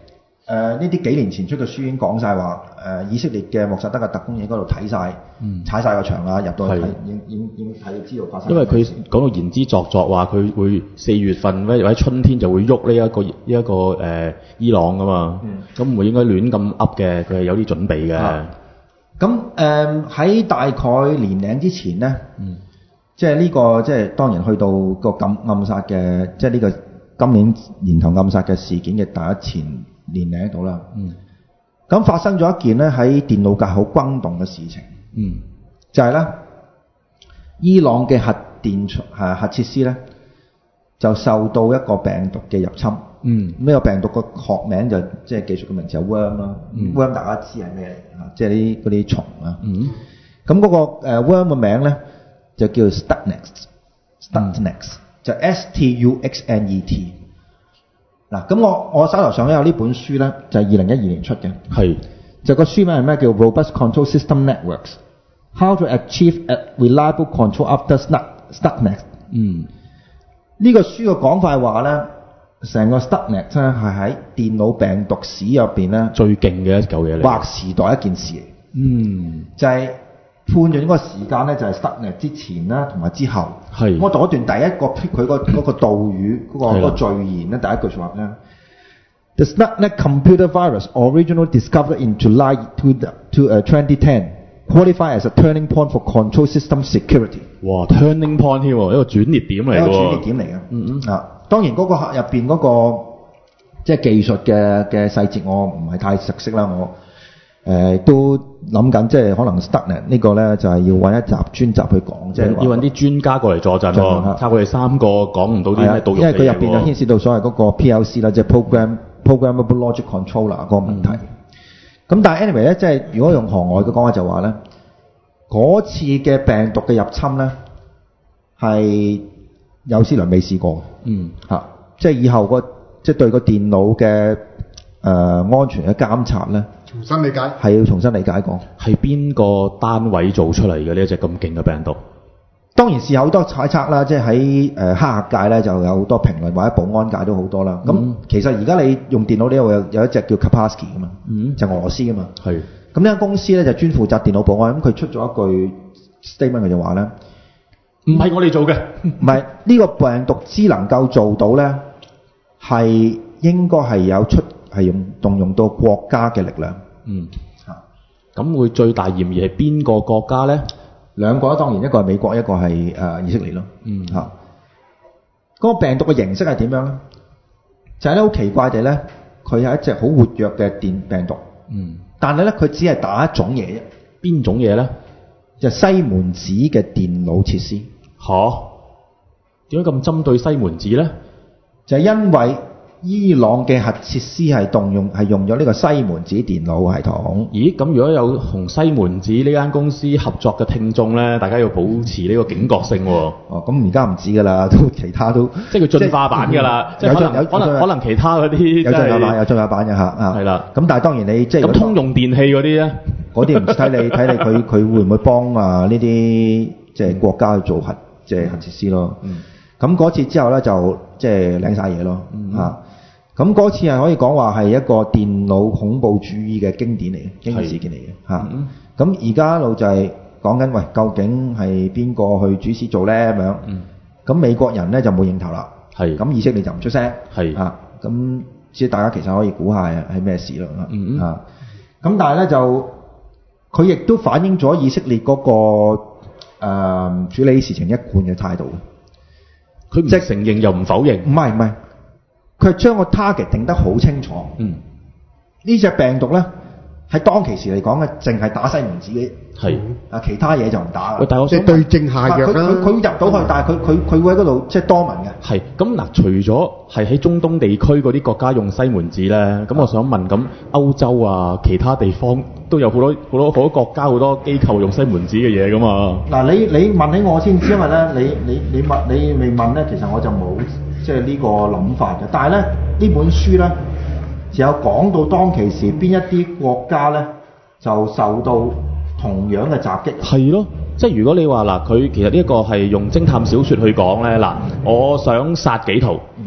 誒呢啲幾年前出嘅書已經講晒話，誒以色列嘅莫薩德嘅特工已經嗰度睇晒， 嗯踩晒個場啦，入到去睇， 係已經已經已經睇知道發生因為佢咩事。 講到言之鑿鑿話佢會四月份或者春天就會喐呢一個呢一、個誒、呃、伊朗噶嘛，咁唔會應該亂咁噏嘅，佢係有啲準備嘅。 啊咁誒喺大概年零之前咧， 嗯即係呢個即係當然去到個暗暗殺嘅，即係呢個今年年頭暗殺嘅事件嘅第一前年零度啦。 嗯咁發生咗一件咧喺電腦界好轟動嘅事情， 嗯就係咧伊朗嘅核電誒核設施咧就受到一個病毒嘅入侵。 嗯呢個病毒個學名就即係技術嘅名字係 worm 啦、 嗯、 worm 大家知係咩嚟嚇？即係啲嗰啲蟲啊。 嗯咁嗰、個、呃、worm 嘅名咧就叫 Stuxnet，Stuxnet、嗯、就 S T U X N E T。嗱，咁我我手頭上咧有呢本書咧，就係二零一二年出嘅， 係就個書名係咩？叫 Robust Control System Networks: How to Achieve a Reliable Control After Stuxnet。 嗯， 呢個書嘅講法係話咧，成個 Stuxnet 咧係喺電腦病毒史入邊咧最勁嘅一嚿嘢嚟， 劃時代一件事嚟。 嗯， 就係、是。判咗嗰個時間咧，就係 Stuxnet 之前啦，同埋之後。 係。 我讀一段第一個佢個嗰個導語嗰、嗰個嗰個序言咧，第一句説話咧。The Stuxnet computer virus originally discovered in July to to uh, twenty ten qualify as a turning point for control system security。 哇 ，turning point 添喎，一個轉捩點嚟㗎喎。 一個轉捩點嚟嘅。 嗯嗯。 啊，當然嗰個入邊嗰個即係技術嘅嘅細節，我唔係太熟悉啦，我。誒、呃、都諗緊，即係可能 Stuxnet 呢個咧就係、是、要揾一集專集去講，即係要揾啲專家過嚟助陣喎。靠佢哋三個講唔到啲咩導入嚟嘅喎。因為佢入邊就牽涉到所謂嗰個 P L C 啦，即係 program programmable logic controller 嗰個問題。咁、嗯、但係 anyway 咧，即係如果用行外嘅講法就話咧，嗰次嘅病毒嘅入侵咧係有史以來未試過。 嗯。嚇、啊， 即係以後個即係對個電腦嘅誒、呃、安全嘅監察咧。 重新理解係要重新理解過， 係邊個單位做出嚟嘅呢一隻咁勁嘅病毒？ 當然是有好多猜測啦，即係喺誒黑客界咧就有好多評論，或者保安界都好多啦。咁、嗯、其實而家你用電腦呢度有有一隻叫 Kaspersky 噶嘛，嗯、就俄羅斯噶嘛。係。咁呢間公司咧就專負責電腦保安，咁佢出咗一句 statement，佢就話咧， 唔係我哋做嘅， 唔係呢個病毒只能夠做到咧，係應該係有出。係用動用到國家嘅力量。 嗯。嚇。咁會最大嫌疑係邊個國家咧？ 兩個啦，當然一個係美國，一個係誒、呃、以色列咯。嗯。嚇。嗰個病毒嘅形式係點樣咧？就係咧好奇怪地咧，佢係一隻好活躍嘅電病毒。嗯。但係咧，佢只係打一種嘢啫。 邊種嘢咧？ 就係、西門子嘅電腦設施。 嚇？點解咁針對西門子咧？ 就係、是、因為伊朗嘅核設施係動用係用咗呢個西門子電腦系統。 咦？咁如果有同西門子呢間公司合作嘅聽眾咧，大家要保持呢個警覺性喎。 哦，咁而家唔止㗎啦，都其他都即係佢進化版㗎啦。即係可能有可能可能其他嗰啲有進化版有進化版嘅嚇啊。係啦。咁但係當然你即係咁通用電器嗰啲咧， 嗰啲唔睇你睇你佢佢會唔會幫啊呢啲即係國家去做核即係核設施咯。嗯。咁嗰次之後咧就即係領晒嘢咯嚇。咁嗰次係可以講話係一個電腦恐怖主義嘅經典嚟嘅經典事件嚟嘅嚇。咁而家一路就係講緊，喂，究竟係邊個去主使做咧咁樣？咁、嗯、美國人咧就冇認頭啦。係。咁以色列就唔出聲。係。啊，咁即係大家其實可以估下係咩事咯。嗯啊。咁但係咧就佢亦都反映咗以色列嗰、那個、呃、處理事情一貫嘅態度。 佢唔承認又唔否認。 唔係唔係。佢係將個 target 定得好清楚。嗯，呢隻病毒咧喺當其時嚟講咧，淨係打西門子嘅。係啊，其他嘢就唔打啦。 即係對症下藥啦。 佢佢佢入到去，但係佢佢佢會喺嗰度即係多文嘅。 係咁嗱，除咗係喺中東地區嗰啲國家用西門子咧，咁我想問，咁歐洲啊，其他地方都有好多好多好多國家好多機構用西門子嘅嘢噶嘛？嗱， 你你問起我先知，因為咧，你你你問你未問咧，其實我就冇。即係呢個諗法嘅，但係咧呢本書咧，就有講到當其時邊一啲國家咧就受到同樣嘅襲擊。 係咯，即係如果你話嗱，佢其實呢一個係用偵探小説去講咧，嗱，我想殺幾圖，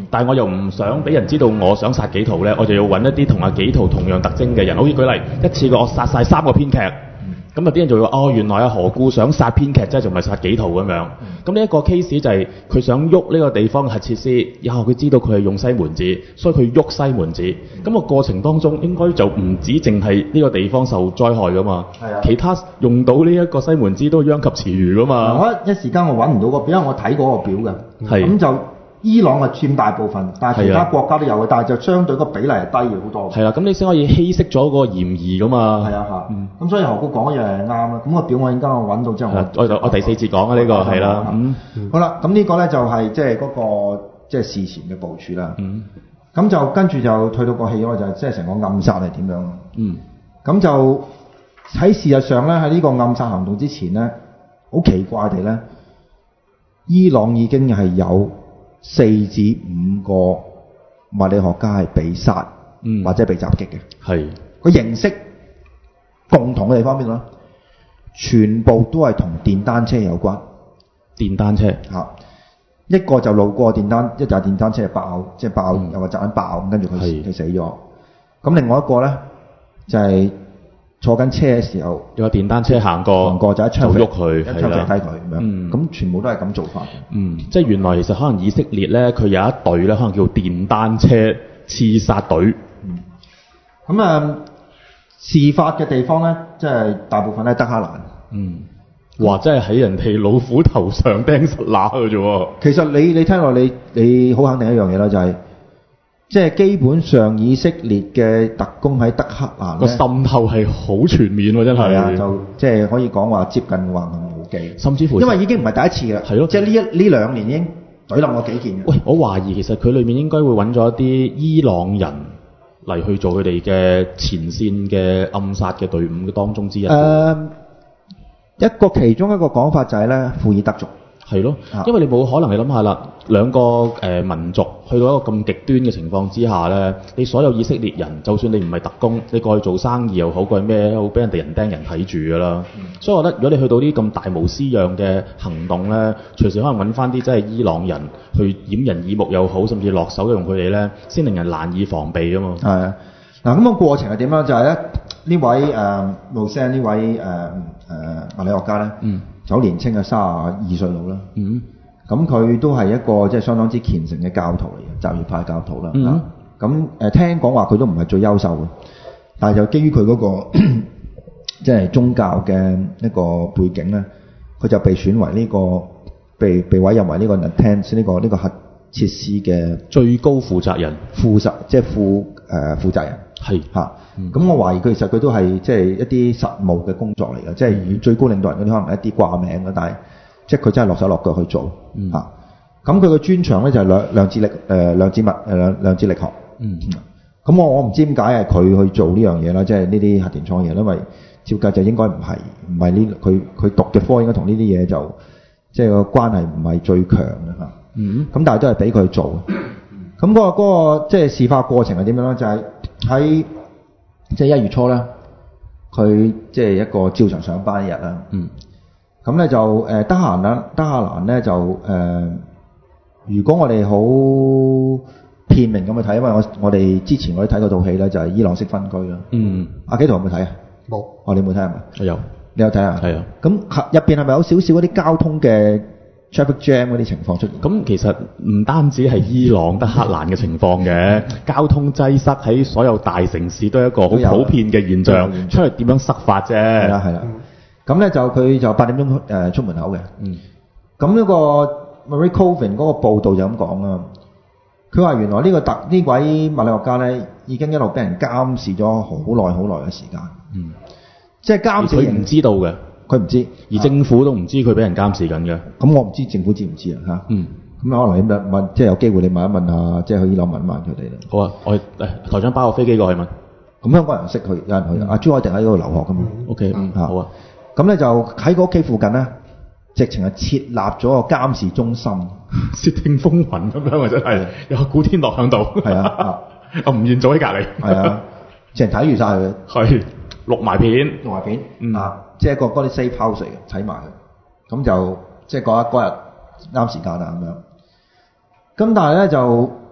但係我又唔想俾人知道我想殺幾圖咧，我就要揾一啲同阿幾圖同樣特徵嘅人，好似舉例一次過我殺晒三個編劇。咁有啲人就會話：哦，原來阿何故想殺編劇啫，就唔係殺幾圖咁樣。咁呢一個 case 就係佢想喐呢個地方嘅核設施，然後佢知道佢係用西門子，所以佢喐西門子。咁個過程當中應該就唔止淨係呢個地方受災害噶嘛， 係啊， 其他用到呢一個西門子都殃及池魚噶嘛。 我一時間我揾唔到個表，因為我睇嗰個表嘅， 係咁就伊朗係佔大部分，但係其他國家都有嘅，但係就相對個比例係低好多。 係啦，咁你先可以稀釋咗個嫌疑噶嘛。 係啊嚇，咁所以何故講一樣係啱啦。咁個表我而家我揾到之後，我我我第四節講啊呢個係啦。 嗯，好啦，咁呢個咧就係即係嗰個即係事前嘅部署啦。 嗯， 咁就跟住就退到個戲咯，就係即係成個暗殺係點樣。 嗯，咁就喺事實上咧，喺呢個暗殺行動之前咧，好奇怪地咧，伊朗已經係有四至五個物理學家係被殺， 嗯， 或者被襲擊嘅。 係個形式共同嘅地方邊度咧？全部都係同電單車有關。 電單車嚇，一個就路過電單，一架電單車爆，即係爆， 嗯、 有個炸彈爆，跟住佢佢死咗。咁另外一個咧就係、是、坐緊車嘅時候， 有個電單車行過， 行過就一槍就喐佢， 一槍射低佢咁樣。咁、嗯、全部都係咁做法嘅。 嗯，即係原來其實可能以色列咧，佢有一隊咧，可能叫電單車刺殺隊。 嗯。咁啊、呃，事發嘅地方咧，即係大部分咧德黑蘭。 嗯。哇！真係喺人哋老虎頭上釘實乸嘅啫喎。其實你你聽落你你好肯定一樣嘢啦，就係即係基本上以色列嘅特工喺德黑蘭個滲透係好全面喎，真係。 係啊，就即係可以講話接近橫行無忌。 甚至乎， 因為已經唔係第一次啦。 係咯。 即係呢一呢兩年已經懟冧過幾件。 喂，我懷疑其實佢裏面應該會揾咗一啲伊朗人嚟去做佢哋嘅前線嘅暗殺嘅隊伍嘅當中之一。誒、呃。 一個其中一個講法就係咧，庫爾德族係咯，因為你冇可能你諗下啦，兩個誒、呃、民族去到一個咁極端嘅情況之下咧，你所有以色列人，就算你唔係特工，你過去做生意又好，過去咩都好，俾人哋人盯人睇住㗎啦。嗯、所以我覺得，如果你去到啲咁大無私樣嘅行動咧，隨時可能揾翻啲真係伊朗人去掩人耳目又好，甚至落手用佢哋咧，先令人難以防備㗎嘛。係啊， 嗱咁個過程係點樣？就係、是、咧呢位誒穆森呢位誒。呃誒、呃、物理學家咧，嗯，就好年輕嘅三十二歲佬啦，嗯，咁佢都係一個即係相當之虔誠嘅教徒嚟嘅，什葉派教徒啦，嗯，咁誒、呃、聽講話佢都唔係最優秀嘅，但係就基於佢嗰個即係宗教嘅一個背景咧，佢就被選為呢、這個被被委任為呢個 Natanz 呢個呢、這個核設施嘅最高負責人， 負責即係負誒負責人。係嚇，咁、嗯、我懷疑佢其實佢都係即係一啲實務嘅工作嚟嘅，即係最高領導人嗰啲可能一啲掛名嘅，但係即係佢真係落手落腳去做嚇。咁佢嘅專長咧就係量量子力誒、呃、量子物誒量量子力學。嗯，咁、嗯、我我唔知點解係佢去做呢樣嘢啦，即係呢啲核電廠嘢，因為照計就應該唔係唔係呢佢佢讀嘅科應該同呢啲嘢就即係個關係唔係最強嘅嚇。嗯，咁但係都係俾佢做。咁嗰、嗰個嗰、嗰個即係事發過程係點樣咧？就係、係。喺即係一月初咧，佢即係一個照常上班一日啦。嗯。咁咧就誒得閒啦，得閒咧就誒、呃，如果我哋好片面咁去睇，因為我我哋之前我哋睇嗰套戲咧就係伊朗式分居啦。嗯。阿幾圖有冇睇啊？冇。哦，你冇睇係咪？我有。你有睇啊？係啊。咁入邊係咪有少少嗰啲交通嘅 traffic jam 嗰啲情況出現？ 咁其實唔單止係伊朗德黑蘭嘅情況嘅，交通擠塞喺所有大城市都係一個好普遍嘅現象。出嚟點樣塞法啫？係啦係啦。咁咧就佢就八點鐘誒出門口嘅。嗯。咁呢個 Marie Colvin 嗰個報導就咁講啦。佢話原來呢個特呢位物理學家咧已經一路俾人監視咗好耐好耐嘅時間。嗯。即係監視。 佢唔知道嘅。 佢唔知， 而政府都唔知佢俾人監視緊嘅。 咁我唔知政府知唔知啊？嚇，嗯，咁可能你問問，即係有機會你問一問下，即係去伊朗問一問佢哋啦。 好啊，我誒台長包個飛機過去問。 咁香港人識去，有人去。阿朱凱廸喺嗰度留學噶嘛。 O K，嗯，好啊。 咁咧就喺佢屋企附近咧，直情係設立咗個監視中心， 竊聽風雲咁樣啊！真係有古天樂喺度。係啊，阿吳彥祖喺隔離。 係啊，直情睇住晒佢。 係錄埋片， 錄埋片，嗯啊。即係個嗰啲 safe house 嚟嘅，睇埋佢，咁就即係嗰一嗰日啱時間啦咁樣。咁但係咧就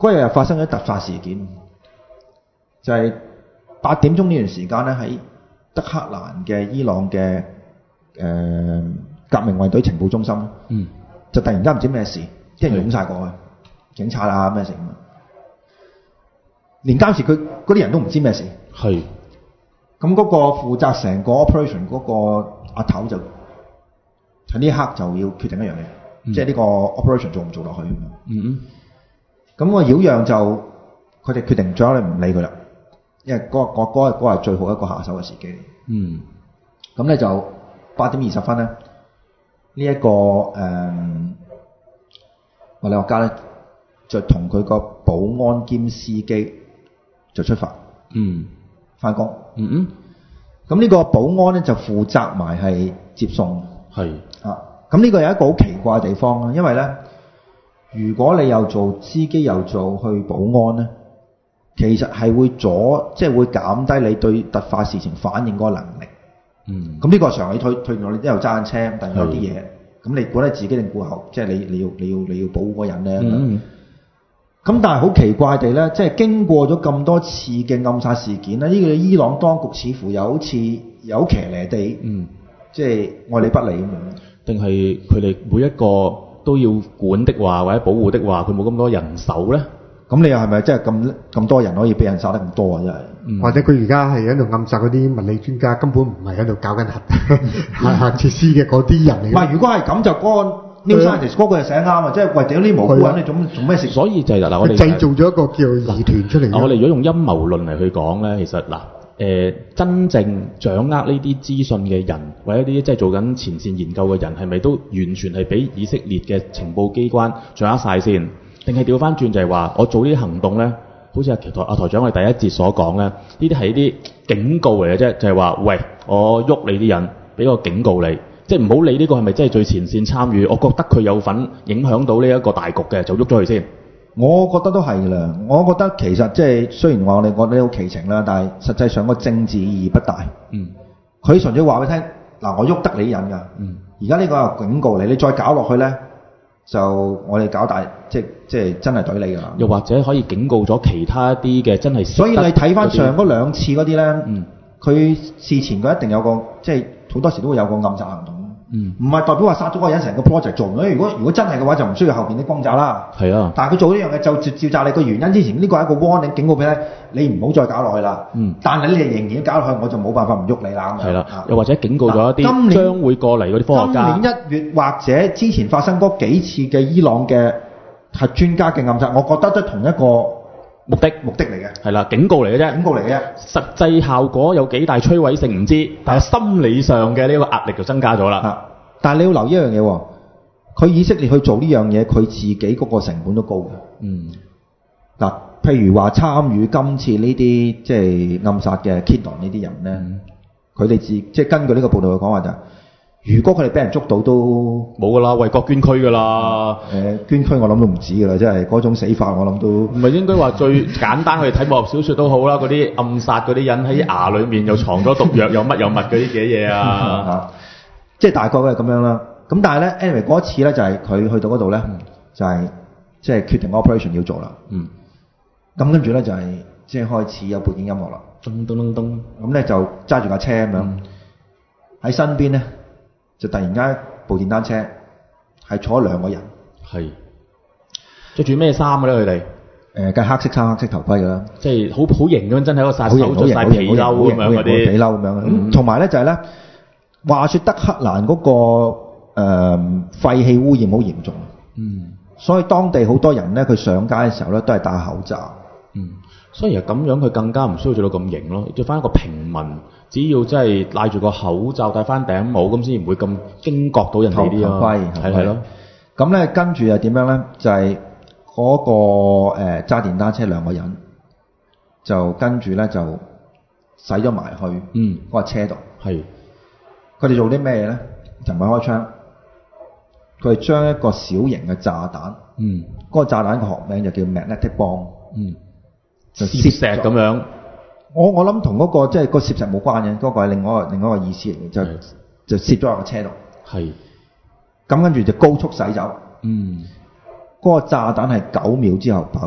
嗰日又發生咗突發事件，就係、是、八點鐘呢段時間咧，喺德黑蘭嘅伊朗嘅誒、呃、革命衛隊情報中心， 嗯， 就突然間唔知咩事，啲人湧晒過去，警察啊咩事咁啊，連監視佢嗰啲人都唔知咩事， 係。 咁嗰個負責成個 operation 嗰個阿頭就喺呢一刻就要決定一樣嘢，嗯、即係呢個 operation 做唔做落去咁樣。 嗯嗯。 咁個擾攘就佢哋決定咗你唔理佢啦，因為嗰嗰嗰日嗰日最好一個下手嘅時機。 嗯。 咁咧就八點二十分咧，呢、這、一個誒、嗯、我哋學家咧就同佢個保安兼司機就出發。 嗯。 翻工。 嗯嗯。 咁呢個保安咧就負責埋係接送。 係。 啊，咁呢個有一個好奇怪嘅地方啦，因為咧，如果你又做司機又做去保安咧，其實係會阻，即係會減低你對突發事情反應嗰個能力。 嗯。咁呢個常理推推我哋都有揸緊車，但係有啲嘢，咁你估得自己定顧後，即係你你要你要你要保護嗰人咧。 嗯。 咁但係好奇怪地咧，即係經過咗咁多次嘅暗殺事件咧，呢、這個伊朗當局似乎又好似有騎呢地，嗯，即係愛理不理咁樣。定係佢哋每一個都要管的話，或者保護的話，佢冇咁多人手咧？咁你又係咪真係咁咁多人可以俾人殺得咁多啊？真係、嗯，或者佢而家係喺度暗殺嗰啲物理專家，根本唔係喺度搞緊核核核設施嘅嗰啲人嚟。唔係，如果係咁就嗰、那個。New Scientist 嗰個就寫啱啊！即係為咗啲無辜人，你做做咩事？所以就係嗱，我哋製造咗一個叫疑團出嚟。我哋如果用陰謀論嚟去講咧，其實嗱，誒、呃、真正掌握呢啲資訊嘅人，或者啲即係做緊前線研究嘅人，係咪都完全係俾以色列嘅情報機關掌握晒先？定係調翻轉就係話，我做呢啲行動咧，好似阿台阿台長我哋第一節所講咧，呢啲係啲警告嚟嘅啫，就係、是、話，喂，我喐你啲人，俾個警告你。即係唔好理呢個係咪真係最前線參與，我覺得佢有份影響到呢一個大局嘅，就喐咗佢先。我覺得都係啦，我覺得其實即係雖然話我哋覺得好奇情啦，但係實際上個政治意義不大。嗯。佢純粹話俾你聽，嗱，我喐得你人㗎。嗯。而家呢個係警告你，你再搞落去咧，就我哋搞大，即即係真係懟你㗎啦。又或者可以警告咗其他啲嘅真係。所以你睇翻上嗰兩次嗰啲咧，嗯，佢事前佢一定有個即係好多時都會有個暗殺行動。嗯，唔係代表話殺咗嗰個人成個 project 做唔到。如果如果真係嘅話，就唔需要後邊啲轟炸啦。係啊。但係佢做呢樣嘢就召召集你個原因之前，呢個係一個 warning 警告俾你，你唔好再搞落去啦。嗯。但係你哋仍然搞落去，我就冇辦法唔喐你啦。係啦。又或者警告咗一啲將會過嚟嗰啲科學家。今年一月或者之前發生嗰幾次嘅伊朗嘅核專家嘅暗殺，我覺得都同一個目的目的嚟嘅。係啦，警告嚟嘅啫。警告嚟嘅啫。實際效果有幾大摧毀性唔知，但係心理上嘅呢個壓力就增加咗啦。啊！但係你要留意一樣嘢喎，佢以色列去做呢樣嘢，佢自己嗰個成本都高嘅。嗯。嗱，譬如話參與今次呢啲即係暗殺嘅 Kidron 呢啲人咧，佢哋、嗯、自即係根據呢個報道嘅講話就係、是，如果佢哋俾人捉到都冇㗎啦，為國捐軀㗎啦。誒、呃，捐軀我諗都唔止㗎啦，即係嗰種死法我諗都唔係應該話最簡單去睇武俠小説都好啦，嗰啲暗殺嗰啲人喺牙裡面又藏咗毒藥，又乜又乜嗰啲嘅嘢啊。即係大概係咁樣啦。咁但係咧 anyway 嗰一次咧就係佢去到嗰度咧，就係即係決定 operation 要做啦。嗯。咁跟住咧就係即係開始有背景音樂啦。噔噔噔噔。咁咧就揸住架車咁樣，喺、嗯、身邊咧就突然間部電單車係坐咗兩個人。係。着住咩衫嘅咧？佢哋？誒，梗係黑色衫、黑色頭盔㗎啦。即係好好型咁樣，真係一個殺手着曬皮褸咁樣嗰啲。皮褸咁樣。咁同埋咧就係咧。話說德黑蘭嗰、那個誒、呃、廢氣污染好嚴重，嗯，所以當地好多人咧，佢上街嘅時候咧都係戴口罩，嗯，所以咁樣佢更加唔需要做到咁型咯，做翻一個平民，只要真係戴住個口罩，戴翻頂帽，咁先唔會咁驚覺到人哋啲咯，係係咯。咁咧跟住又點樣咧？就係、是、嗰、那個誒揸、呃、電單車兩個人，就跟住咧就駛咗埋去，嗯，嗰個車度，係。佢哋做啲咩嘢咧？就唔係開槍，佢係將一個小型嘅炸彈，嗯，嗰個炸彈嘅學名就叫 magnetic bomb，嗯，就攝石咁樣。我我諗同嗰個即係個攝石冇關嘅，嗰個係另外一個另外一個意思嚟嘅，就就攝咗入個車度。係。咁跟住就高速駛走。嗯。嗰個炸彈係九秒之後爆咗。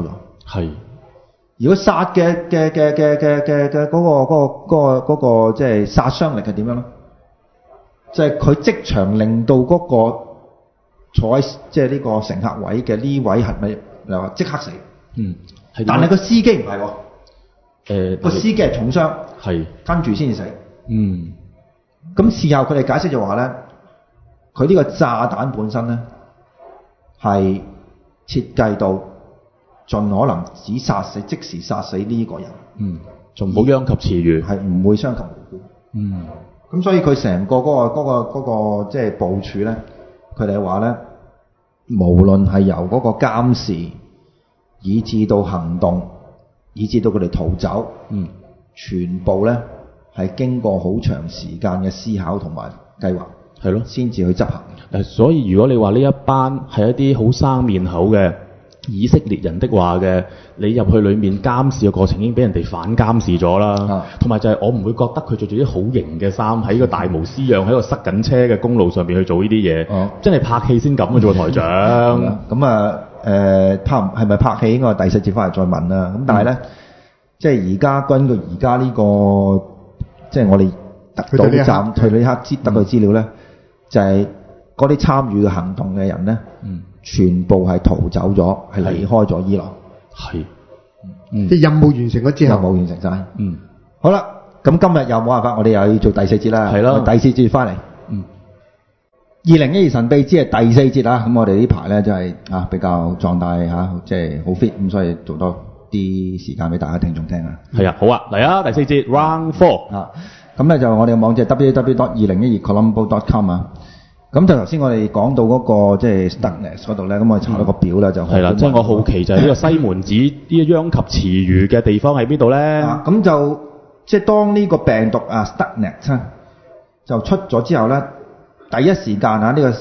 係。 如果殺嘅嘅嘅嘅嘅嘅嘅嗰個嗰個嗰個嗰個即係殺傷力係點樣咧？就係佢即場令到嗰個坐喺即係呢個乘客位嘅呢位係咪又話即刻死？ 嗯， 但係個司機唔係喎。 誒， 個司機係重傷， 係跟住先至死。 嗯， 咁事後佢哋解釋就話咧，佢呢個炸彈本身咧係設計到盡可能只殺死即時殺死呢個人。 嗯，仲冇殃及池魚， 係唔會傷及無辜。 嗯， 咁所以佢成個嗰、嗰個嗰、嗰個嗰、嗰個即係部署咧，佢哋話咧，無論係由嗰個監視，以至到行動，以至到佢哋逃走， 嗯， 全部咧係經過好長時間嘅思考同埋計劃， 係咯， 先至去執行。 誒，所以如果你話呢一班係一啲好生面口嘅以色列人的話嘅，你入去裡面監視嘅過程已經俾人哋反監視咗啦。同埋、啊、就係我唔會覺得佢着住啲好型嘅衫喺個大模斯樣喺個塞緊車嘅公路上邊去做呢啲嘢，哦、真係拍戲先咁嘅啫喎，台長。 咁啊誒拍係咪拍戲應該第四節翻嚟再問啦。咁但係咧，嗯、即係而家根據而家呢個即係我哋特到站退里克知得嘅資料咧，嗯、就係嗰啲參與嘅行動嘅人咧。嗯全部係逃走咗，係離開咗伊朗。係， 嗯，即係任務完成咗之後， 任務完成晒。 嗯， 好啦，咁今日又冇辦法，我哋又要做第四節啦。係咯，第四節翻嚟。嗯，二零一二神秘之係第四節啊！咁我哋呢排咧就係啊比較壯大嚇，即係好 fit，咁所以做多啲時間俾大家聽眾聽啊。 係啊，好啊，嚟啊，第四節 round four 啊，咁咧就我哋嘅網址 w w w dot 二零一二 colombo dot com 啊。咁就頭先我哋講到嗰個即係 Stuxnet 嗰度咧，咁我哋查到個表咧就係啦，即係我好奇就係呢個西門子呢個殃及池魚嘅地方喺邊度咧？ 咁就即係當呢個病毒啊 Stuxnet 就出咗之後咧，第一時間啊呢個誒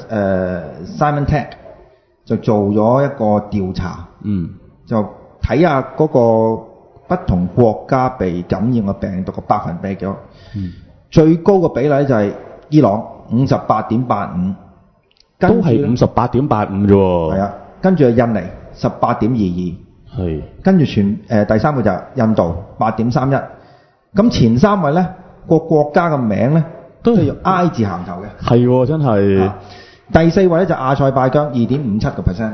Symantec 就做咗一個調查，嗯，就睇下嗰個不同國家被感染嘅病毒嘅百分比幾多？嗯，最高嘅比例就係伊朗。五十八點八五， 都係五十八點八五啫喎。 係啊，跟住係印尼十八點二二， 係。跟住全誒、呃、第三個就係印度八點三一。咁前三位咧個國家嘅名咧都係用 I 字行頭嘅。 係喎，真係、啊。 第四位咧就阿塞拜疆二點五七個 percent，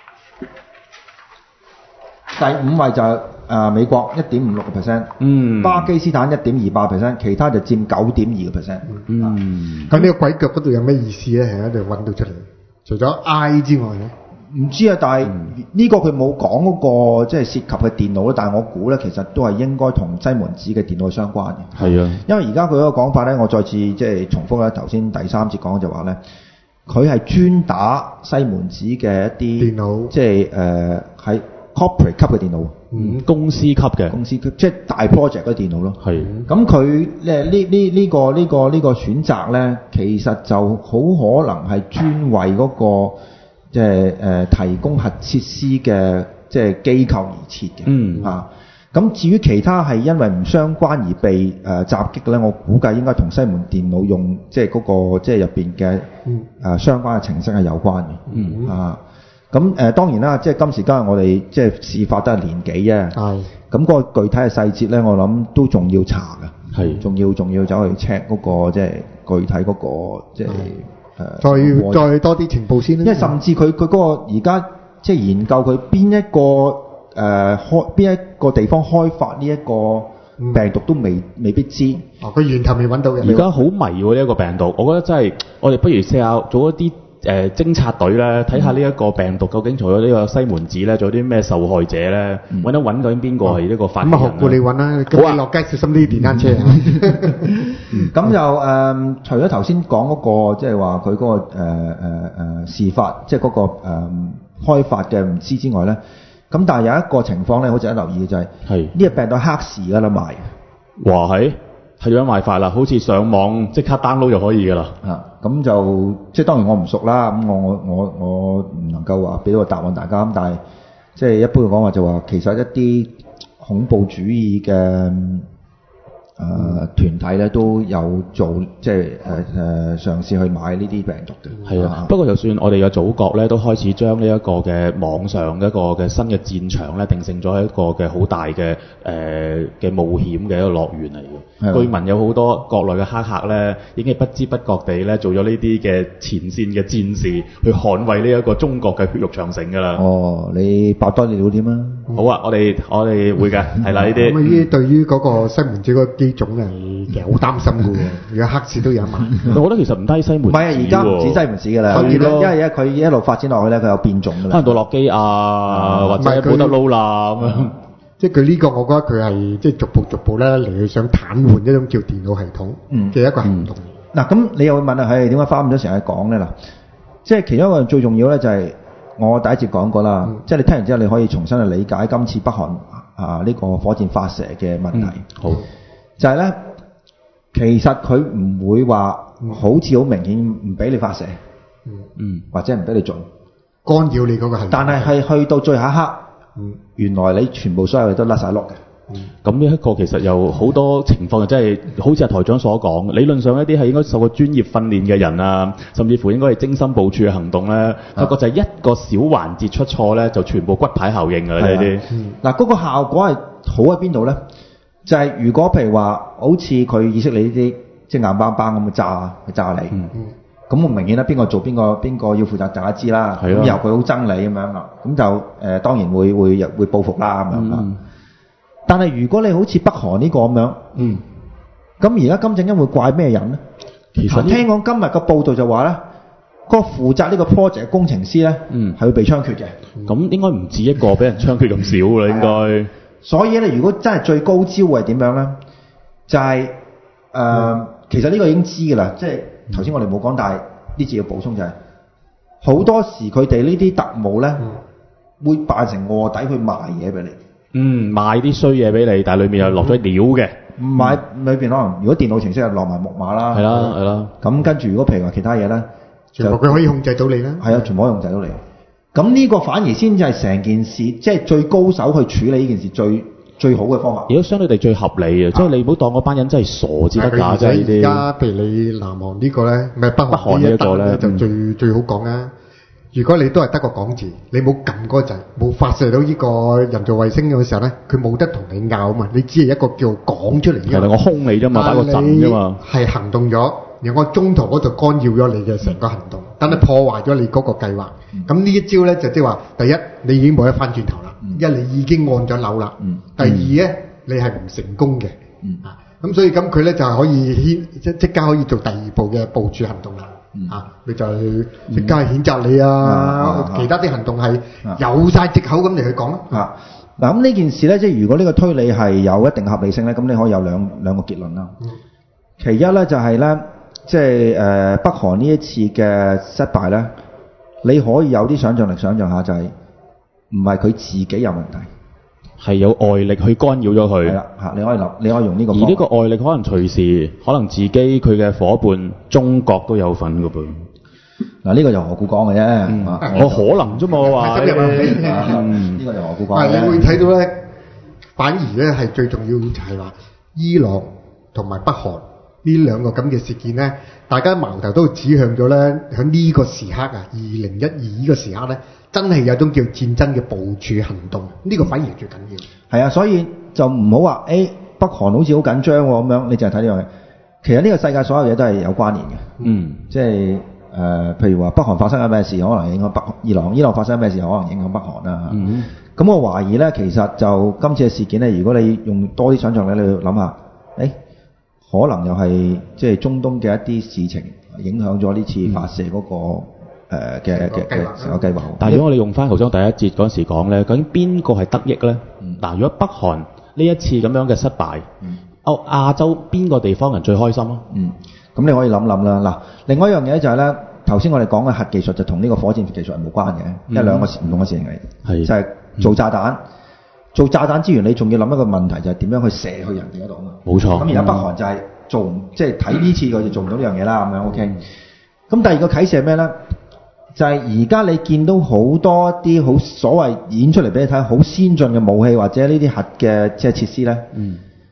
第五位就係、呃、美國一點五六個 percent， 嗯，巴基斯坦一點二八 percent， 其他就佔九點二個 percent。 嗯，咁呢、啊、個鬼腳嗰度有咩意思咧？係喺度揾到出嚟，除咗 I 之外咧，唔知啊。但係呢個佢冇講嗰個即係涉及嘅電腦咧，但係我估咧其實都係應該同西門子嘅電腦相關嘅。係啊，因為而家佢嗰個講法咧，我再次即係重複咧，頭先第三節講就話咧，佢係專打西門子嘅一啲電腦，即係誒喺 corporate 級嘅電腦。 嗯，公司級嘅公司級，即係大 project 嗰啲電腦咯。 係。 咁佢咧呢呢呢個呢個呢個選擇咧，其實就好可能係專為嗰個即係誒提供核設施嘅即係機構而設嘅。嗯。啊，咁至於其他係因為唔相關而被誒襲擊嘅咧，我估計應該同西門電腦用即係嗰個即係入邊嘅誒相關嘅程式係有關嘅。嗯。啊。咁誒、呃、當然啦，即係今時今日我哋即係事發都係年幾啫。係。咁嗰個具體嘅細節咧，我諗都仲要查㗎。係。仲要仲要走去 check 嗰個即係具體嗰個即係誒。再再多啲情報先啦。 因為甚至佢佢嗰個而家即係研究佢邊一個誒、呃、開邊一個地方開發呢一個病毒都未未必知。 哦，佢源頭未揾到嘅。 而家好迷喎呢一個病毒，我覺得真係我哋不如試下做一啲。誒、呃、偵察隊咧，睇下呢一個病毒究竟除咗呢個西門子咧，仲有啲咩受害者咧？揾一揾究竟邊個係呢個發病人？ 咁啊，學過你揾啦，咁你落街小心啲電單車啊！ 咁就誒，除咗頭先講嗰個，即係話佢嗰個誒誒誒事發，即係嗰個誒、呃、開發嘅唔知之外咧，咁但係有一個情況咧，好值得留意嘅就係、是，係呢個病毒黑市㗎啦賣。 哇係！係點樣賣法啦？好似上網即刻 download 就可以㗎啦。啊， 咁就即係當然我唔熟啦，咁我我我我唔能夠話俾到個答案大家。咁但係即係一般嘅講話就話，其實一啲恐怖主義嘅誒、呃、團體咧都有做即係誒誒嘗試去買呢啲病毒嘅。 係啊，不過就算我哋嘅祖國咧，都開始將呢一個嘅網上一個嘅新嘅戰場咧，定性咗係一個嘅好大嘅誒嘅冒險嘅一個樂園嚟嘅。據聞有好多國內嘅黑客咧，已經係不知不覺地咧做咗呢啲嘅前線嘅戰士，去捍衛呢一個中國嘅血肉長城㗎啦。 哦，你爆多你料點啊？ 好啊，我哋我哋會嘅，係啦呢啲。 咁啊，呢對於嗰個西門子嗰個機種係其實好擔心嘅喎，如果黑市都有一萬。 我覺得其實唔低西門子。 唔係啊，而家唔止西門子㗎啦，因為咧佢一路發展落去咧，佢有變種㗎啦。 可能到諾基亞或者冇得撈啦咁樣。 即係佢呢個，我覺得佢係即係逐步逐步咧嚟去想癱瘓一種叫電腦系統嘅一個行動。 嗱，咁你又會問啊，係點解花咁多時間講咧？嗱，即係其中一個最重要咧，就係我第一節講過啦。嗯、即係你聽完之後，你可以重新去理解今次北韓啊呢個火箭發射嘅問題。 嗯、好， 就係咧，其實佢唔會話好似好明顯唔俾你發射，嗯，或者唔俾你做干擾你嗰個行動。 但係係去到最後一刻。嗯，原來你全部所有嘢都甩晒碌嘅。 咁呢一個其實有好多情況，就真係好似阿台長所講，理論上一啲係應該受過專業訓練嘅人啊，甚至乎應該係精心部署嘅行動咧，不過就係一個小環節出錯咧，就全部骨牌效應㗎啦呢啲。 嗱，嗰個效果係好喺邊度咧？就係、是、如果譬如話，好似佢以色列呢啲即係硬邦邦咁嘅炸，去炸你。嗯嗯咁好明顯啦，邊個做邊個，邊個要負責大家知啦。咁然後佢好憎你咁樣啊，咁就誒、呃、當然會會會報復啦咁樣啊。嗯、但係如果你好似北韓呢個咁樣，嗯，咁而家金正恩會怪咩人咧？其實聽講今日個報道就話咧，嗰、那個負責呢個 project 嘅工程師咧，嗯，係會被槍決嘅。 咁、嗯、應該唔止一個俾人槍決咁少啦，應該。 所以咧，如果真係最高招係點樣咧？就係、是、誒，呃嗯、其實呢個已經知㗎啦，即係。頭先我哋冇講，但係呢次要補充就係、是，好多時佢哋呢啲特務咧，嗯、會扮成臥底去賣嘢俾你。嗯， 賣啲衰嘢俾你，但係裏面又落咗料嘅。 買裏邊可能如果電腦程式係落埋木馬啦。 係啦，係啦。 咁跟住如果譬如話其他嘢咧， 全部佢可以控制到你啦。 係啊，全部可以控制到你。咁呢個反而先至係成件事，即係最高手去處理呢件事最最好嘅方法。 如果相對地最合理嘅，即係你唔好當嗰班人真係傻至得㗎，即係呢啲。而家譬如你南韓呢個咧，唔係北韓呢一個咧，就最最好講啦。如果你都係得個講字，你冇撳嗰陣，冇發射到呢個人造衛星嘅時候咧，佢冇得同你拗啊嘛。你只係一個叫講出嚟嘅。 係啦，我兇你啫嘛，打個陣啫嘛。 係行動咗，然後我中途嗰度干擾咗你嘅成個行動，等你破壞咗你嗰個計劃。咁呢一招咧就即係話，第一你已經冇得翻轉頭啦，因為你已經按咗鈕啦。第二咧，你係唔成功嘅。啊，咁所以咁佢咧就係可以牽即即刻可以做第二步嘅部署行動啦。啊，你就即刻譴責你啊，其他啲行動係有晒藉口咁嚟去講咯。 啊，嗱咁呢件事咧，即係如果呢個推理係有一定合理性咧，咁你可以有兩兩個結論啦。其一咧就係咧，即係誒北韓呢一次嘅失敗咧，你可以有啲想像力，想像下就係唔係佢自己有問題， 係有外力去干擾咗佢。 係啦，嚇你可以諗，你可以用呢個。而呢個外力可能隨時，可能自己佢嘅伙伴中國都有份㗎噃。 嗱呢個就何故講嘅啫， 我可能啫嘛，我話。 呢個就何故講嘅。 你會睇到咧，反而咧係最重要就係話伊朗同埋北韓呢兩個咁嘅事件咧，大家矛頭都指向咗咧，喺呢個時刻啊，二零一二呢個時刻咧，真係有種叫戰爭嘅部署行動，呢、呢個反而係最緊要。 係啊，所以就唔好話誒北韓好似好緊張喎咁樣，你淨係睇呢樣嘢。其實呢個世界所有嘢都係有關聯嘅。嗯，即係誒、呃，譬如話北韓發生緊咩事，可能影響北伊朗；伊朗發生咩事，可能影響北韓啦。嗯，咁我懷疑咧，其實就今次嘅事件咧，如果你用多啲想像力，你要諗下，誒、欸。可能又係即係中東嘅一啲事情影響咗呢次發射嗰、那個誒嘅嘅嘅成個計劃。 但係如果我哋用翻頭先第一節嗰陣時講咧，究竟邊個係得益咧？嗱、嗯，如果北韓呢一次咁樣嘅失敗，歐、嗯、亞洲邊個地方人最開心啊？ 嗯，咁你可以諗諗啦。嗱，另外一樣嘢就係、是、咧，頭先我哋講嘅核技術就同呢個火箭技術係冇關嘅，因為兩個唔同嘅事情嚟。係、嗯、就係做炸彈。嗯做炸彈之餘，你仲要諗一個問題，就係點樣去射去人哋嗰度啊嘛？ 冇錯。 咁而家北韓就係做唔，即係睇呢次佢就做唔到呢樣嘢啦，咁樣 OK。咁第二個啟示係咩咧？就係而家你見到好多啲好所謂演出嚟俾你睇好先進嘅武器或者呢啲核嘅即係設施咧，嗯，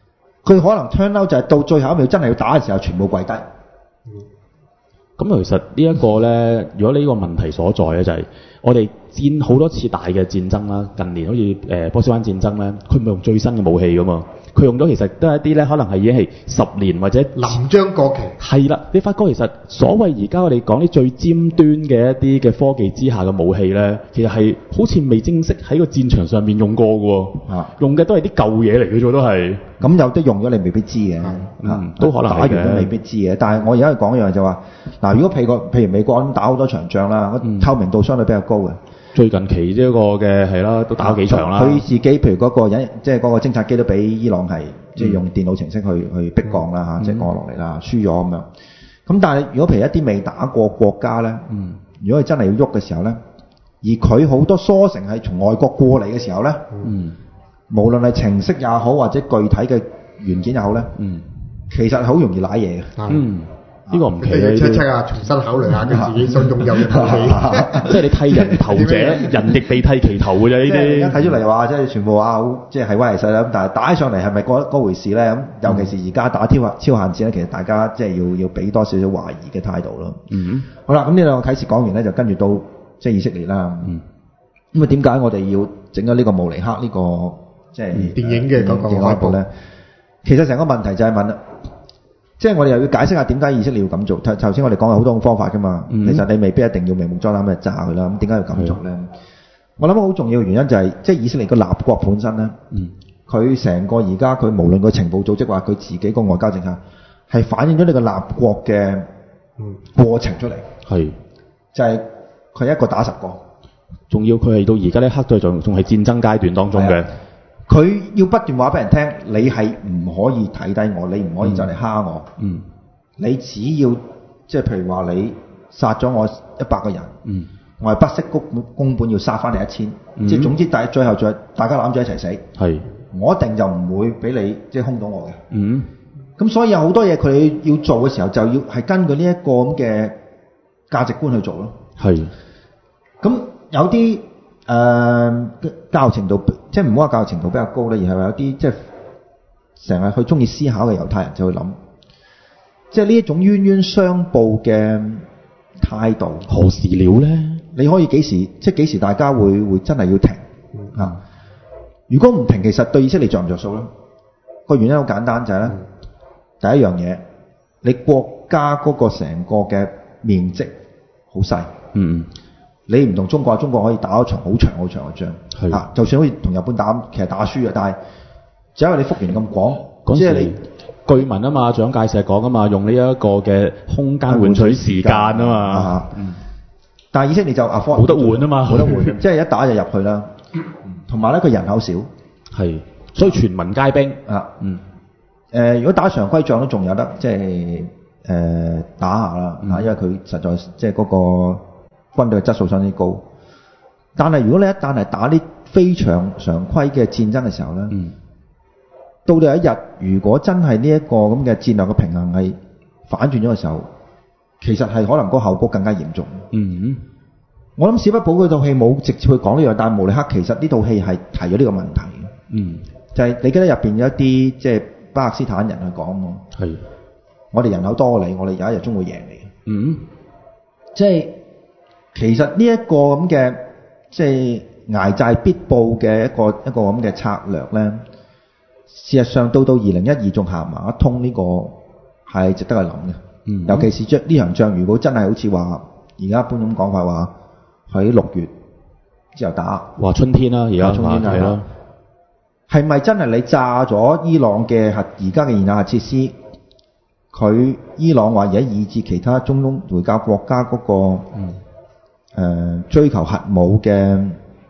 佢可能 turn out 就係到最後一秒真係要打嘅時候，全部跪低。 咁其實呢一個咧，如果呢個問題所在咧，就係、是、我哋戰好多次大嘅戰爭啦，近年好似誒、呃、波斯灣戰爭咧，佢唔係用最新嘅武器噶嘛，佢用咗其實都係一啲咧，可能係已經係十年或者臨將過期。 係啦，你發覺其實所謂而家我哋講啲最尖端嘅一啲嘅科技之下嘅武器咧，其實係好似未正式喺個戰場上面用過嘅喎，啊、用嘅都係啲舊嘢嚟嘅啫，都係。 咁有啲用咗你未必知嘅， 嗯，都可能打完都未必知嘅。但係我而家講一樣就話，嗱，如果譬如譬如美國咁打好多場仗啦，嗯、透明度相對比較高嘅。 最近期呢一個嘅係啦，都打咗幾場啦。 佢自己譬如嗰個人，即係嗰個偵察機都俾伊朗係即係用電腦程式去去逼降啦嚇，即係降落嚟啦，輸咗咁樣。咁但係如果譬如一啲未打過國家咧，嗯、如果佢真係要喐嘅時候咧，而佢好多疏城係從外國過嚟嘅時候咧，嗯、無論係程式也好或者具體嘅元件也好咧，嗯、其實好容易賴嘢嘅。嗯呢個唔奇嘅，要 check check 啊，重新考慮下佢自己想擁有嘅武器。 即係你剃人頭者，人亦被剃其頭嘅啫。呢啲而家睇出嚟話，即係全部啊，即係係威係勢啦。咁但係打起上嚟係咪嗰嗰回事咧？咁尤其是而家打超超限戰咧，其實大家即係要要俾多少少懷疑嘅態度咯。嗯，好啦，咁呢兩個啟示講完咧，就跟住到即係以色列啦。嗯，咁啊點解我哋要整咗呢個慕尼黑呢個即係電影嘅嗰個開幕咧？ 其實成個問題就係問啦。即係我哋又要解釋下點解以色列要咁做。頭頭先我哋講有好多種方法㗎嘛，嗯、其實你未必一定要明目張膽去炸佢啦。咁點解要咁做咧？嗯、我諗好重要嘅原因就係、是，即係以色列個立國本身咧，佢成、嗯、個而家佢無論個情報組織話佢自己個外交政策，係反映咗你個立國嘅過程出嚟。係、嗯，就係佢一個打十個， 仲要佢係到而家呢刻都仲仲係戰爭階段當中嘅。 佢要不斷話俾人聽，你係唔可以睇低我，你唔可以就嚟蝦我。嗯，你只要即係譬如話你殺咗我一百個人，嗯，我係不惜工本工本要殺翻你一千，嗯、即係總之大最後再大家攬住一齊死。係是，我一定就唔會俾你即係兇到我嘅。嗯，咁所以有好多嘢佢要做嘅時候，就要係根據呢一個咁嘅價值觀去做咯。係是，咁有啲。誒、呃、教育程度，即係唔好話教育程度比較高咧，而係話有啲即係成日去中意思考嘅猶太人就會諗，即係呢一種冤冤相報嘅態度， 何時了咧？ 你可以幾時，即係幾時大家會會真係要停啊？如果唔停，其實對以色列着唔着數咧？個原因好簡單，就係咧，嗯、第一樣嘢，你國家嗰個成個嘅面積好細。嗯。你唔同中國，中國可以打一場好長好長嘅仗，係啊，就算好似同日本打，其實打輸嘅，但係只因為你幅員咁廣，即係你據聞啊嘛，蔣介石講啊嘛，用呢一個嘅空間換取時間啊嘛，啊嗯、 但係以色列就啊， 冇得換啊嘛， 冇得換，即係一打就入去啦。同埋咧，佢人口少，係， 所以全民皆兵啊，嗯，誒、呃，如果打常規仗都仲有得即係誒、呃、打下啦，啊，因為佢實在即係嗰個。軍隊嘅質素相當之高，但係如果你一旦係打啲非常常規嘅戰爭嘅時候咧，嗯、到到有一日，如果真係呢一個咁嘅戰略嘅平衡係反轉咗嘅時候，其實係可能個後果更加嚴重。嗯，我諗史匹堡嗰套戲冇直接去講呢樣，但係慕尼黑其實呢套戲係提咗呢個問題。嗯，就係你記得入邊有一啲即係巴勒斯坦人去講啊，係是，我哋人口多過你，我哋有一日終會贏你。嗯，即係。其實呢一個咁嘅即係捱債必報嘅一個一個咁嘅策略咧，事實上到到二零一二仲行埋一通呢個係值得去諗嘅。嗯，尤其是將呢場仗，如果真係好似話而家一般咁講法話，喺六月之後打， 話春天啦，而家春天係啦，係咪真係你炸咗伊朗嘅核而家嘅現有核設施？佢伊朗話而家以至其他中東回教國家嗰個嗯。誒、呃、追求核武嘅誒、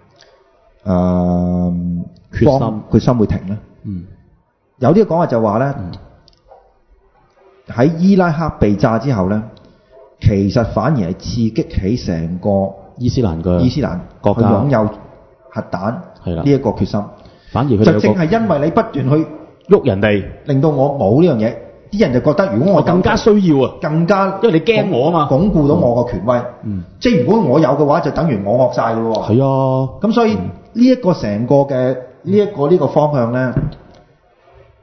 呃、決心，決心會停咧。嗯，有啲講話就話咧，喺、嗯、伊拉克被炸之後咧，其實反而係刺激起成個伊斯蘭嘅伊斯蘭國家擁有核彈呢一個決心。 反而佢就正係因為你不斷去喐人哋， 令到我冇呢樣嘢。啲人就覺得，如果我， 我更加需要啊， 更加因為你驚我啊嘛， 鞏固到我個權威。嗯，即係如果我有嘅話，就等於我惡曬咯喎。 係啊， 咁所以呢一、嗯、個成個嘅呢一個呢個方向咧，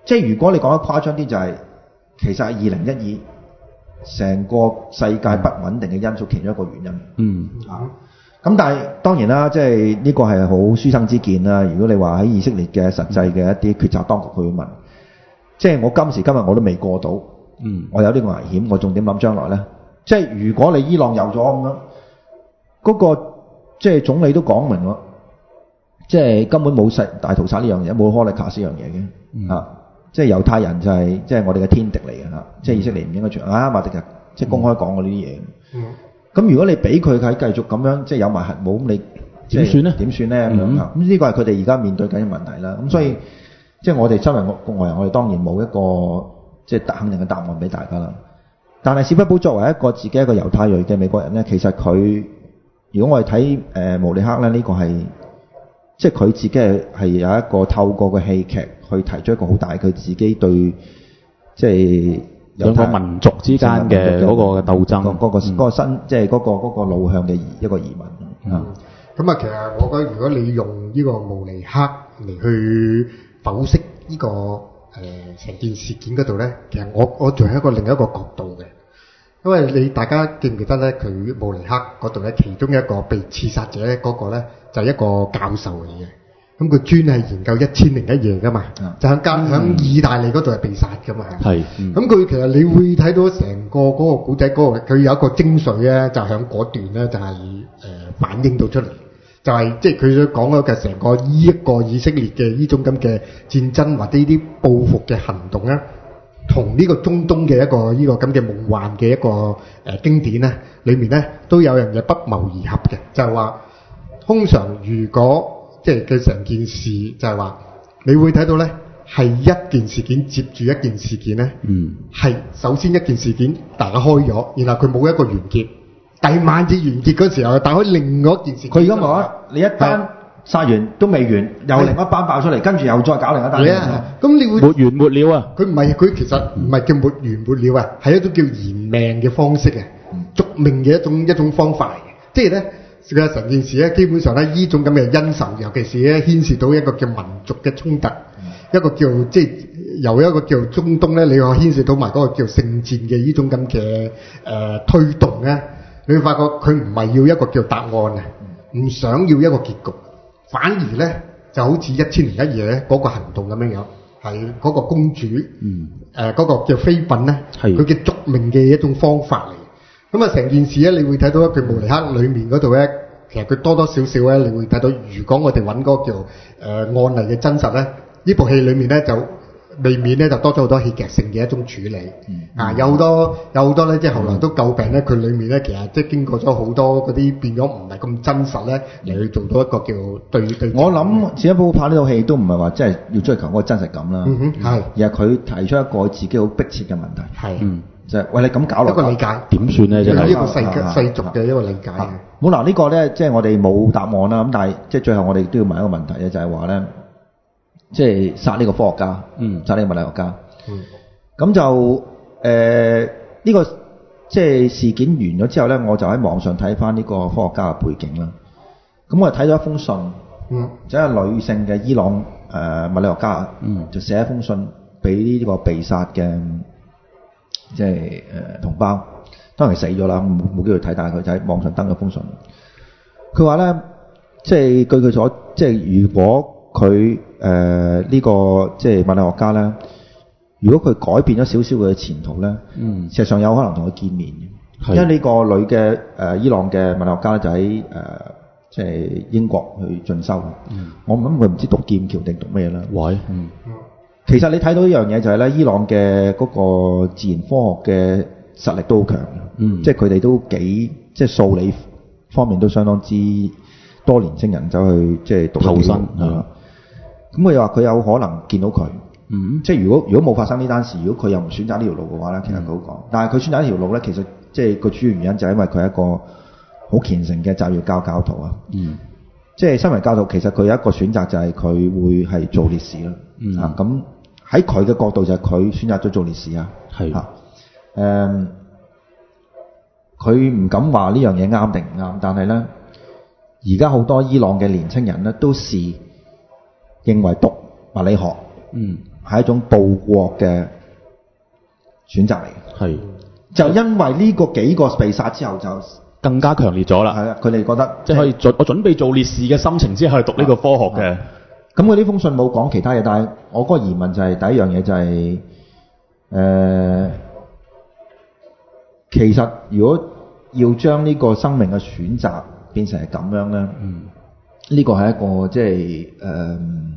即係如果你講得誇張啲，就係、是、其實係二零一二成個世界不穩定嘅因素其中一個原因。 嗯啊，咁但係當然啦，即係呢個係好書生之見啦。如果你話喺以色列嘅實際嘅一啲決策當局，佢會問，即係我今時今日我都未過到， 嗯， 我有呢個危險，我仲點諗將來咧？即係如果你伊朗有咗咁樣，嗰、那個即係總理都講明喎，即係根本冇實大屠殺呢樣嘢，冇柯尼卡斯呢樣嘢嘅， 嗯、 啊，即係猶太人就係、是、即係我哋嘅天敵嚟嘅嚇，即係以色列唔應該傳啊，馬迪日即係公開講過呢啲嘢。 嗯。 咁如果你俾佢喺繼續咁樣即係有埋核武，咁你點算咧？ 點算咧咁樣啊？咁呢個係佢哋而家面對緊嘅問題啦。咁所以即係我哋身為國外人，我哋當然冇一個即係肯定嘅答案俾大家啦。但係史匹堡作為一個自己一個猶太裔嘅美國人咧，其實佢如果我哋睇誒慕尼黑咧，呢、這個係即係佢自己係係有一個透過個戲劇去提出一個好大佢自己對即係兩個民族之間嘅嗰個鬥爭， 嗰、那個嗰、嗯、個新即係嗰個嗰、那個路向嘅一個疑問。 嗯，咁啊，其實我覺得如果你用呢個慕尼黑嚟去剖析呢、這個誒成、呃、件事件嗰度咧，其實我我仲係一個另一個角度嘅，因為你大家記唔記得咧？佢慕尼黑嗰度咧，其中一個被刺殺者嗰個咧，就係、是、一個教授嚟嘅。咁佢專係研究一千零一夜噶嘛，嗯、就喺加喺意大利嗰度係被殺噶嘛。係，咁、嗯、佢其實你會睇到成個嗰個古仔嗰個，佢有一個精髓咧，就喺嗰段咧就係、是、誒、呃、反映到出嚟，就係即係佢所講嗰嘅成個呢一個以色列嘅呢種咁嘅戰爭或者呢啲報復嘅行動咧，同呢個中東嘅一個呢、這個咁嘅夢幻嘅一個誒、呃、經典咧，裏面咧都有樣嘢不謀而合嘅，就係、是、話通常如果即係佢成件事就係話，你會睇到咧係一件事件接住一件事件咧，嗯，係首先一件事件打開咗，然後佢冇一個完結，第晚至完結嗰時候打開另外一件事件。佢而家話你一單殺完都未完，又另一班爆出嚟，跟住又再搞另一單。係啊，咁你會沒完沒了啊！ 佢唔係，佢其實唔係叫沒完沒了啊，係一種叫延命嘅方式啊，續命嘅一種一種方法嚟嘅，即係咧。其實成件事咧，基本上咧，呢種咁嘅恩仇，尤其是咧牽涉到一個叫民族嘅衝突，嗯、一個叫即係由一個叫中東咧，你話牽涉到埋嗰個叫聖戰嘅呢種咁嘅誒推動咧，你會發覺佢唔係要一個叫答案啊，唔想要一個結局，反而咧就好似一千零一夜咧嗰個行動咁樣樣，係嗰個公主，誒、嗯、嗰、呃嗰個叫妃嬪咧，佢嘅續命嘅一種方法嚟。咁啊，成件事咧，你會睇到佢慕尼黑裏面嗰度咧，其實佢多多少少咧，你會睇到，如果我哋揾嗰個叫誒、呃、案例嘅真實咧，呢部戲裏面咧就未免咧就多咗好多戲劇性嘅一種處理。嗯、啊，有好多有好多咧，即係後來都詬病咧，佢裏面咧其實即係經過咗好多嗰啲變咗唔係咁真實咧，嚟去做到一個叫對對。我諗史匹堡拍呢套戲都唔係話即係要追求嗰個真實感啦，嗯哼，係，而係佢提出一個自己好迫切嘅問題。係，嗯。就係喂，你咁搞落，一個理解點算咧？真係一個世世俗嘅一個理解。好嗱，呢個咧即係我哋冇答案啦。咁但係即係最後我哋都要問一個問題咧，就係話咧，即係殺呢個科學家，嗯，殺呢個物理學家，嗯，咁就誒呢、呃這個即係事件完咗之後咧，我就喺網上睇翻呢個科學家嘅背景啦。咁我睇咗一封信，嗯，就係一個女性嘅伊朗誒、呃、物理學家，嗯，就寫一封信俾呢個被殺嘅。即係誒、呃、同胞，當然死咗啦，冇冇機會睇，但係佢就喺網上登咗封信。佢話咧，即係據佢所，即係如果佢誒呢個即係物理學家咧，如果佢改變咗少少佢嘅前途咧，嗯，事實上有可能同佢見面嘅，因為呢個女嘅誒、呃、伊朗嘅物理學家咧就喺誒、呃、即係英國去進修。嗯，我諗佢唔知讀劍橋定讀咩啦。喂，嗯。其實你睇到一樣嘢就係咧，伊朗嘅嗰個自然科學嘅實力都好強嘅，嗯，即係佢哋都幾即係數理方面都相當之多年青人走去即係讀後生係嘛。咁佢又話佢有可能見到佢，嗯，即係如果如果冇發生呢單事，如果佢又唔選擇呢條路嘅話咧，其實佢好講。嗯、但係佢選擇呢條路咧，其實即係個主要原因就係因為佢係一個好虔誠嘅集要教教徒啊，嗯，即係身為教徒，其實佢有一個選擇就係佢會係做烈士啦，嗯啊咁。喺佢嘅角度就係佢選擇咗做烈士啊，係嚇，誒，佢唔敢話呢樣嘢啱定唔啱，但係咧，而家好多伊朗嘅年青人咧都視認為讀物理學，嗯， 係一種報國嘅選擇嚟嘅。 係。 就因為呢個幾個被殺之後就更加強烈咗啦。 係啦，佢哋覺得即係可以準我準備做烈士嘅心情之下去讀呢個科學嘅。 咁佢呢封信冇講其他嘢，但係我嗰個疑問就係、係、第一樣嘢就係、係、誒、呃，其實如果要將呢個生命嘅選擇變成係咁樣咧，嗯，呢個係一個即係誒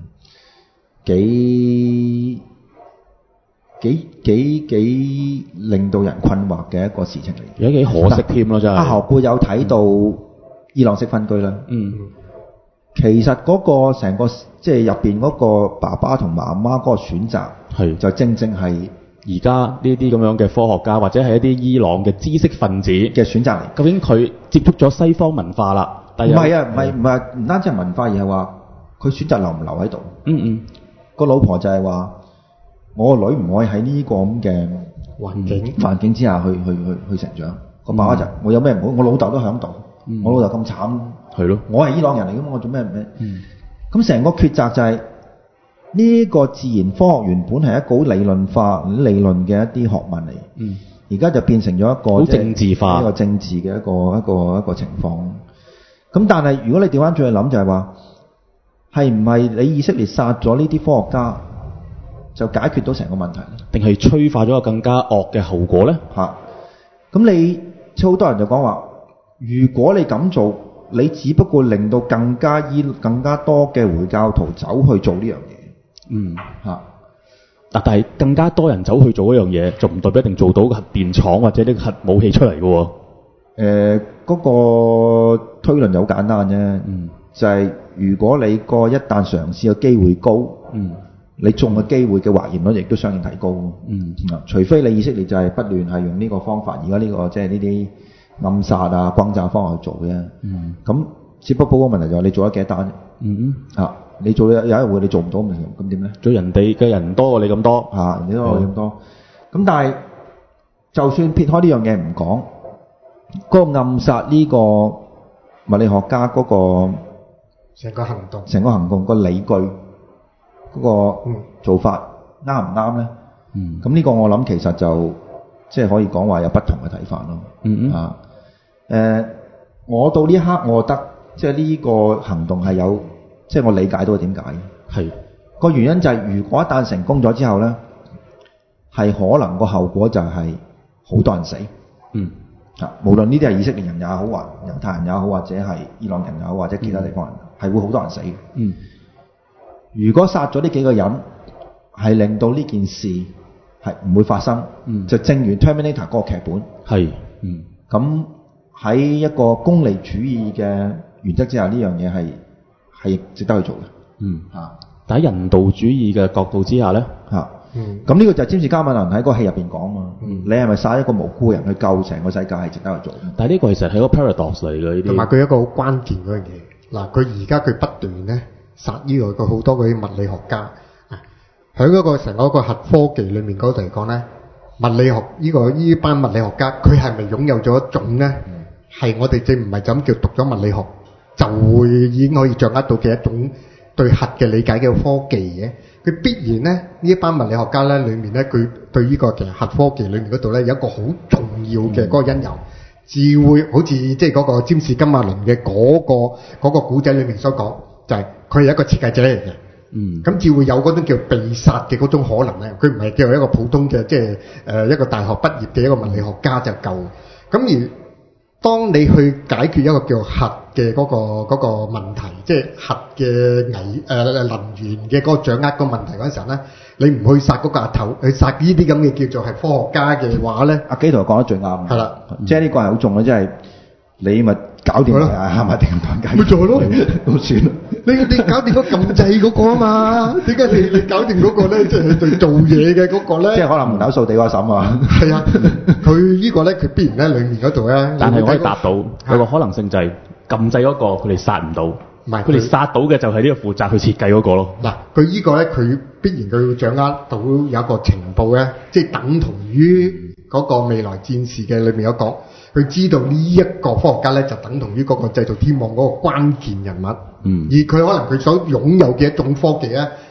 幾幾幾幾令到人困惑嘅一個事情嚟， 而家幾可惜添咯，真係。 阿何貝有睇到伊朗式分居啦， 嗯， 其實嗰個成個即係入邊嗰個爸爸同媽媽嗰個選擇， 係就正正係而家呢啲咁樣嘅科學家或者係一啲伊朗嘅知識分子嘅選擇嚟。 究竟佢接觸咗西方文化啦？ 唔係啊，唔係唔係唔單止係文化，而係話佢選擇留唔留喺度。 嗯嗯， 個老婆就係話：我個女唔可以喺呢個咁嘅環境環境之下去去去去成長。個爸爸就我有咩唔好？我老豆都喺度，我老豆咁慘， 係咯， 我係伊朗人嚟㗎嘛，我做咩唔咩？ 嗯， 咁成個抉擇就係呢個自然科學原本係一個好理論化、理論嘅一啲學問嚟。 嗯， 而家就變成咗一個好政治化， 一個政治嘅一個一個一個情況。咁但係如果你調翻轉去諗，就係話係唔係你以色列殺咗呢啲科學家就解決到成個問題咧？ 定係催化咗個更加惡嘅後果咧？ 嚇！咁你好多人就講話，如果你咁做，你只不過令到更加依更加多嘅回教徒走去做呢樣嘢。 嗯嚇！ 嗱，但係更加多人走去做嗰樣嘢，就唔代表一定做到核電廠或者啲核武器出嚟嘅喎。 誒、呃，嗰、那個推論就好簡單啫， 嗯， 就係如果你個一旦嘗試嘅機會高， 嗯， 你中嘅機會嘅或然率亦都相應提高， 嗯， 除非你以色列就係不斷係用呢個方法，而家呢個即係呢啲暗殺啊、轟炸方法去做嘅， 嗯， 咁只不過個問題就係你做咗幾多單啫， 嗯啊，你做有一日會你做唔到咁咁點咧？ 做人哋嘅人多過你咁多， 嚇、啊，人哋多過你咁多，咁、嗯、但係就算撇開呢樣嘢唔講。嗰個暗殺呢個物理學家嗰個成個行動， 成個行動個理據嗰個做法啱唔啱咧？嗯，咁呢個我諗其實就即係可以講話有不同嘅睇法咯。 嗯嗯啊，誒、呃，我到呢一刻我覺得即係呢個行動係有，即係我理解到點解。 係個原因就係、是、如果一旦成功咗之後咧，係可能個後果就係好多人死。嗯。啊！無論呢啲係以色列人也好，或猶太人也好，或者係伊朗人也好，或者其他地方人，係、嗯、會好多人死嘅。嗯。如果殺咗呢幾個人，係令到呢件事係唔會發生。嗯。就正如 Terminator 嗰個劇本。係。嗯。咁喺一個功利主義嘅原則之下，呢樣嘢係係值得去做嘅。嗯。嚇！ 但喺人道主義嘅角度之下咧， 嚇。嗯，咁呢個就係詹士加馬倫喺嗰個戲入邊講嘛。嗯，你係咪殺一個無辜人去救成個世界係值得去做？但係呢個其實係個 paradox 嚟嘅呢啲。同埋佢一個好關鍵嗰樣嘢。嗱，佢而家佢不斷咧殺呢個個好多嗰啲物理學家啊，喺嗰個成個個核科技裏面嗰度嚟講咧，物理學呢、呢個呢班物理學家佢係咪擁有咗一種咧係、嗯、我哋即唔係就咁叫讀咗物理學就會已經可以掌握到嘅一種對核嘅理解嘅科技嘅？佢必然咧，呢一班物理學家咧，裏面咧，佢對呢個其實核科技裏面嗰度咧，有一個好重要嘅嗰個因由，至會好似即係嗰個詹士金馬倫嘅嗰個嗰個古仔裏面所講，就係佢係一個設計者嚟嘅。嗯。咁至會有嗰種叫被殺嘅嗰種可能咧，佢唔係叫一個普通嘅即係誒一個大學畢業嘅一個物理學家就夠。咁而當你去解決一個叫核嘅嗰個嗰個問題，即係核嘅危誒能源嘅嗰個掌握個問題嗰陣時候咧，你唔去殺嗰個阿頭，去殺呢啲咁嘅叫做係科學家嘅話咧，阿基圖講得最啱。係啦，即係呢個係好重嘅，即係你咪搞掂佢啊，係咪定解決？咪做咯，都算啦。你你搞掂嗰撳掣嗰個啊嘛？點解你你搞掂嗰個咧？即係對做嘢嘅嗰個咧？即係可能門口掃地嗰個嬸啊。係啊，佢呢個咧，佢必然咧裡面嗰度咧。但係可以答到有個可能性就係撳掣嗰個佢哋殺唔到，唔係佢哋殺到嘅就係呢個負責去設計嗰個咯。嗱，佢呢個咧，佢必然佢會掌握到有一個情報咧，即係等同於嗰個未來戰士嘅裏面有講。佢知道呢一個科學家咧，就等同於嗰個製造天網嗰個關鍵人物。嗯。而佢可能佢所擁有嘅一種科技咧，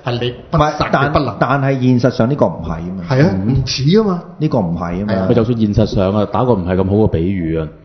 係你不唔係殺嘅但不能。 但係現實上呢個唔係啊嘛。 係啊，唔似啊嘛。 呢個唔係啊嘛。 佢就算現實上啊，打個唔係咁好嘅比喻啊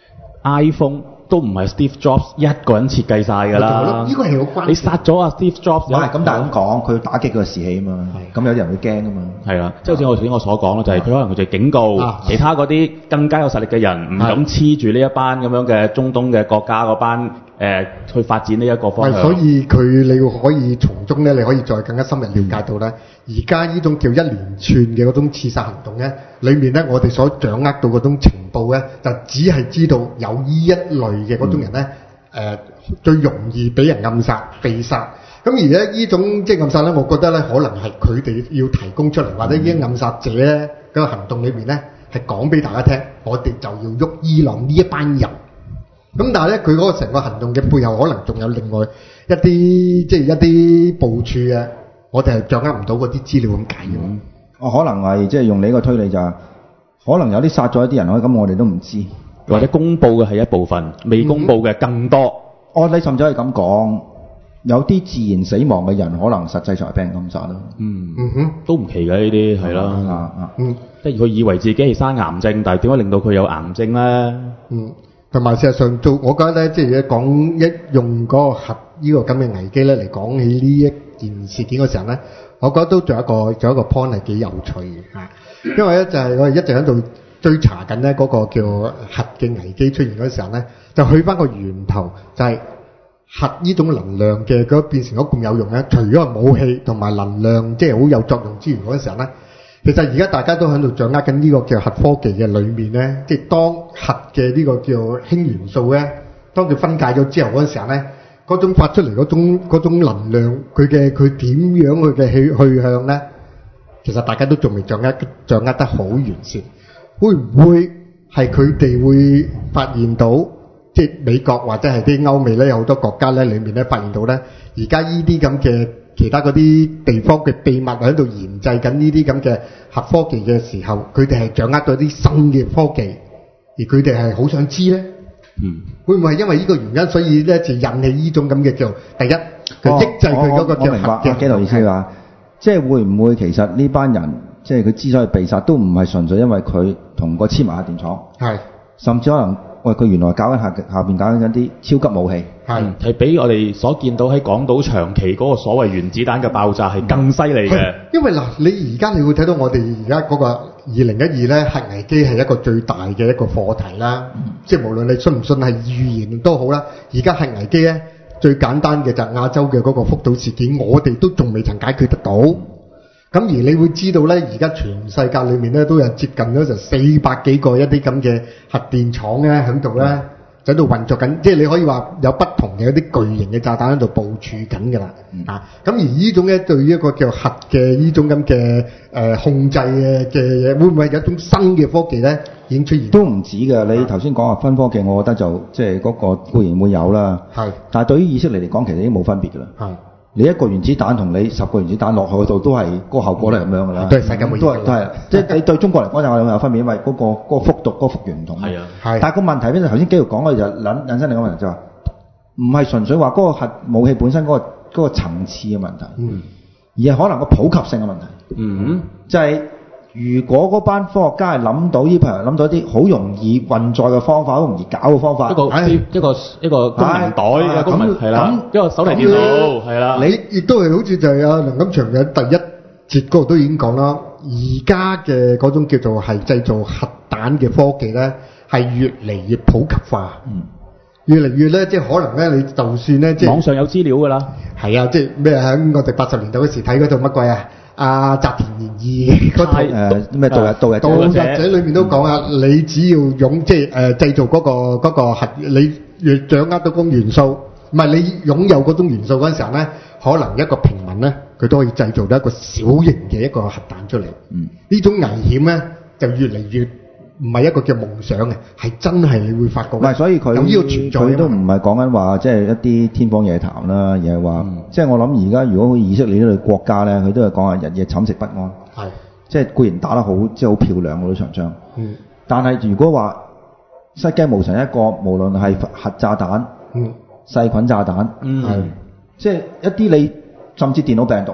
，iPhone 都唔係 Steve Jobs 一個人設計晒㗎啦。 呢個係好關鍵。 你殺咗阿 Steve Jobs， 唔係咁，但係咁講，佢要打擊佢嘅士氣啊嘛。咁有啲人會驚啊嘛。 係啊，即係好似我頭先我所講咯，就係佢可能佢就警告其他嗰啲更加有實力嘅人，唔敢黐住呢一班咁樣嘅中東嘅國家嗰班誒去發展呢一個方向。 所以佢你可以從中咧，你可以再更加深入了解到咧，而家呢種叫一連串嘅嗰種刺殺行動咧，裏面咧我哋所掌握到嗰種情報咧，就只係知道有呢一類嘅嗰種人咧，誒、嗯呃、最容易俾人暗殺、被殺。咁而咧呢種即係暗殺咧，我覺得咧可能係佢哋要提供出嚟，或者呢啲暗殺者咧嗰個行動裏面咧係講俾大家聽，我哋就要喐伊朗呢一班人。咁但係咧，佢嗰個成個行動嘅背後，可能仲有另外一啲即係一啲部署嘅，我哋係掌握唔到嗰啲資料咁解嘅。 哦，可能係即係用你呢個推理就係，可能有啲殺咗一啲人，咁我哋都唔知， 或者公佈嘅係一部分，未公佈嘅更多。 哦，你甚至可以咁講，有啲自然死亡嘅人，可能實際上係俾人暗殺咯。 嗯嗯哼， 都唔奇嘅呢啲係啦。 啊啊， 嗯， 即係佢以為自己係生癌症，但係點解令到佢有癌症咧？ 嗯。同埋事實上做，我覺得咧，即係講一用嗰個核呢個咁嘅危機咧嚟講起呢一件事件嘅時候咧，我覺得都仲有一個仲有一個 point 係幾有趣嘅嚇，因為咧就係我哋一直喺度追查緊咧嗰個叫核嘅危機出現嗰時候咧，就去翻個源頭，就係核呢種能量嘅嗰變成咗咁有用咧，除咗係武器同埋能量即係好有作用之餘嗰陣時候咧。其實而家大家都喺度掌握緊呢個叫核科技嘅裏面咧，即係當核嘅呢個叫氫元素咧，當佢分解咗之後嗰陣時候咧，嗰種發出嚟嗰種嗰種能量，佢嘅佢點樣佢嘅去去向咧，其實大家都仲未掌握掌握得好完善。會唔會係佢哋會發現到，即係美國或者係啲歐美咧有好多國家咧裏面咧發現到咧，而家呢啲咁嘅其他嗰啲地方嘅秘密喺度研製緊呢啲咁嘅核科技嘅時候，佢哋係掌握到啲新嘅科技，而佢哋係好想知咧。 嗯， 會唔會係因為呢個原因，所以咧就引起呢種咁嘅叫第一，佢抑制佢嗰個叫核嘅。 基督意思話，即係會唔會其實呢班人，即係佢之所以被殺，都唔係純粹因為佢同個黐埋核電廠， 係， 甚至可能喂佢原來搞緊下下邊搞緊啲超級武器。 係係比我哋所見到喺港島長期嗰個所謂原子彈嘅爆炸係更犀利嘅。 因為嗱，你而家你會睇到我哋而家嗰個二零一二咧核危機係一個最大嘅一個課題啦。嗯、即係無論你信唔信係預言都好啦，而家核危機咧最簡單嘅就係亞洲嘅嗰個福島事件，我哋都仲未曾解決得到。咁而你會知道咧，而家全世界裏面咧都有接近咗就四百幾個一啲咁嘅核電廠咧喺度咧。嗯喺度運作緊，即係你可以話有不同嘅一啲巨型嘅炸彈喺度部署緊㗎啦，嗯、啊！咁而呢種咧對於一個叫核嘅呢種咁嘅誒控制嘅嘅嘢，會唔會有一種新嘅科技咧已經出現？ 都唔止㗎，你頭先講話分科技，我覺得就即係嗰個固然會有啦，係。但係對於以色列嚟講，其實已經冇分別㗎啦。係。你一個原子彈同你十個原子彈落去嗰度，都係嗰個後果都係咁樣㗎啦。 都係世界末日。 都係都係，即係你對中國嚟講就有有分別，因為嗰個嗰個幅度、嗰個幅員唔同。係啊，係。但係個問題咧，頭先基督講嘅就引引申另一個問題就係，唔係純粹話嗰個核武器本身嗰個嗰個層次嘅問題，嗯，而係可能個普及性嘅問題。嗯，就係。如果嗰班科學家係諗到呢批人諗到啲好容易運載嘅方法，好容易搞嘅方法， 一個、哎、一個一個公文袋，哎、一個公文係啦，一個手提電腦係啦。 你亦都係好似就係阿梁錦祥嘅第一節嗰度都已經講啦，而家嘅嗰種叫做係製造核彈嘅科技咧，係越嚟越普及化。嗯。越嚟越咧，即係可能咧，你就算咧，即係網上有資料㗎啦。 係啊，即係咩喺我哋八十年代嗰時睇嗰套乜鬼啊？阿澤田研二嗰套誒咩盜日盜日盜日者裏面都講啊，嗯、你只要用即係誒製造嗰、嗰個嗰、嗰個核，你越掌握到嗰種元素，唔係你擁有嗰種元素嗰陣時候咧，可能一個平民咧，佢都可以製造到一個小型嘅一個核彈出嚟。嗯，呢種危險咧就越嚟越唔係一個叫夢想嘅，係真係你會發覺。唔係， 所以佢有呢個存在。 佢都唔係講緊話即係一啲天方夜譚啦，而係話、嗯、即係我諗而家如果以色列呢類國家咧，佢都係講話日夜寢食不安。係，即係固然打得好，即係好漂亮嗰啲場仗。嗯。但係如果話失驚無神一個，無論係核炸彈、嗯、細菌炸彈，嗯，係，即係一啲你甚至電腦病毒。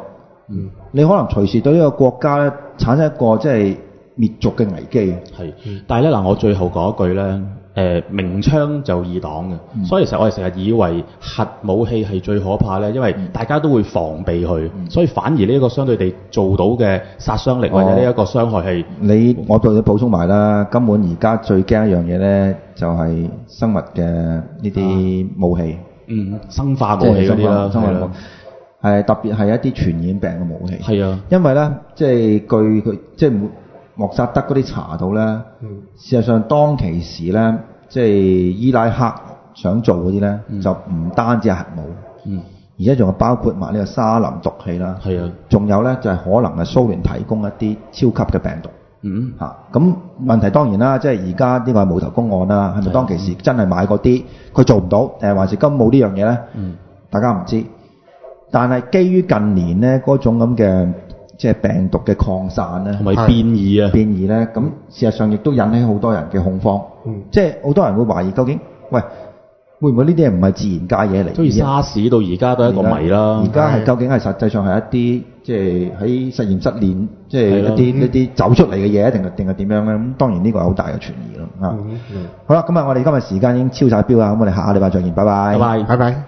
嗯， 你可能隨時對呢個國家咧產生一個即係滅族嘅危機。 係，但係咧嗱，我最後講一句咧，誒、呃、明槍就易擋嘅，嗯、所以其實我哋成日以為核武器係最可怕咧，因為大家都會防備佢，嗯、所以反而呢一個相對地做到嘅殺傷力或者呢一個傷害係、哦、 你我對你補充埋啦，根本而家最驚一樣嘢咧就係、是、生物嘅呢啲武器， 嗯，生化武器嗰啲啦， 生化武器。係特別係一啲傳染病嘅武器。係啊，因為咧，即係據佢即係莫薩德嗰啲查到咧，嗯、事實上當其時咧，即係伊拉克想做嗰啲咧，嗯、就唔單止係核武，嗯、而且仲有包括埋呢個沙林毒氣啦。係啊，仲有咧就係、是、可能係蘇聯提供一啲超級嘅病毒。嗯，嚇咁、啊、問題當然啦，即係而家呢個係無頭公案啦，係咪當其時真係買嗰啲佢做唔到，誒還是根本冇呢樣嘢咧？嗯，大家唔知。但係基於近年咧嗰種咁嘅即係病毒嘅擴散咧，同埋變異啊，變異咧，咁事實上亦都引起好多人嘅恐慌。嗯，即係好多人會懷疑究竟，喂，會唔會呢啲唔係自然界嘢嚟？所以沙士到而家都係一個謎啦。而家係究竟係實際上係一啲即係喺實驗室練，即係一啲一啲走出嚟嘅嘢，定係定係點樣咧？咁當然呢個係好大嘅傳疑咯。啊，好啦，咁啊，我哋今日時間已經超晒標啦，咁我哋下個禮拜再見，拜拜，拜拜，拜拜。